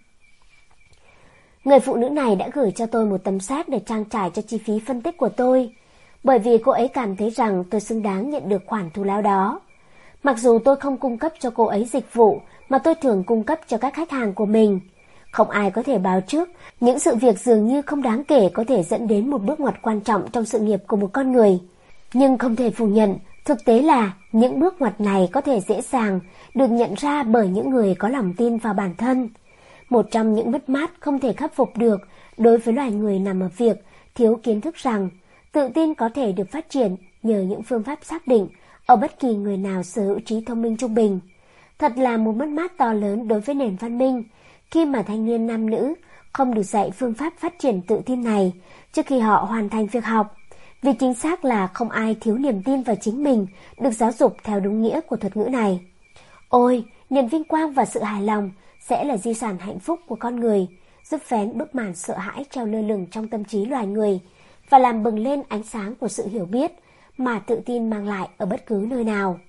Người phụ nữ này đã gửi cho tôi một tấm séc để trang trải cho chi phí phân tích của tôi, bởi vì cô ấy cảm thấy rằng tôi xứng đáng nhận được khoản thù lao đó. Mặc dù tôi không cung cấp cho cô ấy dịch vụ mà tôi thường cung cấp cho các khách hàng của mình. Không ai có thể báo trước những sự việc dường như không đáng kể có thể dẫn đến một bước ngoặt quan trọng trong sự nghiệp của một con người. Nhưng không thể phủ nhận, thực tế là những bước ngoặt này có thể dễ dàng được nhận ra bởi những người có lòng tin vào bản thân. Một trong những mất mát không thể khắc phục được đối với loài người nằm ở việc thiếu kiến thức rằng tự tin có thể được phát triển nhờ những phương pháp xác định ở bất kỳ người nào sở hữu trí thông minh trung bình. Thật là một mất mát to lớn đối với nền văn minh khi mà thanh niên nam nữ không được dạy phương pháp phát triển tự tin này trước khi họ hoàn thành việc học. Vì chính xác là không ai thiếu niềm tin vào chính mình được giáo dục theo đúng nghĩa của thuật ngữ này. Ôi, niềm vinh quang và sự hài lòng sẽ là di sản hạnh phúc của con người, giúp vén bức màn sợ hãi treo lơ lửng trong tâm trí loài người và làm bừng lên ánh sáng của sự hiểu biết mà tự tin mang lại ở bất cứ nơi nào.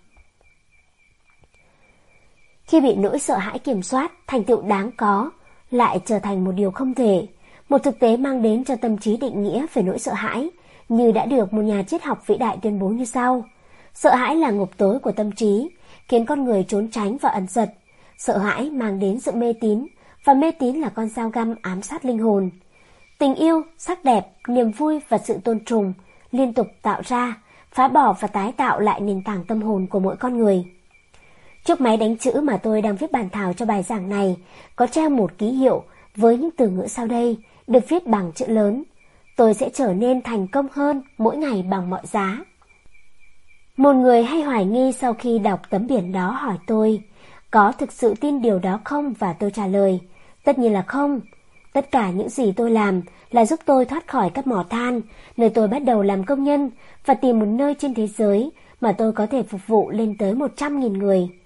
Khi bị nỗi sợ hãi kiểm soát, thành tựu đáng có lại trở thành một điều không thể. Một thực tế mang đến cho tâm trí định nghĩa về nỗi sợ hãi, như đã được một nhà triết học vĩ đại tuyên bố như sau: sợ hãi là ngục tối của tâm trí, khiến con người trốn tránh và ẩn giật. Sợ hãi mang đến sự mê tín, và mê tín là con dao găm ám sát linh hồn. Tình yêu, sắc đẹp, niềm vui và sự tôn trùng liên tục tạo ra, phá bỏ và tái tạo lại nền tảng tâm hồn của mỗi con người. Chiếc máy đánh chữ mà tôi đang viết bản thảo cho bài giảng này có treo một ký hiệu với những từ ngữ sau đây, được viết bằng chữ lớn: tôi sẽ trở nên thành công hơn mỗi ngày bằng mọi giá. Một người hay hoài nghi sau khi đọc tấm biển đó hỏi tôi có thực sự tin điều đó không, và tôi trả lời: tất nhiên là không. Tất cả những gì tôi làm là giúp tôi thoát khỏi các mỏ than, nơi tôi bắt đầu làm công nhân, và tìm một nơi trên thế giới mà tôi có thể phục vụ lên tới một trăm nghìn người.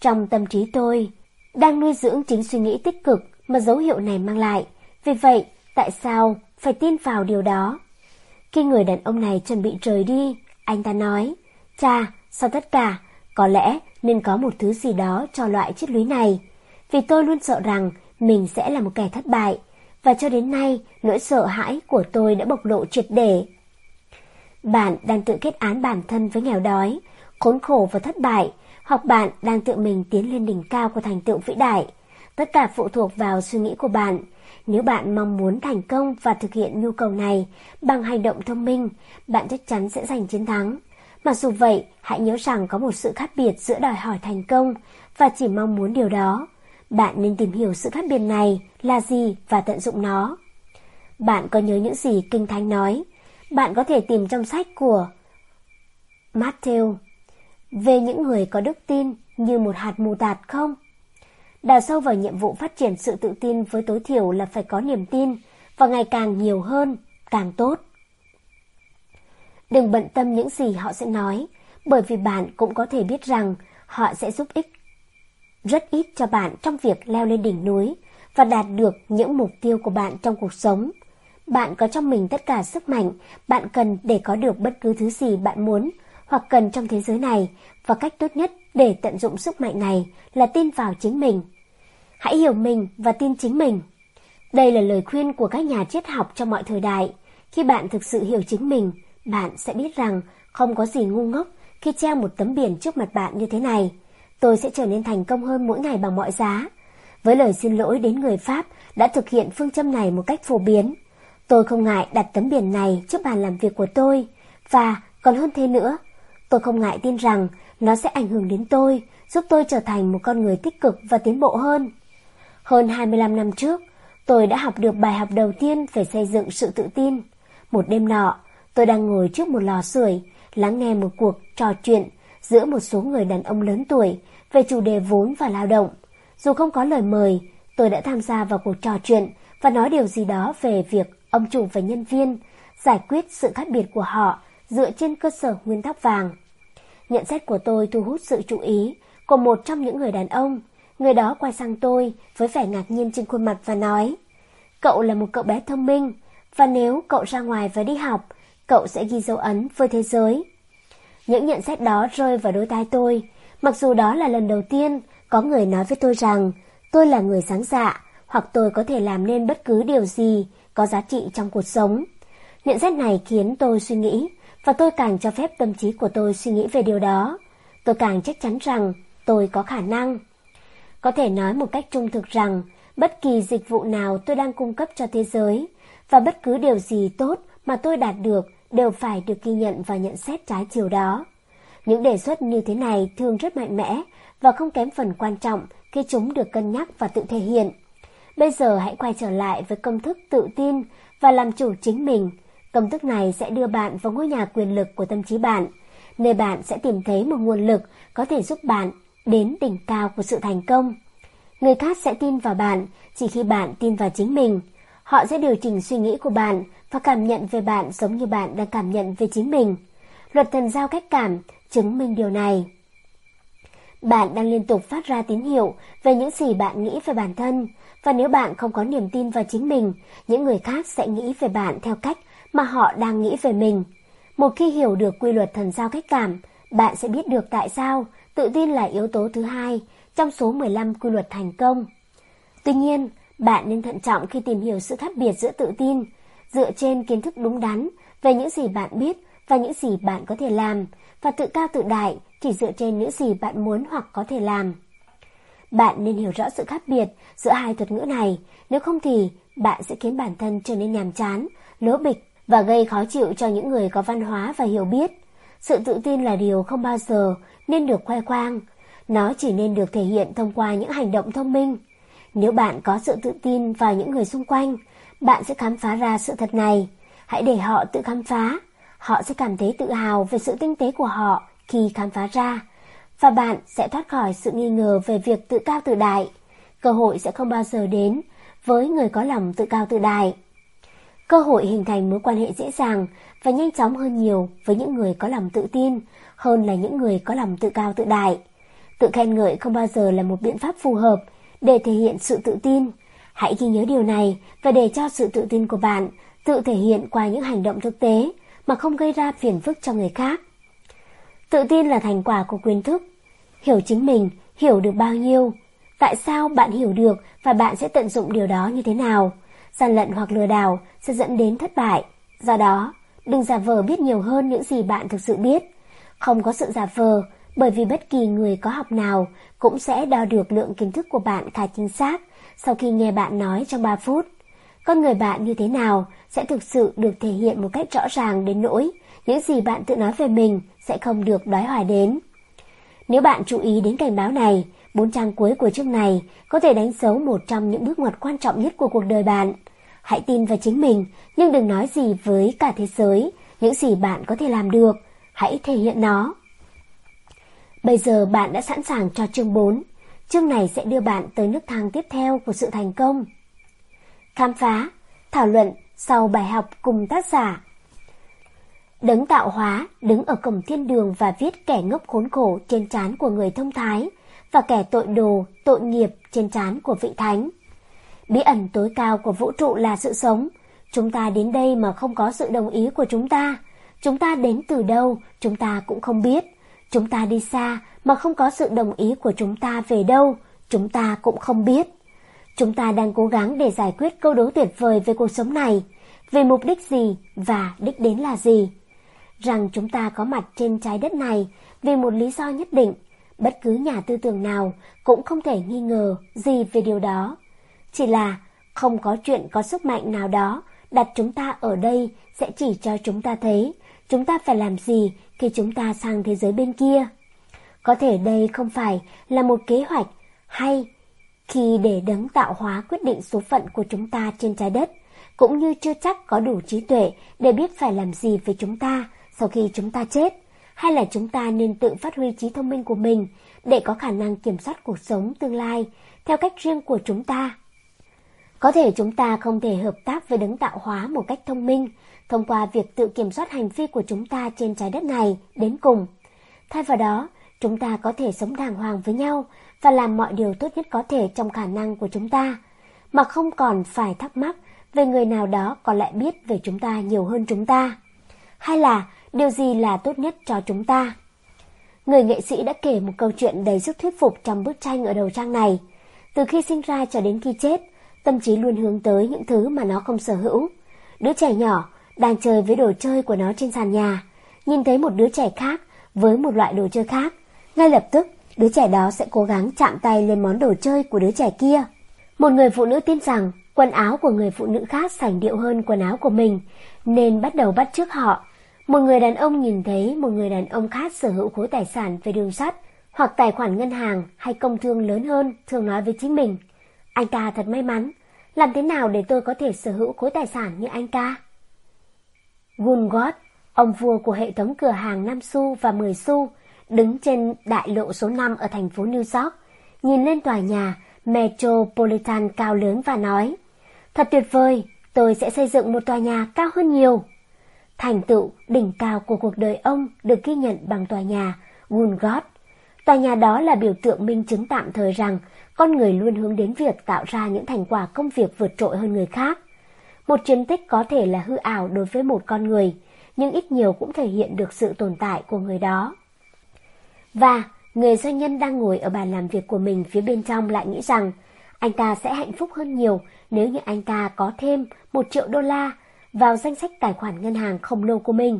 Trong tâm trí tôi đang nuôi dưỡng chính suy nghĩ tích cực mà dấu hiệu này mang lại. Vì vậy, tại sao phải tin vào điều đó? Khi người đàn ông này chuẩn bị rời đi, anh ta nói, chà, sau tất cả, có lẽ nên có một thứ gì đó cho loại triết lý này. Vì tôi luôn sợ rằng mình sẽ là một kẻ thất bại, và cho đến nay, nỗi sợ hãi của tôi đã bộc lộ triệt để. Bạn đang tự kết án bản thân với nghèo đói, khốn khổ và thất bại, hoặc bạn đang tự mình tiến lên đỉnh cao của thành tựu vĩ đại. Tất cả phụ thuộc vào suy nghĩ của bạn. Nếu bạn mong muốn thành công và thực hiện nhu cầu này bằng hành động thông minh, bạn chắc chắn sẽ giành chiến thắng. Mặc dù vậy, hãy nhớ rằng có một sự khác biệt giữa đòi hỏi thành công và chỉ mong muốn điều đó. Bạn nên tìm hiểu sự khác biệt này là gì và tận dụng nó. Bạn có nhớ những gì Kinh Thánh nói? Bạn có thể tìm trong sách của Matthew về những người có đức tin như một hạt mù tạt không? Đào sâu vào nhiệm vụ phát triển sự tự tin với tối thiểu là phải có niềm tin và ngày càng nhiều hơn, càng tốt. Đừng bận tâm những gì họ sẽ nói, bởi vì bạn cũng có thể biết rằng họ sẽ giúp ích rất ít cho bạn trong việc leo lên đỉnh núi và đạt được những mục tiêu của bạn trong cuộc sống. Bạn có trong mình tất cả sức mạnh bạn cần để có được bất cứ thứ gì bạn muốn hoặc cần trong thế giới này, và cách tốt nhất để tận dụng sức mạnh này là tin vào chính mình. Hãy hiểu mình và tin chính mình. Đây là lời khuyên của các nhà triết học trong mọi thời đại. Khi bạn thực sự hiểu chính mình, bạn sẽ biết rằng không có gì ngu ngốc khi treo một tấm biển trước mặt bạn như thế này: tôi sẽ trở nên thành công hơn mỗi ngày bằng mọi giá. Với lời xin lỗi đến người Pháp đã thực hiện phương châm này một cách phổ biến, tôi không ngại đặt tấm biển này trước bàn làm việc của tôi, và còn hơn thế nữa, tôi không ngại tin rằng nó sẽ ảnh hưởng đến tôi, giúp tôi trở thành một con người tích cực và tiến bộ hơn. Hơn hai mươi lăm năm trước, tôi đã học được bài học đầu tiên về xây dựng sự tự tin. Một đêm nọ, tôi đang ngồi trước một lò sưởi, lắng nghe một cuộc trò chuyện giữa một số người đàn ông lớn tuổi về chủ đề vốn và lao động. Dù không có lời mời, tôi đã tham gia vào cuộc trò chuyện và nói điều gì đó về việc ông chủ và nhân viên giải quyết sự khác biệt của họ dựa trên cơ sở nguyên tắc vàng. Nhận xét của tôi thu hút sự chú ý của một trong những người đàn ông. Người đó quay sang tôi với vẻ ngạc nhiên trên khuôn mặt và nói, cậu là một cậu bé thông minh, và nếu cậu ra ngoài và đi học, cậu sẽ ghi dấu ấn với thế giới. Những nhận xét đó rơi vào đôi tai tôi, mặc dù đó là lần đầu tiên có người nói với tôi rằng tôi là người sáng dạ, hoặc tôi có thể làm nên bất cứ điều gì có giá trị trong cuộc sống. Nhận xét này khiến tôi suy nghĩ, và tôi càng cho phép tâm trí của tôi suy nghĩ về điều đó. Tôi càng chắc chắn rằng tôi có khả năng. Có thể nói một cách trung thực rằng bất kỳ dịch vụ nào tôi đang cung cấp cho thế giới và bất cứ điều gì tốt mà tôi đạt được đều phải được ghi nhận và nhận xét trái chiều đó. Những đề xuất như thế này thường rất mạnh mẽ và không kém phần quan trọng khi chúng được cân nhắc và tự thể hiện. Bây giờ hãy quay trở lại với công thức tự tin và làm chủ chính mình. Công thức này sẽ đưa bạn vào ngôi nhà quyền lực của tâm trí bạn, nơi bạn sẽ tìm thấy một nguồn lực có thể giúp bạn đến đỉnh cao của sự thành công. Người khác sẽ tin vào bạn chỉ khi bạn tin vào chính mình. Họ sẽ điều chỉnh suy nghĩ của bạn và cảm nhận về bạn giống như bạn đang cảm nhận về chính mình. Luật thần giao cách cảm chứng minh điều này. Bạn đang liên tục phát ra tín hiệu về những gì bạn nghĩ về bản thân, và nếu bạn không có niềm tin vào chính mình, những người khác sẽ nghĩ về bạn theo cách mà họ đang nghĩ về mình. Một khi hiểu được quy luật thần giao cách cảm, bạn sẽ biết được tại sao tự tin là yếu tố thứ hai trong số mười lăm quy luật thành công. Tuy nhiên, bạn nên thận trọng khi tìm hiểu sự khác biệt giữa tự tin, dựa trên kiến thức đúng đắn về những gì bạn biết và những gì bạn có thể làm, và tự cao tự đại chỉ dựa trên những gì bạn muốn hoặc có thể làm. Bạn nên hiểu rõ sự khác biệt giữa hai thuật ngữ này, nếu không thì bạn sẽ khiến bản thân trở nên nhàm chán, lố bịch và gây khó chịu cho những người có văn hóa và hiểu biết. Sự tự tin là điều không bao giờ nên được khoe khoang, nó chỉ nên được thể hiện thông qua những hành động thông minh. Nếu bạn có sự tự tin vào những người xung quanh, bạn sẽ khám phá ra sự thật này. Hãy để họ tự khám phá. Họ sẽ cảm thấy tự hào về sự tinh tế của họ khi khám phá ra, và bạn sẽ thoát khỏi sự nghi ngờ về việc tự cao tự đại. Cơ hội sẽ không bao giờ đến với người có lòng tự cao tự đại. Cơ hội hình thành mối quan hệ dễ dàng và nhanh chóng hơn nhiều với những người có lòng tự tin hơn là những người có lòng tự cao tự đại. Tự khen ngợi không bao giờ là một biện pháp phù hợp để thể hiện sự tự tin. Hãy ghi nhớ điều này và để cho sự tự tin của bạn tự thể hiện qua những hành động thực tế mà không gây ra phiền phức cho người khác. Tự tin là thành quả của quyền thức. Hiểu chính mình, hiểu được bao nhiêu, tại sao bạn hiểu được và bạn sẽ tận dụng điều đó như thế nào. Gian lận hoặc lừa đảo sẽ dẫn đến thất bại. Do đó, đừng giả vờ biết nhiều hơn những gì bạn thực sự biết. Không có sự giả vờ, bởi vì bất kỳ người có học nào cũng sẽ đo được lượng kiến thức của bạn khá chính xác sau khi nghe bạn nói trong ba phút. Con người bạn như thế nào sẽ thực sự được thể hiện một cách rõ ràng đến nỗi những gì bạn tự nói về mình sẽ không được đói hoài đến. Nếu bạn chú ý đến cảnh báo này, bốn trang cuối của chương này có thể đánh dấu một trong những bước ngoặt quan trọng nhất của cuộc đời bạn. Hãy tin vào chính mình, nhưng đừng nói gì với cả thế giới, những gì bạn có thể làm được. Hãy thể hiện nó. Bây giờ bạn đã sẵn sàng cho chương bốn. Chương này sẽ đưa bạn tới nấc thang tiếp theo của sự thành công. Khám phá, thảo luận sau bài học cùng tác giả. Đấng tạo hóa đứng ở cổng thiên đường và viết kẻ ngốc khốn khổ trên trán của người thông thái và kẻ tội đồ, tội nghiệp trên trán của vị thánh. Bí ẩn tối cao của vũ trụ là sự sống. Chúng ta đến đây mà không có sự đồng ý của chúng ta. Chúng ta đến từ đâu, chúng ta cũng không biết. Chúng ta đi xa mà không có sự đồng ý của chúng ta về đâu, chúng ta cũng không biết. Chúng ta đang cố gắng để giải quyết câu đố tuyệt vời về cuộc sống này, về mục đích gì và đích đến là gì. Rằng chúng ta có mặt trên trái đất này vì một lý do nhất định, bất cứ nhà tư tưởng nào cũng không thể nghi ngờ gì về điều đó. Chỉ là không có chuyện có sức mạnh nào đó đặt chúng ta ở đây sẽ chỉ cho chúng ta thấy chúng ta phải làm gì khi chúng ta sang thế giới bên kia. Có thể đây không phải là một kế hoạch hay khi để đấng tạo hóa quyết định số phận của chúng ta trên trái đất, cũng như chưa chắc có đủ trí tuệ để biết phải làm gì với chúng ta sau khi chúng ta chết, hay là chúng ta nên tự phát huy trí thông minh của mình để có khả năng kiểm soát cuộc sống tương lai theo cách riêng của chúng ta. Có thể chúng ta không thể hợp tác với đấng tạo hóa một cách thông minh thông qua việc tự kiểm soát hành vi của chúng ta trên trái đất này đến cùng. Thay vào đó, chúng ta có thể sống đàng hoàng với nhau và làm mọi điều tốt nhất có thể trong khả năng của chúng ta, mà không còn phải thắc mắc về người nào đó có lẽ biết về chúng ta nhiều hơn chúng ta, hay là điều gì là tốt nhất cho chúng ta. Người nghệ sĩ đã kể một câu chuyện đầy sức thuyết phục trong bức tranh ở đầu trang này. Từ khi sinh ra cho đến khi chết, tâm trí luôn hướng tới những thứ mà nó không sở hữu. Đứa trẻ nhỏ đang chơi với đồ chơi của nó trên sàn nhà, nhìn thấy một đứa trẻ khác với một loại đồ chơi khác. Ngay lập tức, đứa trẻ đó sẽ cố gắng chạm tay lên món đồ chơi của đứa trẻ kia. Một người phụ nữ tin rằng quần áo của người phụ nữ khác sành điệu hơn quần áo của mình, nên bắt đầu bắt chước họ. Một người đàn ông nhìn thấy một người đàn ông khác sở hữu khối tài sản về đường sắt hoặc tài khoản ngân hàng hay công thương lớn hơn, thường nói với chính mình: anh ta thật may mắn, làm thế nào để tôi có thể sở hữu khối tài sản như anh ta? Woolworth, ông vua của hệ thống cửa hàng năm xu và mười xu, đứng trên đại lộ số năm ở thành phố New York, nhìn lên tòa nhà Metropolitan cao lớn và nói: thật tuyệt vời, tôi sẽ xây dựng một tòa nhà cao hơn nhiều. Thành tựu đỉnh cao của cuộc đời ông được ghi nhận bằng tòa nhà Woolworth. Tòa nhà đó là biểu tượng minh chứng tạm thời rằng con người luôn hướng đến việc tạo ra những thành quả công việc vượt trội hơn người khác. Một chiến tích có thể là hư ảo đối với một con người, nhưng ít nhiều cũng thể hiện được sự tồn tại của người đó. Và người doanh nhân đang ngồi ở bàn làm việc của mình phía bên trong lại nghĩ rằng anh ta sẽ hạnh phúc hơn nhiều nếu như anh ta có thêm một triệu đô la vào danh sách tài khoản ngân hàng khổng lồ của mình.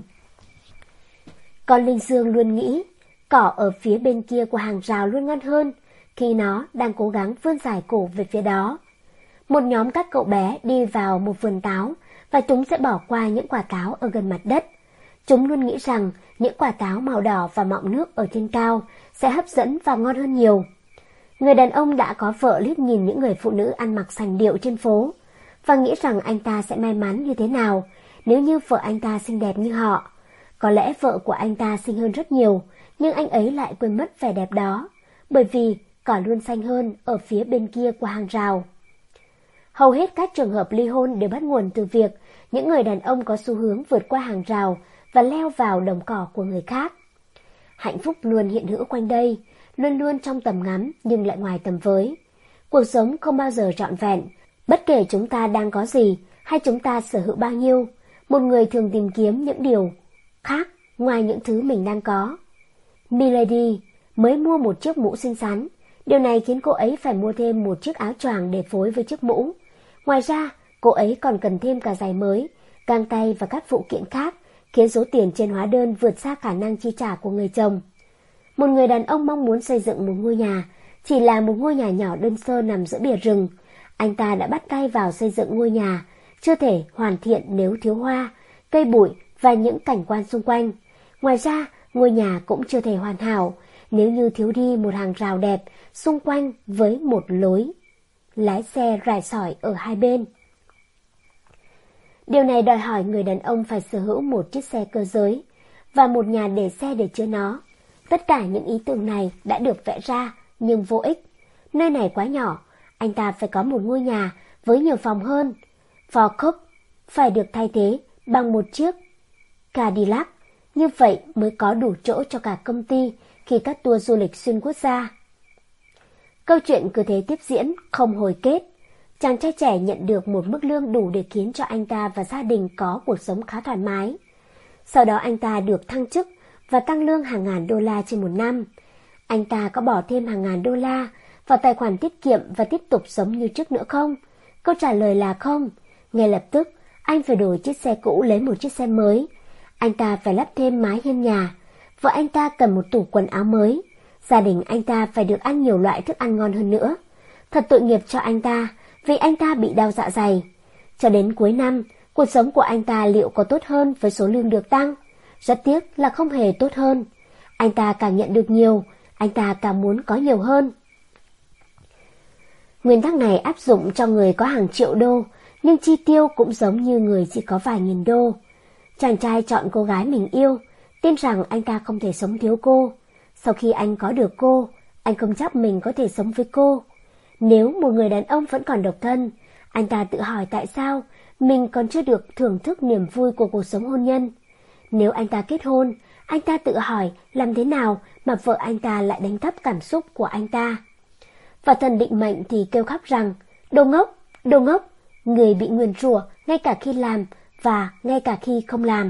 Con linh dương luôn nghĩ cỏ ở phía bên kia của hàng rào luôn ngon hơn khi nó đang cố gắng vươn dài cổ về phía đó. Một nhóm các cậu bé đi vào một vườn táo và chúng sẽ bỏ qua những quả táo ở gần mặt đất. Chúng luôn nghĩ rằng những quả táo màu đỏ và mọng nước ở trên cao sẽ hấp dẫn và ngon hơn nhiều. Người đàn ông đã có vợ liếc nhìn những người phụ nữ ăn mặc sành điệu trên phố và nghĩ rằng anh ta sẽ may mắn như thế nào nếu như vợ anh ta xinh đẹp như họ. Có lẽ vợ của anh ta xinh hơn rất nhiều, nhưng anh ấy lại quên mất vẻ đẹp đó, bởi vì cỏ luôn xanh hơn ở phía bên kia của hàng rào. Hầu hết các trường hợp ly hôn đều bắt nguồn từ việc những người đàn ông có xu hướng vượt qua hàng rào và leo vào đồng cỏ của người khác. hạnh phúc luôn hiện hữu quanh đây, luôn luôn trong tầm ngắm nhưng lại ngoài tầm với. Cuộc sống không bao giờ trọn vẹn, bất kể chúng ta đang có gì hay chúng ta sở hữu bao nhiêu, một người thường tìm kiếm những điều khác ngoài những thứ mình đang có. Milady mới mua một chiếc mũ xinh xắn, điều này khiến cô ấy phải mua thêm một chiếc áo choàng để phối với chiếc mũ. Ngoài ra, cô ấy còn cần thêm cả giày mới, găng tay và các phụ kiện khác, khiến số tiền trên hóa đơn vượt xa khả năng chi trả của người chồng. Một người đàn ông mong muốn xây dựng một ngôi nhà, chỉ là một ngôi nhà nhỏ đơn sơ nằm giữa bìa rừng. Anh ta đã bắt tay vào xây dựng ngôi nhà, chưa thể hoàn thiện nếu thiếu hoa, cây bụi và những cảnh quan xung quanh. Ngoài ra, ngôi nhà cũng chưa thể hoàn hảo nếu như thiếu đi một hàng rào đẹp xung quanh với một lối lái xe rải sỏi ở hai bên. Điều này đòi hỏi người đàn ông phải sở hữu một chiếc xe cơ giới và một nhà để xe để chứa nó. Tất cả những ý tưởng này đã được vẽ ra nhưng vô ích. Nơi này quá nhỏ, anh ta phải có một ngôi nhà với nhiều phòng hơn. Ford Cup phải được thay thế bằng một chiếc Cadillac, như vậy mới có đủ chỗ cho cả công ty khi các tour du lịch xuyên quốc gia. Câu chuyện cứ thế tiếp diễn, không hồi kết. Chàng trai trẻ nhận được một mức lương đủ để khiến cho anh ta và gia đình có cuộc sống khá thoải mái. Sau đó anh ta được thăng chức và tăng lương hàng ngàn đô la trên một năm. Anh ta có bỏ thêm hàng ngàn đô la vào tài khoản tiết kiệm và tiếp tục sống như trước nữa không? Câu trả lời là không. Ngay lập tức, anh phải đổi chiếc xe cũ lấy một chiếc xe mới. Anh ta phải lắp thêm mái hiên nhà. Vợ anh ta cần một tủ quần áo mới. Gia đình anh ta phải được ăn nhiều loại thức ăn ngon hơn nữa. Thật tội nghiệp cho anh ta, vì anh ta bị đau dạ dày. Cho đến cuối năm, cuộc sống của anh ta liệu có tốt hơn với số lương được tăng? Rất tiếc là không hề tốt hơn. Anh ta càng nhận được nhiều, anh ta càng muốn có nhiều hơn. Nguyên tắc này áp dụng cho người có hàng triệu đô, nhưng chi tiêu cũng giống như người chỉ có vài nghìn đô. Chàng trai chọn cô gái mình yêu, tin rằng anh ta không thể sống thiếu cô. Sau khi anh có được cô, anh không chắc mình có thể sống với cô. Nếu một người đàn ông vẫn còn độc thân, anh ta tự hỏi tại sao mình còn chưa được thưởng thức niềm vui của cuộc sống hôn nhân. Nếu anh ta kết hôn, anh ta tự hỏi làm thế nào mà vợ anh ta lại đánh thấp cảm xúc của anh ta. Và thần định mệnh thì kêu khóc rằng, đồ ngốc, đồ ngốc, người bị nguyền rủa ngay cả khi làm và ngay cả khi không làm.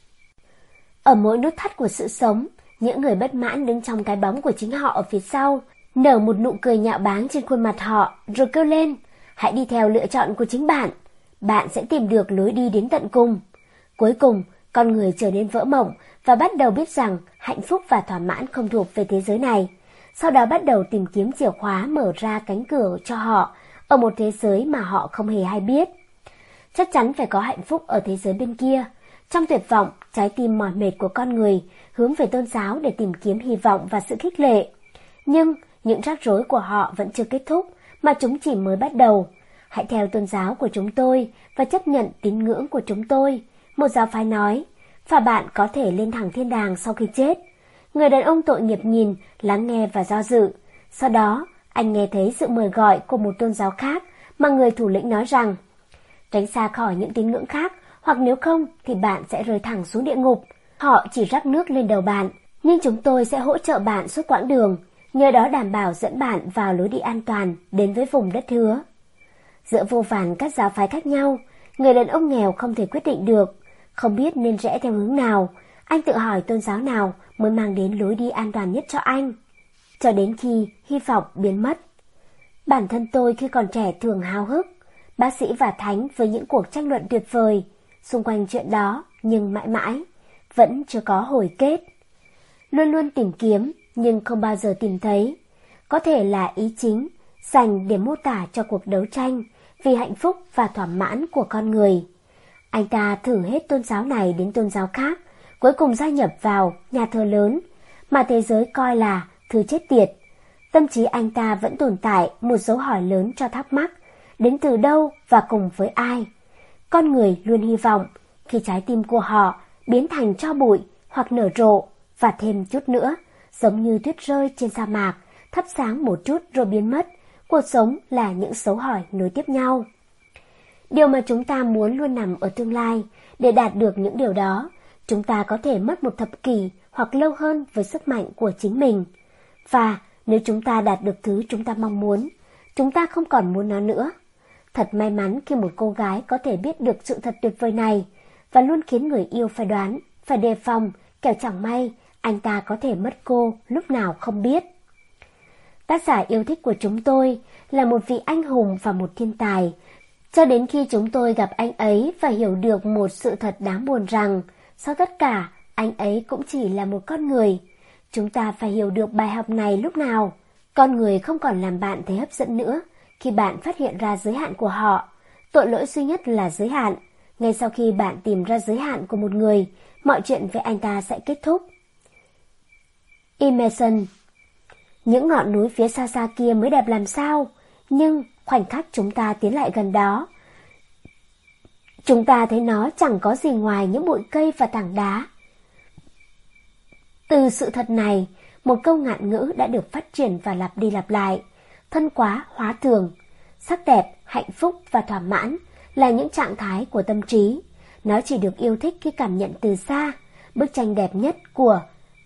Ở mỗi nút thắt của sự sống, những người bất mãn đứng trong cái bóng của chính họ ở phía sau, nở một nụ cười nhạo báng trên khuôn mặt họ, rồi kêu lên, hãy đi theo lựa chọn của chính bạn, bạn sẽ tìm được lối đi đến tận cùng. Cuối cùng, con người trở nên vỡ mộng và bắt đầu biết rằng hạnh phúc và thỏa mãn không thuộc về thế giới này. Sau đó bắt đầu tìm kiếm chìa khóa mở ra cánh cửa cho họ ở một thế giới mà họ không hề hay biết. Chắc chắn phải có hạnh phúc ở thế giới bên kia. Trong tuyệt vọng, trái tim mỏi mệt của con người hướng về tôn giáo để tìm kiếm hy vọng và sự khích lệ. Nhưng những rắc rối của họ vẫn chưa kết thúc, mà chúng chỉ mới bắt đầu. Hãy theo tôn giáo của chúng tôi và chấp nhận tín ngưỡng của chúng tôi, một giáo phái nói, và bạn có thể lên thẳng thiên đàng sau khi chết. Người đàn ông tội nghiệp nhìn, lắng nghe và do dự. Sau đó, anh nghe thấy sự mời gọi của một tôn giáo khác mà người thủ lĩnh nói rằng, tránh xa khỏi những tín ngưỡng khác, hoặc nếu không thì bạn sẽ rơi thẳng xuống địa ngục. Họ chỉ rắc nước lên đầu bạn, nhưng chúng tôi sẽ hỗ trợ bạn suốt quãng đường, nhờ đó đảm bảo dẫn bạn vào lối đi an toàn đến với vùng đất hứa. Giữa vô vàn các giáo phái khác nhau, người đàn ông nghèo không thể quyết định được, không biết nên rẽ theo hướng nào. Anh tự hỏi tôn giáo nào mới mang đến lối đi an toàn nhất cho anh, cho đến khi hy vọng biến mất. Bản thân tôi khi còn trẻ thường háo hức, bác sĩ và thánh với những cuộc tranh luận tuyệt vời xung quanh chuyện đó, nhưng mãi mãi vẫn chưa có hồi kết. Luôn luôn tìm kiếm nhưng không bao giờ tìm thấy. Có thể là ý chính dành để mô tả cho cuộc đấu tranh vì hạnh phúc và thỏa mãn của con người. Anh ta thử hết tôn giáo này đến tôn giáo khác, cuối cùng gia nhập vào nhà thờ lớn mà thế giới coi là thứ chết tiệt. Tâm trí anh ta vẫn tồn tại một dấu hỏi lớn cho thắc mắc, đến từ đâu và cùng với ai. Con người luôn hy vọng khi trái tim của họ biến thành tro bụi hoặc nở rộ, và thêm chút nữa, giống như tuyết rơi trên sa mạc, thắp sáng một chút rồi biến mất. Cuộc sống là những dấu hỏi nối tiếp nhau. Điều mà chúng ta muốn luôn nằm ở tương lai. Để đạt được những điều đó, chúng ta có thể mất một thập kỷ hoặc lâu hơn với sức mạnh của chính mình. Và nếu chúng ta đạt được thứ chúng ta mong muốn, chúng ta không còn muốn nó nữa. Thật may mắn khi một cô gái có thể biết được sự thật tuyệt vời này và luôn khiến người yêu phải đoán, phải đề phòng, kẻo chẳng may anh ta có thể mất cô lúc nào không biết. Tác giả yêu thích của chúng tôi là một vị anh hùng và một thiên tài, cho đến khi chúng tôi gặp anh ấy và hiểu được một sự thật đáng buồn rằng, sau tất cả, anh ấy cũng chỉ là một con người. Chúng ta phải hiểu được bài học này lúc nào. Con người không còn làm bạn thấy hấp dẫn nữa khi bạn phát hiện ra giới hạn của họ. Tội lỗi duy nhất là giới hạn. Ngay sau khi bạn tìm ra giới hạn của một người, mọi chuyện với anh ta sẽ kết thúc. Emerson. Những ngọn núi phía xa xa kia mới đẹp làm sao, nhưng khoảnh khắc chúng ta tiến lại gần đó, chúng ta thấy nó chẳng có gì ngoài những bụi cây và tảng đá. Từ sự thật này, một câu ngạn ngữ đã được phát triển và lặp đi lặp lại. Thân quá, hóa thường. Sắc đẹp, hạnh phúc và thỏa mãn là những trạng thái của tâm trí. Nó chỉ được yêu thích khi cảm nhận từ xa. Bức tranh đẹp nhất của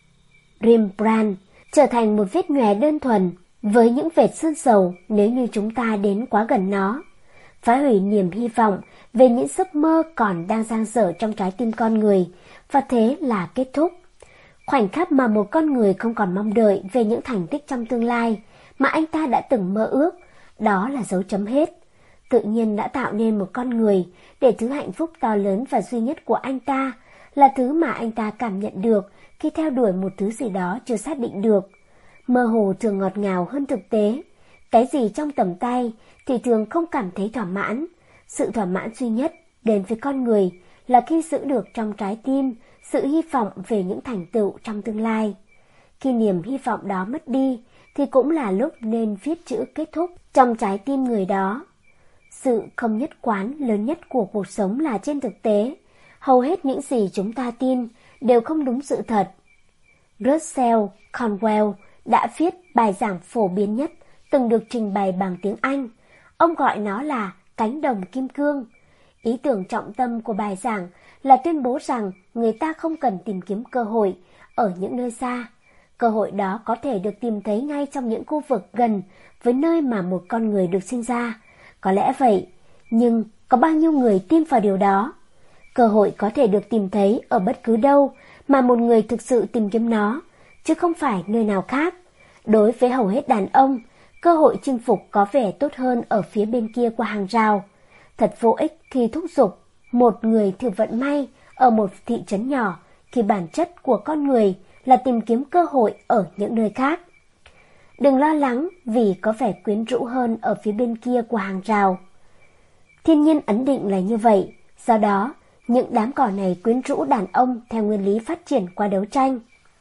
Rembrandt trở thành một vết nhòe đơn thuần với những vệt sơn dầu nếu như chúng ta đến quá gần nó. Phá hủy niềm hy vọng về những giấc mơ còn đang dang dở trong trái tim con người, và thế là kết thúc. Khoảnh khắc mà một con người không còn mong đợi về những thành tích trong tương lai mà anh ta đã từng mơ ước, đó là dấu chấm hết. Tự nhiên đã tạo nên một con người để thứ hạnh phúc to lớn và duy nhất của anh ta là thứ mà anh ta cảm nhận được khi theo đuổi một thứ gì đó chưa xác định được. Mơ hồ thường ngọt ngào hơn thực tế. Cái gì trong tầm tay thì thường không cảm thấy thỏa mãn. Sự thỏa mãn duy nhất đến với con người là khi giữ được trong trái tim sự hy vọng về những thành tựu trong tương lai. Khi niềm hy vọng đó mất đi thì cũng là lúc nên viết chữ kết thúc trong trái tim người đó. Sự không nhất quán lớn nhất của cuộc sống là trên thực tế, hầu hết những gì chúng ta tin đều không đúng sự thật. Russell Conwell đã viết bài giảng phổ biến nhất từng được trình bày bằng tiếng Anh. Ông gọi nó là cánh đồng kim cương. Ý tưởng trọng tâm của bài giảng là tuyên bố rằng người ta không cần tìm kiếm cơ hội ở những nơi xa. Cơ hội đó có thể được tìm thấy ngay trong những khu vực gần với nơi mà một con người được sinh ra. Có lẽ vậy, nhưng có bao nhiêu người tin vào điều đó? Cơ hội có thể được tìm thấy ở bất cứ đâu mà một người thực sự tìm kiếm nó, chứ không phải nơi nào khác. Đối với hầu hết đàn ông, cơ hội chinh phục có vẻ tốt hơn ở phía bên kia qua hàng rào. Thật vô ích khi thúc giục một người thử vận may ở một thị trấn nhỏ khi bản chất của con người là tìm kiếm cơ hội ở những nơi khác. Đừng lo lắng vì có vẻ quyến rũ hơn ở phía bên kia của hàng rào. Thiên nhiên ấn định là như vậy, do đó những đám cỏ này quyến rũ đàn ông theo nguyên lý phát triển qua đấu tranh.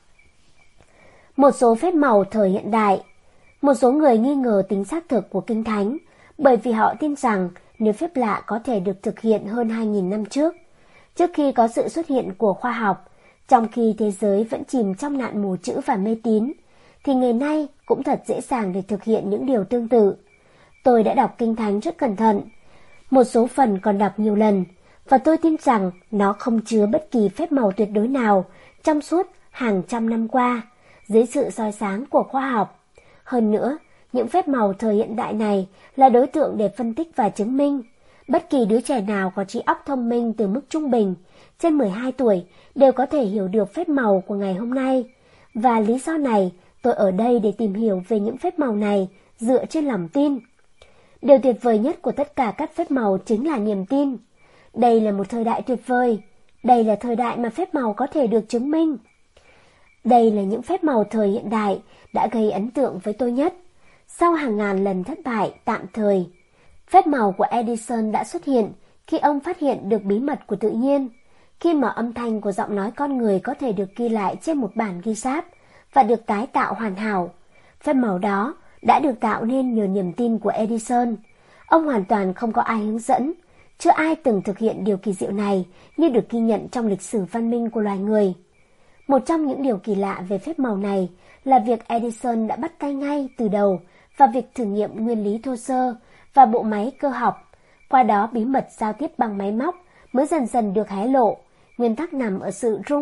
Một số phép màu thời hiện đại. Một số người nghi ngờ tính xác thực của Kinh Thánh bởi vì họ tin rằng nếu phép lạ có thể được thực hiện hơn hai nghìn năm trước, trước khi có sự xuất hiện của khoa học, trong khi thế giới vẫn chìm trong nạn mù chữ và mê tín, thì ngày nay cũng thật dễ dàng để thực hiện những điều tương tự. Tôi đã đọc Kinh Thánh rất cẩn thận, một số phần còn đọc nhiều lần, và tôi tin rằng nó không chứa bất kỳ phép màu tuyệt đối nào trong suốt hàng trăm năm qua, dưới sự soi sáng của khoa học. Hơn nữa, những phép màu thời hiện đại này là đối tượng để phân tích và chứng minh. Bất kỳ đứa trẻ nào có trí óc thông minh từ mức trung bình, trên mười hai tuổi, đều có thể hiểu được phép màu của ngày hôm nay. Và lý do này, tôi ở đây để tìm hiểu về những phép màu này dựa trên lòng tin. Điều tuyệt vời nhất của tất cả các phép màu chính là niềm tin. Đây là một thời đại tuyệt vời. Đây là thời đại mà phép màu có thể được chứng minh. Đây là những phép màu thời hiện đại đã gây ấn tượng với tôi nhất. Sau hàng ngàn lần thất bại tạm thời, phép màu của Edison đã xuất hiện khi ông phát hiện được bí mật của tự nhiên, khi mà âm thanh của giọng nói con người có thể được ghi lại trên một bản ghi sáp và được tái tạo hoàn hảo. Phép màu đó đã được tạo nên nhờ niềm tin của Edison. Ông hoàn toàn không có ai hướng dẫn, chưa ai từng thực hiện điều kỳ diệu này như được ghi nhận trong lịch sử văn minh của loài người. Một trong những điều kỳ lạ về phép màu này là việc Edison đã bắt tay ngay từ đầu vào việc thử nghiệm nguyên lý thô sơ và bộ máy cơ học. Qua đó bí mật giao tiếp bằng máy móc mới dần dần được hé lộ. Nguyên tắc nằm ở sự rung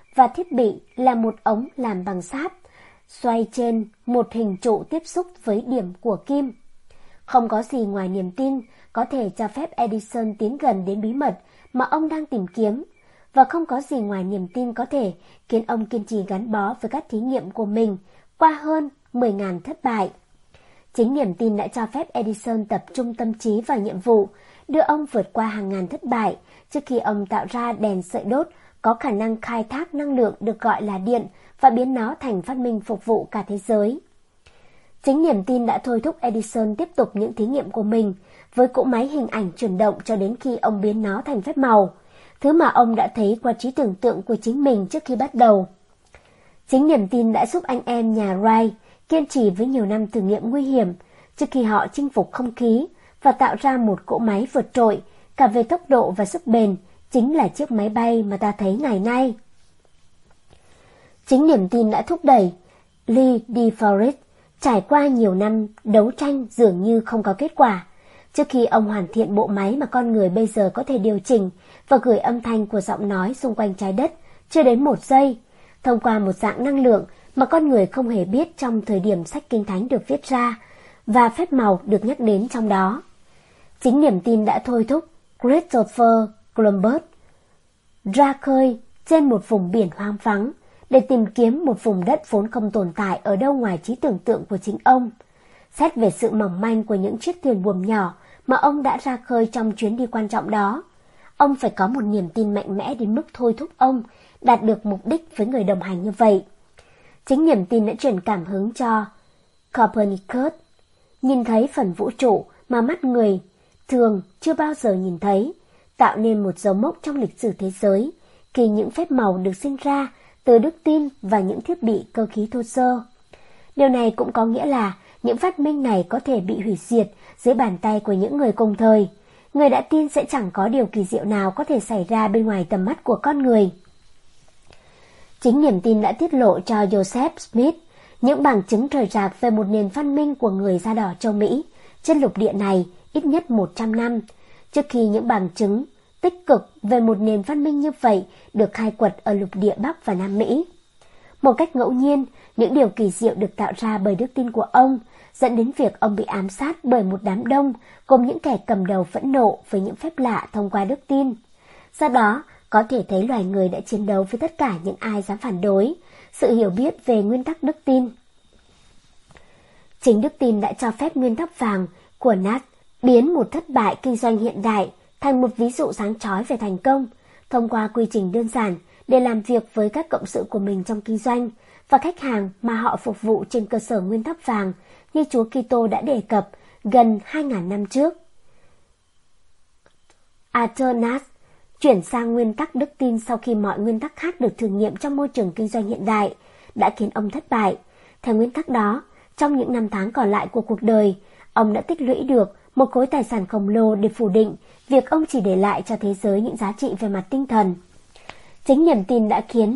và thiết bị là một ống làm bằng sáp, xoay trên một hình trụ tiếp xúc với điểm của kim. Không có gì ngoài niềm tin có thể cho phép Edison tiến gần đến bí mật mà ông đang tìm kiếm, và không có gì ngoài niềm tin có thể khiến ông kiên trì gắn bó với các thí nghiệm của mình qua hơn mười nghìn thất bại. Chính niềm tin đã cho phép Edison tập trung tâm trí vào nhiệm vụ, đưa ông vượt qua hàng ngàn thất bại trước khi ông tạo ra đèn sợi đốt có khả năng khai thác năng lượng được gọi là điện và biến nó thành phát minh phục vụ cả thế giới. Chính niềm tin đã thôi thúc Edison tiếp tục những thí nghiệm của mình với cỗ máy hình ảnh chuyển động cho đến khi ông biến nó thành phép màu, thứ mà ông đã thấy qua trí tưởng tượng của chính mình trước khi bắt đầu. Chính niềm tin đã giúp anh em nhà Wright kiên trì với nhiều năm thử nghiệm nguy hiểm trước khi họ chinh phục không khí và tạo ra một cỗ máy vượt trội cả về tốc độ và sức bền, chính là chiếc máy bay mà ta thấy ngày nay. Chính niềm tin đã thúc đẩy Lee De Forest trải qua nhiều năm đấu tranh dường như không có kết quả, trước khi ông hoàn thiện bộ máy mà con người bây giờ có thể điều chỉnh và gửi âm thanh của giọng nói xung quanh trái đất chưa đến một giây, thông qua một dạng năng lượng mà con người không hề biết trong thời điểm sách Kinh Thánh được viết ra, và phép màu được nhắc đến trong đó. Chính niềm tin đã thôi thúc Christopher Columbus ra khơi trên một vùng biển hoang vắng để tìm kiếm một vùng đất vốn không tồn tại ở đâu ngoài trí tưởng tượng của chính ông. Xét về sự mỏng manh của những chiếc thuyền buồm nhỏ mà ông đã ra khơi trong chuyến đi quan trọng đó, ông phải có một niềm tin mạnh mẽ đến mức thôi thúc ông đạt được mục đích với người đồng hành như vậy. Chính niềm tin đã truyền cảm hứng cho Copernicus, nhìn thấy phần vũ trụ mà mắt người thường chưa bao giờ nhìn thấy, tạo nên một dấu mốc trong lịch sử thế giới khi những phép màu được sinh ra từ đức tin và những thiết bị cơ khí thô sơ. Điều này cũng có nghĩa là những phát minh này có thể bị hủy diệt dưới bàn tay của những người cùng thời. Người đã tin sẽ chẳng có điều kỳ diệu nào có thể xảy ra bên ngoài tầm mắt của con người. Chính niềm tin đã tiết lộ cho Joseph Smith những bằng chứng rời rạc về một nền văn minh của người da đỏ châu Mỹ trên lục địa này ít nhất một trăm năm, trước khi những bằng chứng tích cực về một nền văn minh như vậy được khai quật ở lục địa Bắc và Nam Mỹ. Một cách ngẫu nhiên, những điều kỳ diệu được tạo ra bởi đức tin của ông, dẫn đến việc ông bị ám sát bởi một đám đông gồm những kẻ cầm đầu phẫn nộ với những phép lạ thông qua đức tin. Do đó, có thể thấy loài người đã chiến đấu với tất cả những ai dám phản đối sự hiểu biết về nguyên tắc đức tin. Chính đức tin đã cho phép nguyên tắc vàng của Nash biến một thất bại kinh doanh hiện đại thành một ví dụ sáng chói về thành công, thông qua quy trình đơn giản để làm việc với các cộng sự của mình trong kinh doanh và khách hàng mà họ phục vụ trên cơ sở nguyên tắc vàng như Chúa Kitô đã đề cập gần hai nghìn năm trước. Arthur Nash chuyển sang nguyên tắc đức tin sau khi mọi nguyên tắc khác được thử nghiệm trong môi trường kinh doanh hiện đại đã khiến ông thất bại. Theo nguyên tắc đó, trong những năm tháng còn lại của cuộc đời, ông đã tích lũy được một khối tài sản khổng lồ để phủ định việc ông chỉ để lại cho thế giới những giá trị về mặt tinh thần. Chính niềm tin đã khiến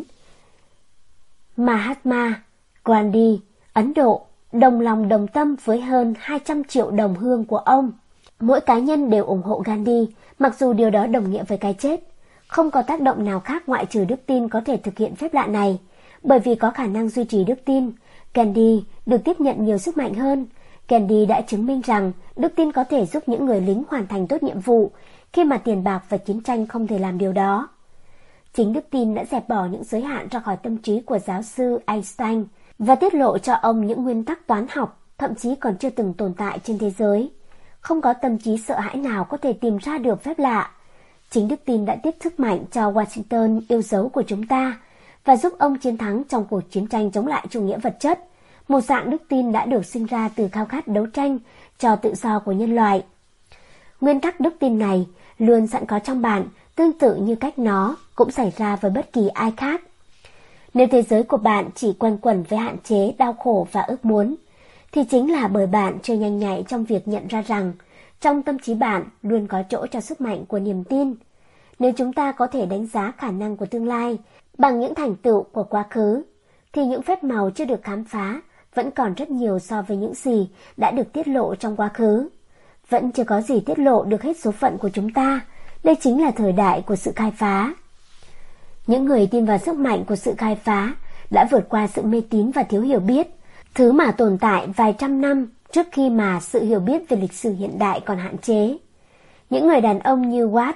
Mahatma Gandhi, Ấn Độ, đồng lòng đồng tâm với hơn hai trăm triệu đồng hương của ông. Mỗi cá nhân đều ủng hộ Gandhi, mặc dù điều đó đồng nghĩa với cái chết. Không có tác động nào khác ngoại trừ đức tin có thể thực hiện phép lạ này. Bởi vì có khả năng duy trì đức tin, Gandhi được tiếp nhận nhiều sức mạnh hơn. Gandhi đã chứng minh rằng đức tin có thể giúp những người lính hoàn thành tốt nhiệm vụ khi mà tiền bạc và chiến tranh không thể làm điều đó. Chính đức tin đã dẹp bỏ những giới hạn ra khỏi tâm trí của giáo sư Einstein và tiết lộ cho ông những nguyên tắc toán học thậm chí còn chưa từng tồn tại trên thế giới. Không có tâm trí sợ hãi nào có thể tìm ra được phép lạ. Chính đức tin đã tiếp sức mạnh cho Washington yêu dấu của chúng ta và giúp ông chiến thắng trong cuộc chiến tranh chống lại chủ nghĩa vật chất. Một dạng đức tin đã được sinh ra từ khao khát đấu tranh cho tự do của nhân loại. Nguyên tắc đức tin này luôn sẵn có trong bạn, tương tự như cách nó cũng xảy ra với bất kỳ ai khác. Nếu thế giới của bạn chỉ quanh quẩn với hạn chế, đau khổ và ước muốn, thì chính là bởi bạn chưa nhanh nhạy trong việc nhận ra rằng trong tâm trí bạn luôn có chỗ cho sức mạnh của niềm tin. Nếu chúng ta có thể đánh giá khả năng của tương lai bằng những thành tựu của quá khứ, thì những phép màu chưa được khám phá vẫn còn rất nhiều so với những gì đã được tiết lộ trong quá khứ. Vẫn chưa có gì tiết lộ được hết số phận của chúng ta. Đây chính là thời đại của sự khai phá. Những người tin vào sức mạnh của sự khai phá đã vượt qua sự mê tín và thiếu hiểu biết, thứ mà tồn tại vài trăm năm trước khi mà sự hiểu biết về lịch sử hiện đại còn hạn chế. Những người đàn ông như Watt,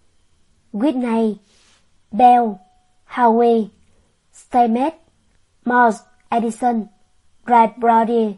Whitney, Bell, Howey, Steinmetz, Morse, Edison, Wright Brody,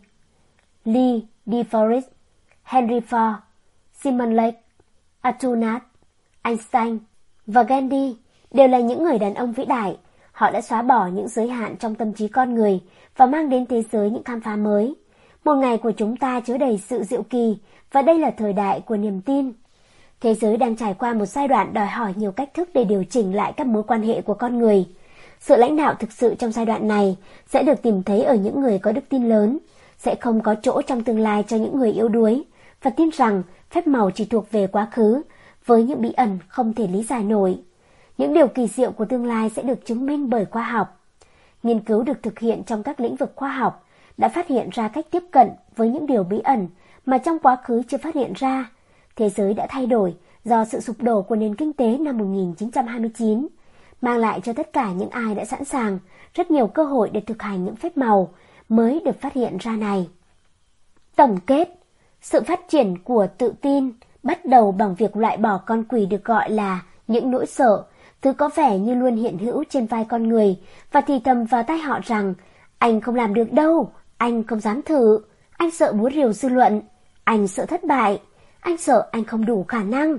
Lee, DeForest, Henry Ford, Simon Lake, Arthur Nash, Einstein và Gandhi đều là những người đàn ông vĩ đại. Họ đã xóa bỏ những giới hạn trong tâm trí con người và mang đến thế giới những khám phá mới. Một ngày của chúng ta chứa đầy sự diệu kỳ và đây là thời đại của niềm tin. Thế giới đang trải qua một giai đoạn đòi hỏi nhiều cách thức để điều chỉnh lại các mối quan hệ của con người. Sự lãnh đạo thực sự trong giai đoạn này sẽ được tìm thấy ở những người có đức tin lớn, sẽ không có chỗ trong tương lai cho những người yếu đuối và tin rằng phép màu chỉ thuộc về quá khứ với những bí ẩn không thể lý giải nổi. Những điều kỳ diệu của tương lai sẽ được chứng minh bởi khoa học. Nghiên cứu được thực hiện trong các lĩnh vực khoa học đã phát hiện ra cách tiếp cận với những điều bí ẩn mà trong quá khứ chưa phát hiện ra. Thế giới đã thay đổi do sự sụp đổ của nền kinh tế năm một nghìn chín trăm hai mươi chín, mang lại cho tất cả những ai đã sẵn sàng rất nhiều cơ hội để thực hành những phép màu mới được phát hiện ra này. Tổng kết, sự phát triển của tự tin bắt đầu bằng việc loại bỏ con quỷ được gọi là những nỗi sợ, thứ có vẻ như luôn hiện hữu trên vai con người và thì thầm vào tai họ rằng anh không làm được đâu, anh không dám thử, anh sợ búa rìu dư luận, anh sợ thất bại, anh sợ anh không đủ khả năng.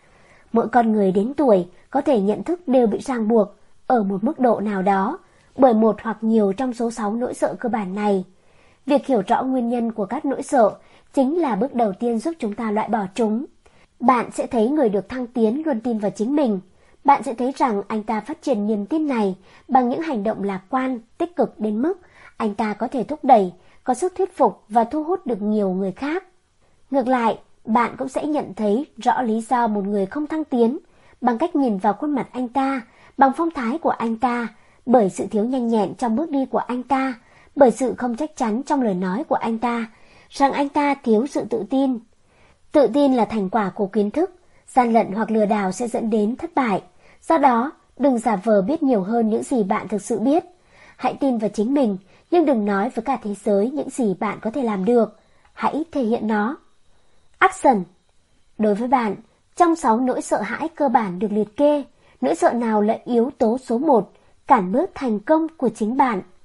Mỗi con người đến tuổi có thể nhận thức đều bị ràng buộc ở một mức độ nào đó bởi một hoặc nhiều trong số sáu nỗi sợ cơ bản này. Việc hiểu rõ nguyên nhân của các nỗi sợ chính là bước đầu tiên giúp chúng ta loại bỏ chúng. Bạn sẽ thấy người được thăng tiến luôn tin vào chính mình. Bạn sẽ thấy rằng anh ta phát triển niềm tin này bằng những hành động lạc quan, tích cực đến mức anh ta có thể thúc đẩy, có sức thuyết phục và thu hút được nhiều người khác. Ngược lại, bạn cũng sẽ nhận thấy rõ lý do một người không thăng tiến bằng cách nhìn vào khuôn mặt anh ta, bằng phong thái của anh ta, bởi sự thiếu nhanh nhẹn trong bước đi của anh ta, bởi sự không chắc chắn trong lời nói của anh ta, rằng anh ta thiếu sự tự tin. Tự tin là thành quả của kiến thức, gian lận hoặc lừa đảo sẽ dẫn đến thất bại. Do đó, đừng giả vờ biết nhiều hơn những gì bạn thực sự biết. Hãy tin vào chính mình, nhưng đừng nói với cả thế giới những gì bạn có thể làm được. Hãy thể hiện nó. Action. Đối với bạn, trong sáu nỗi sợ hãi cơ bản được liệt kê, nỗi sợ nào là yếu tố số một, cản bước thành công của chính bạn?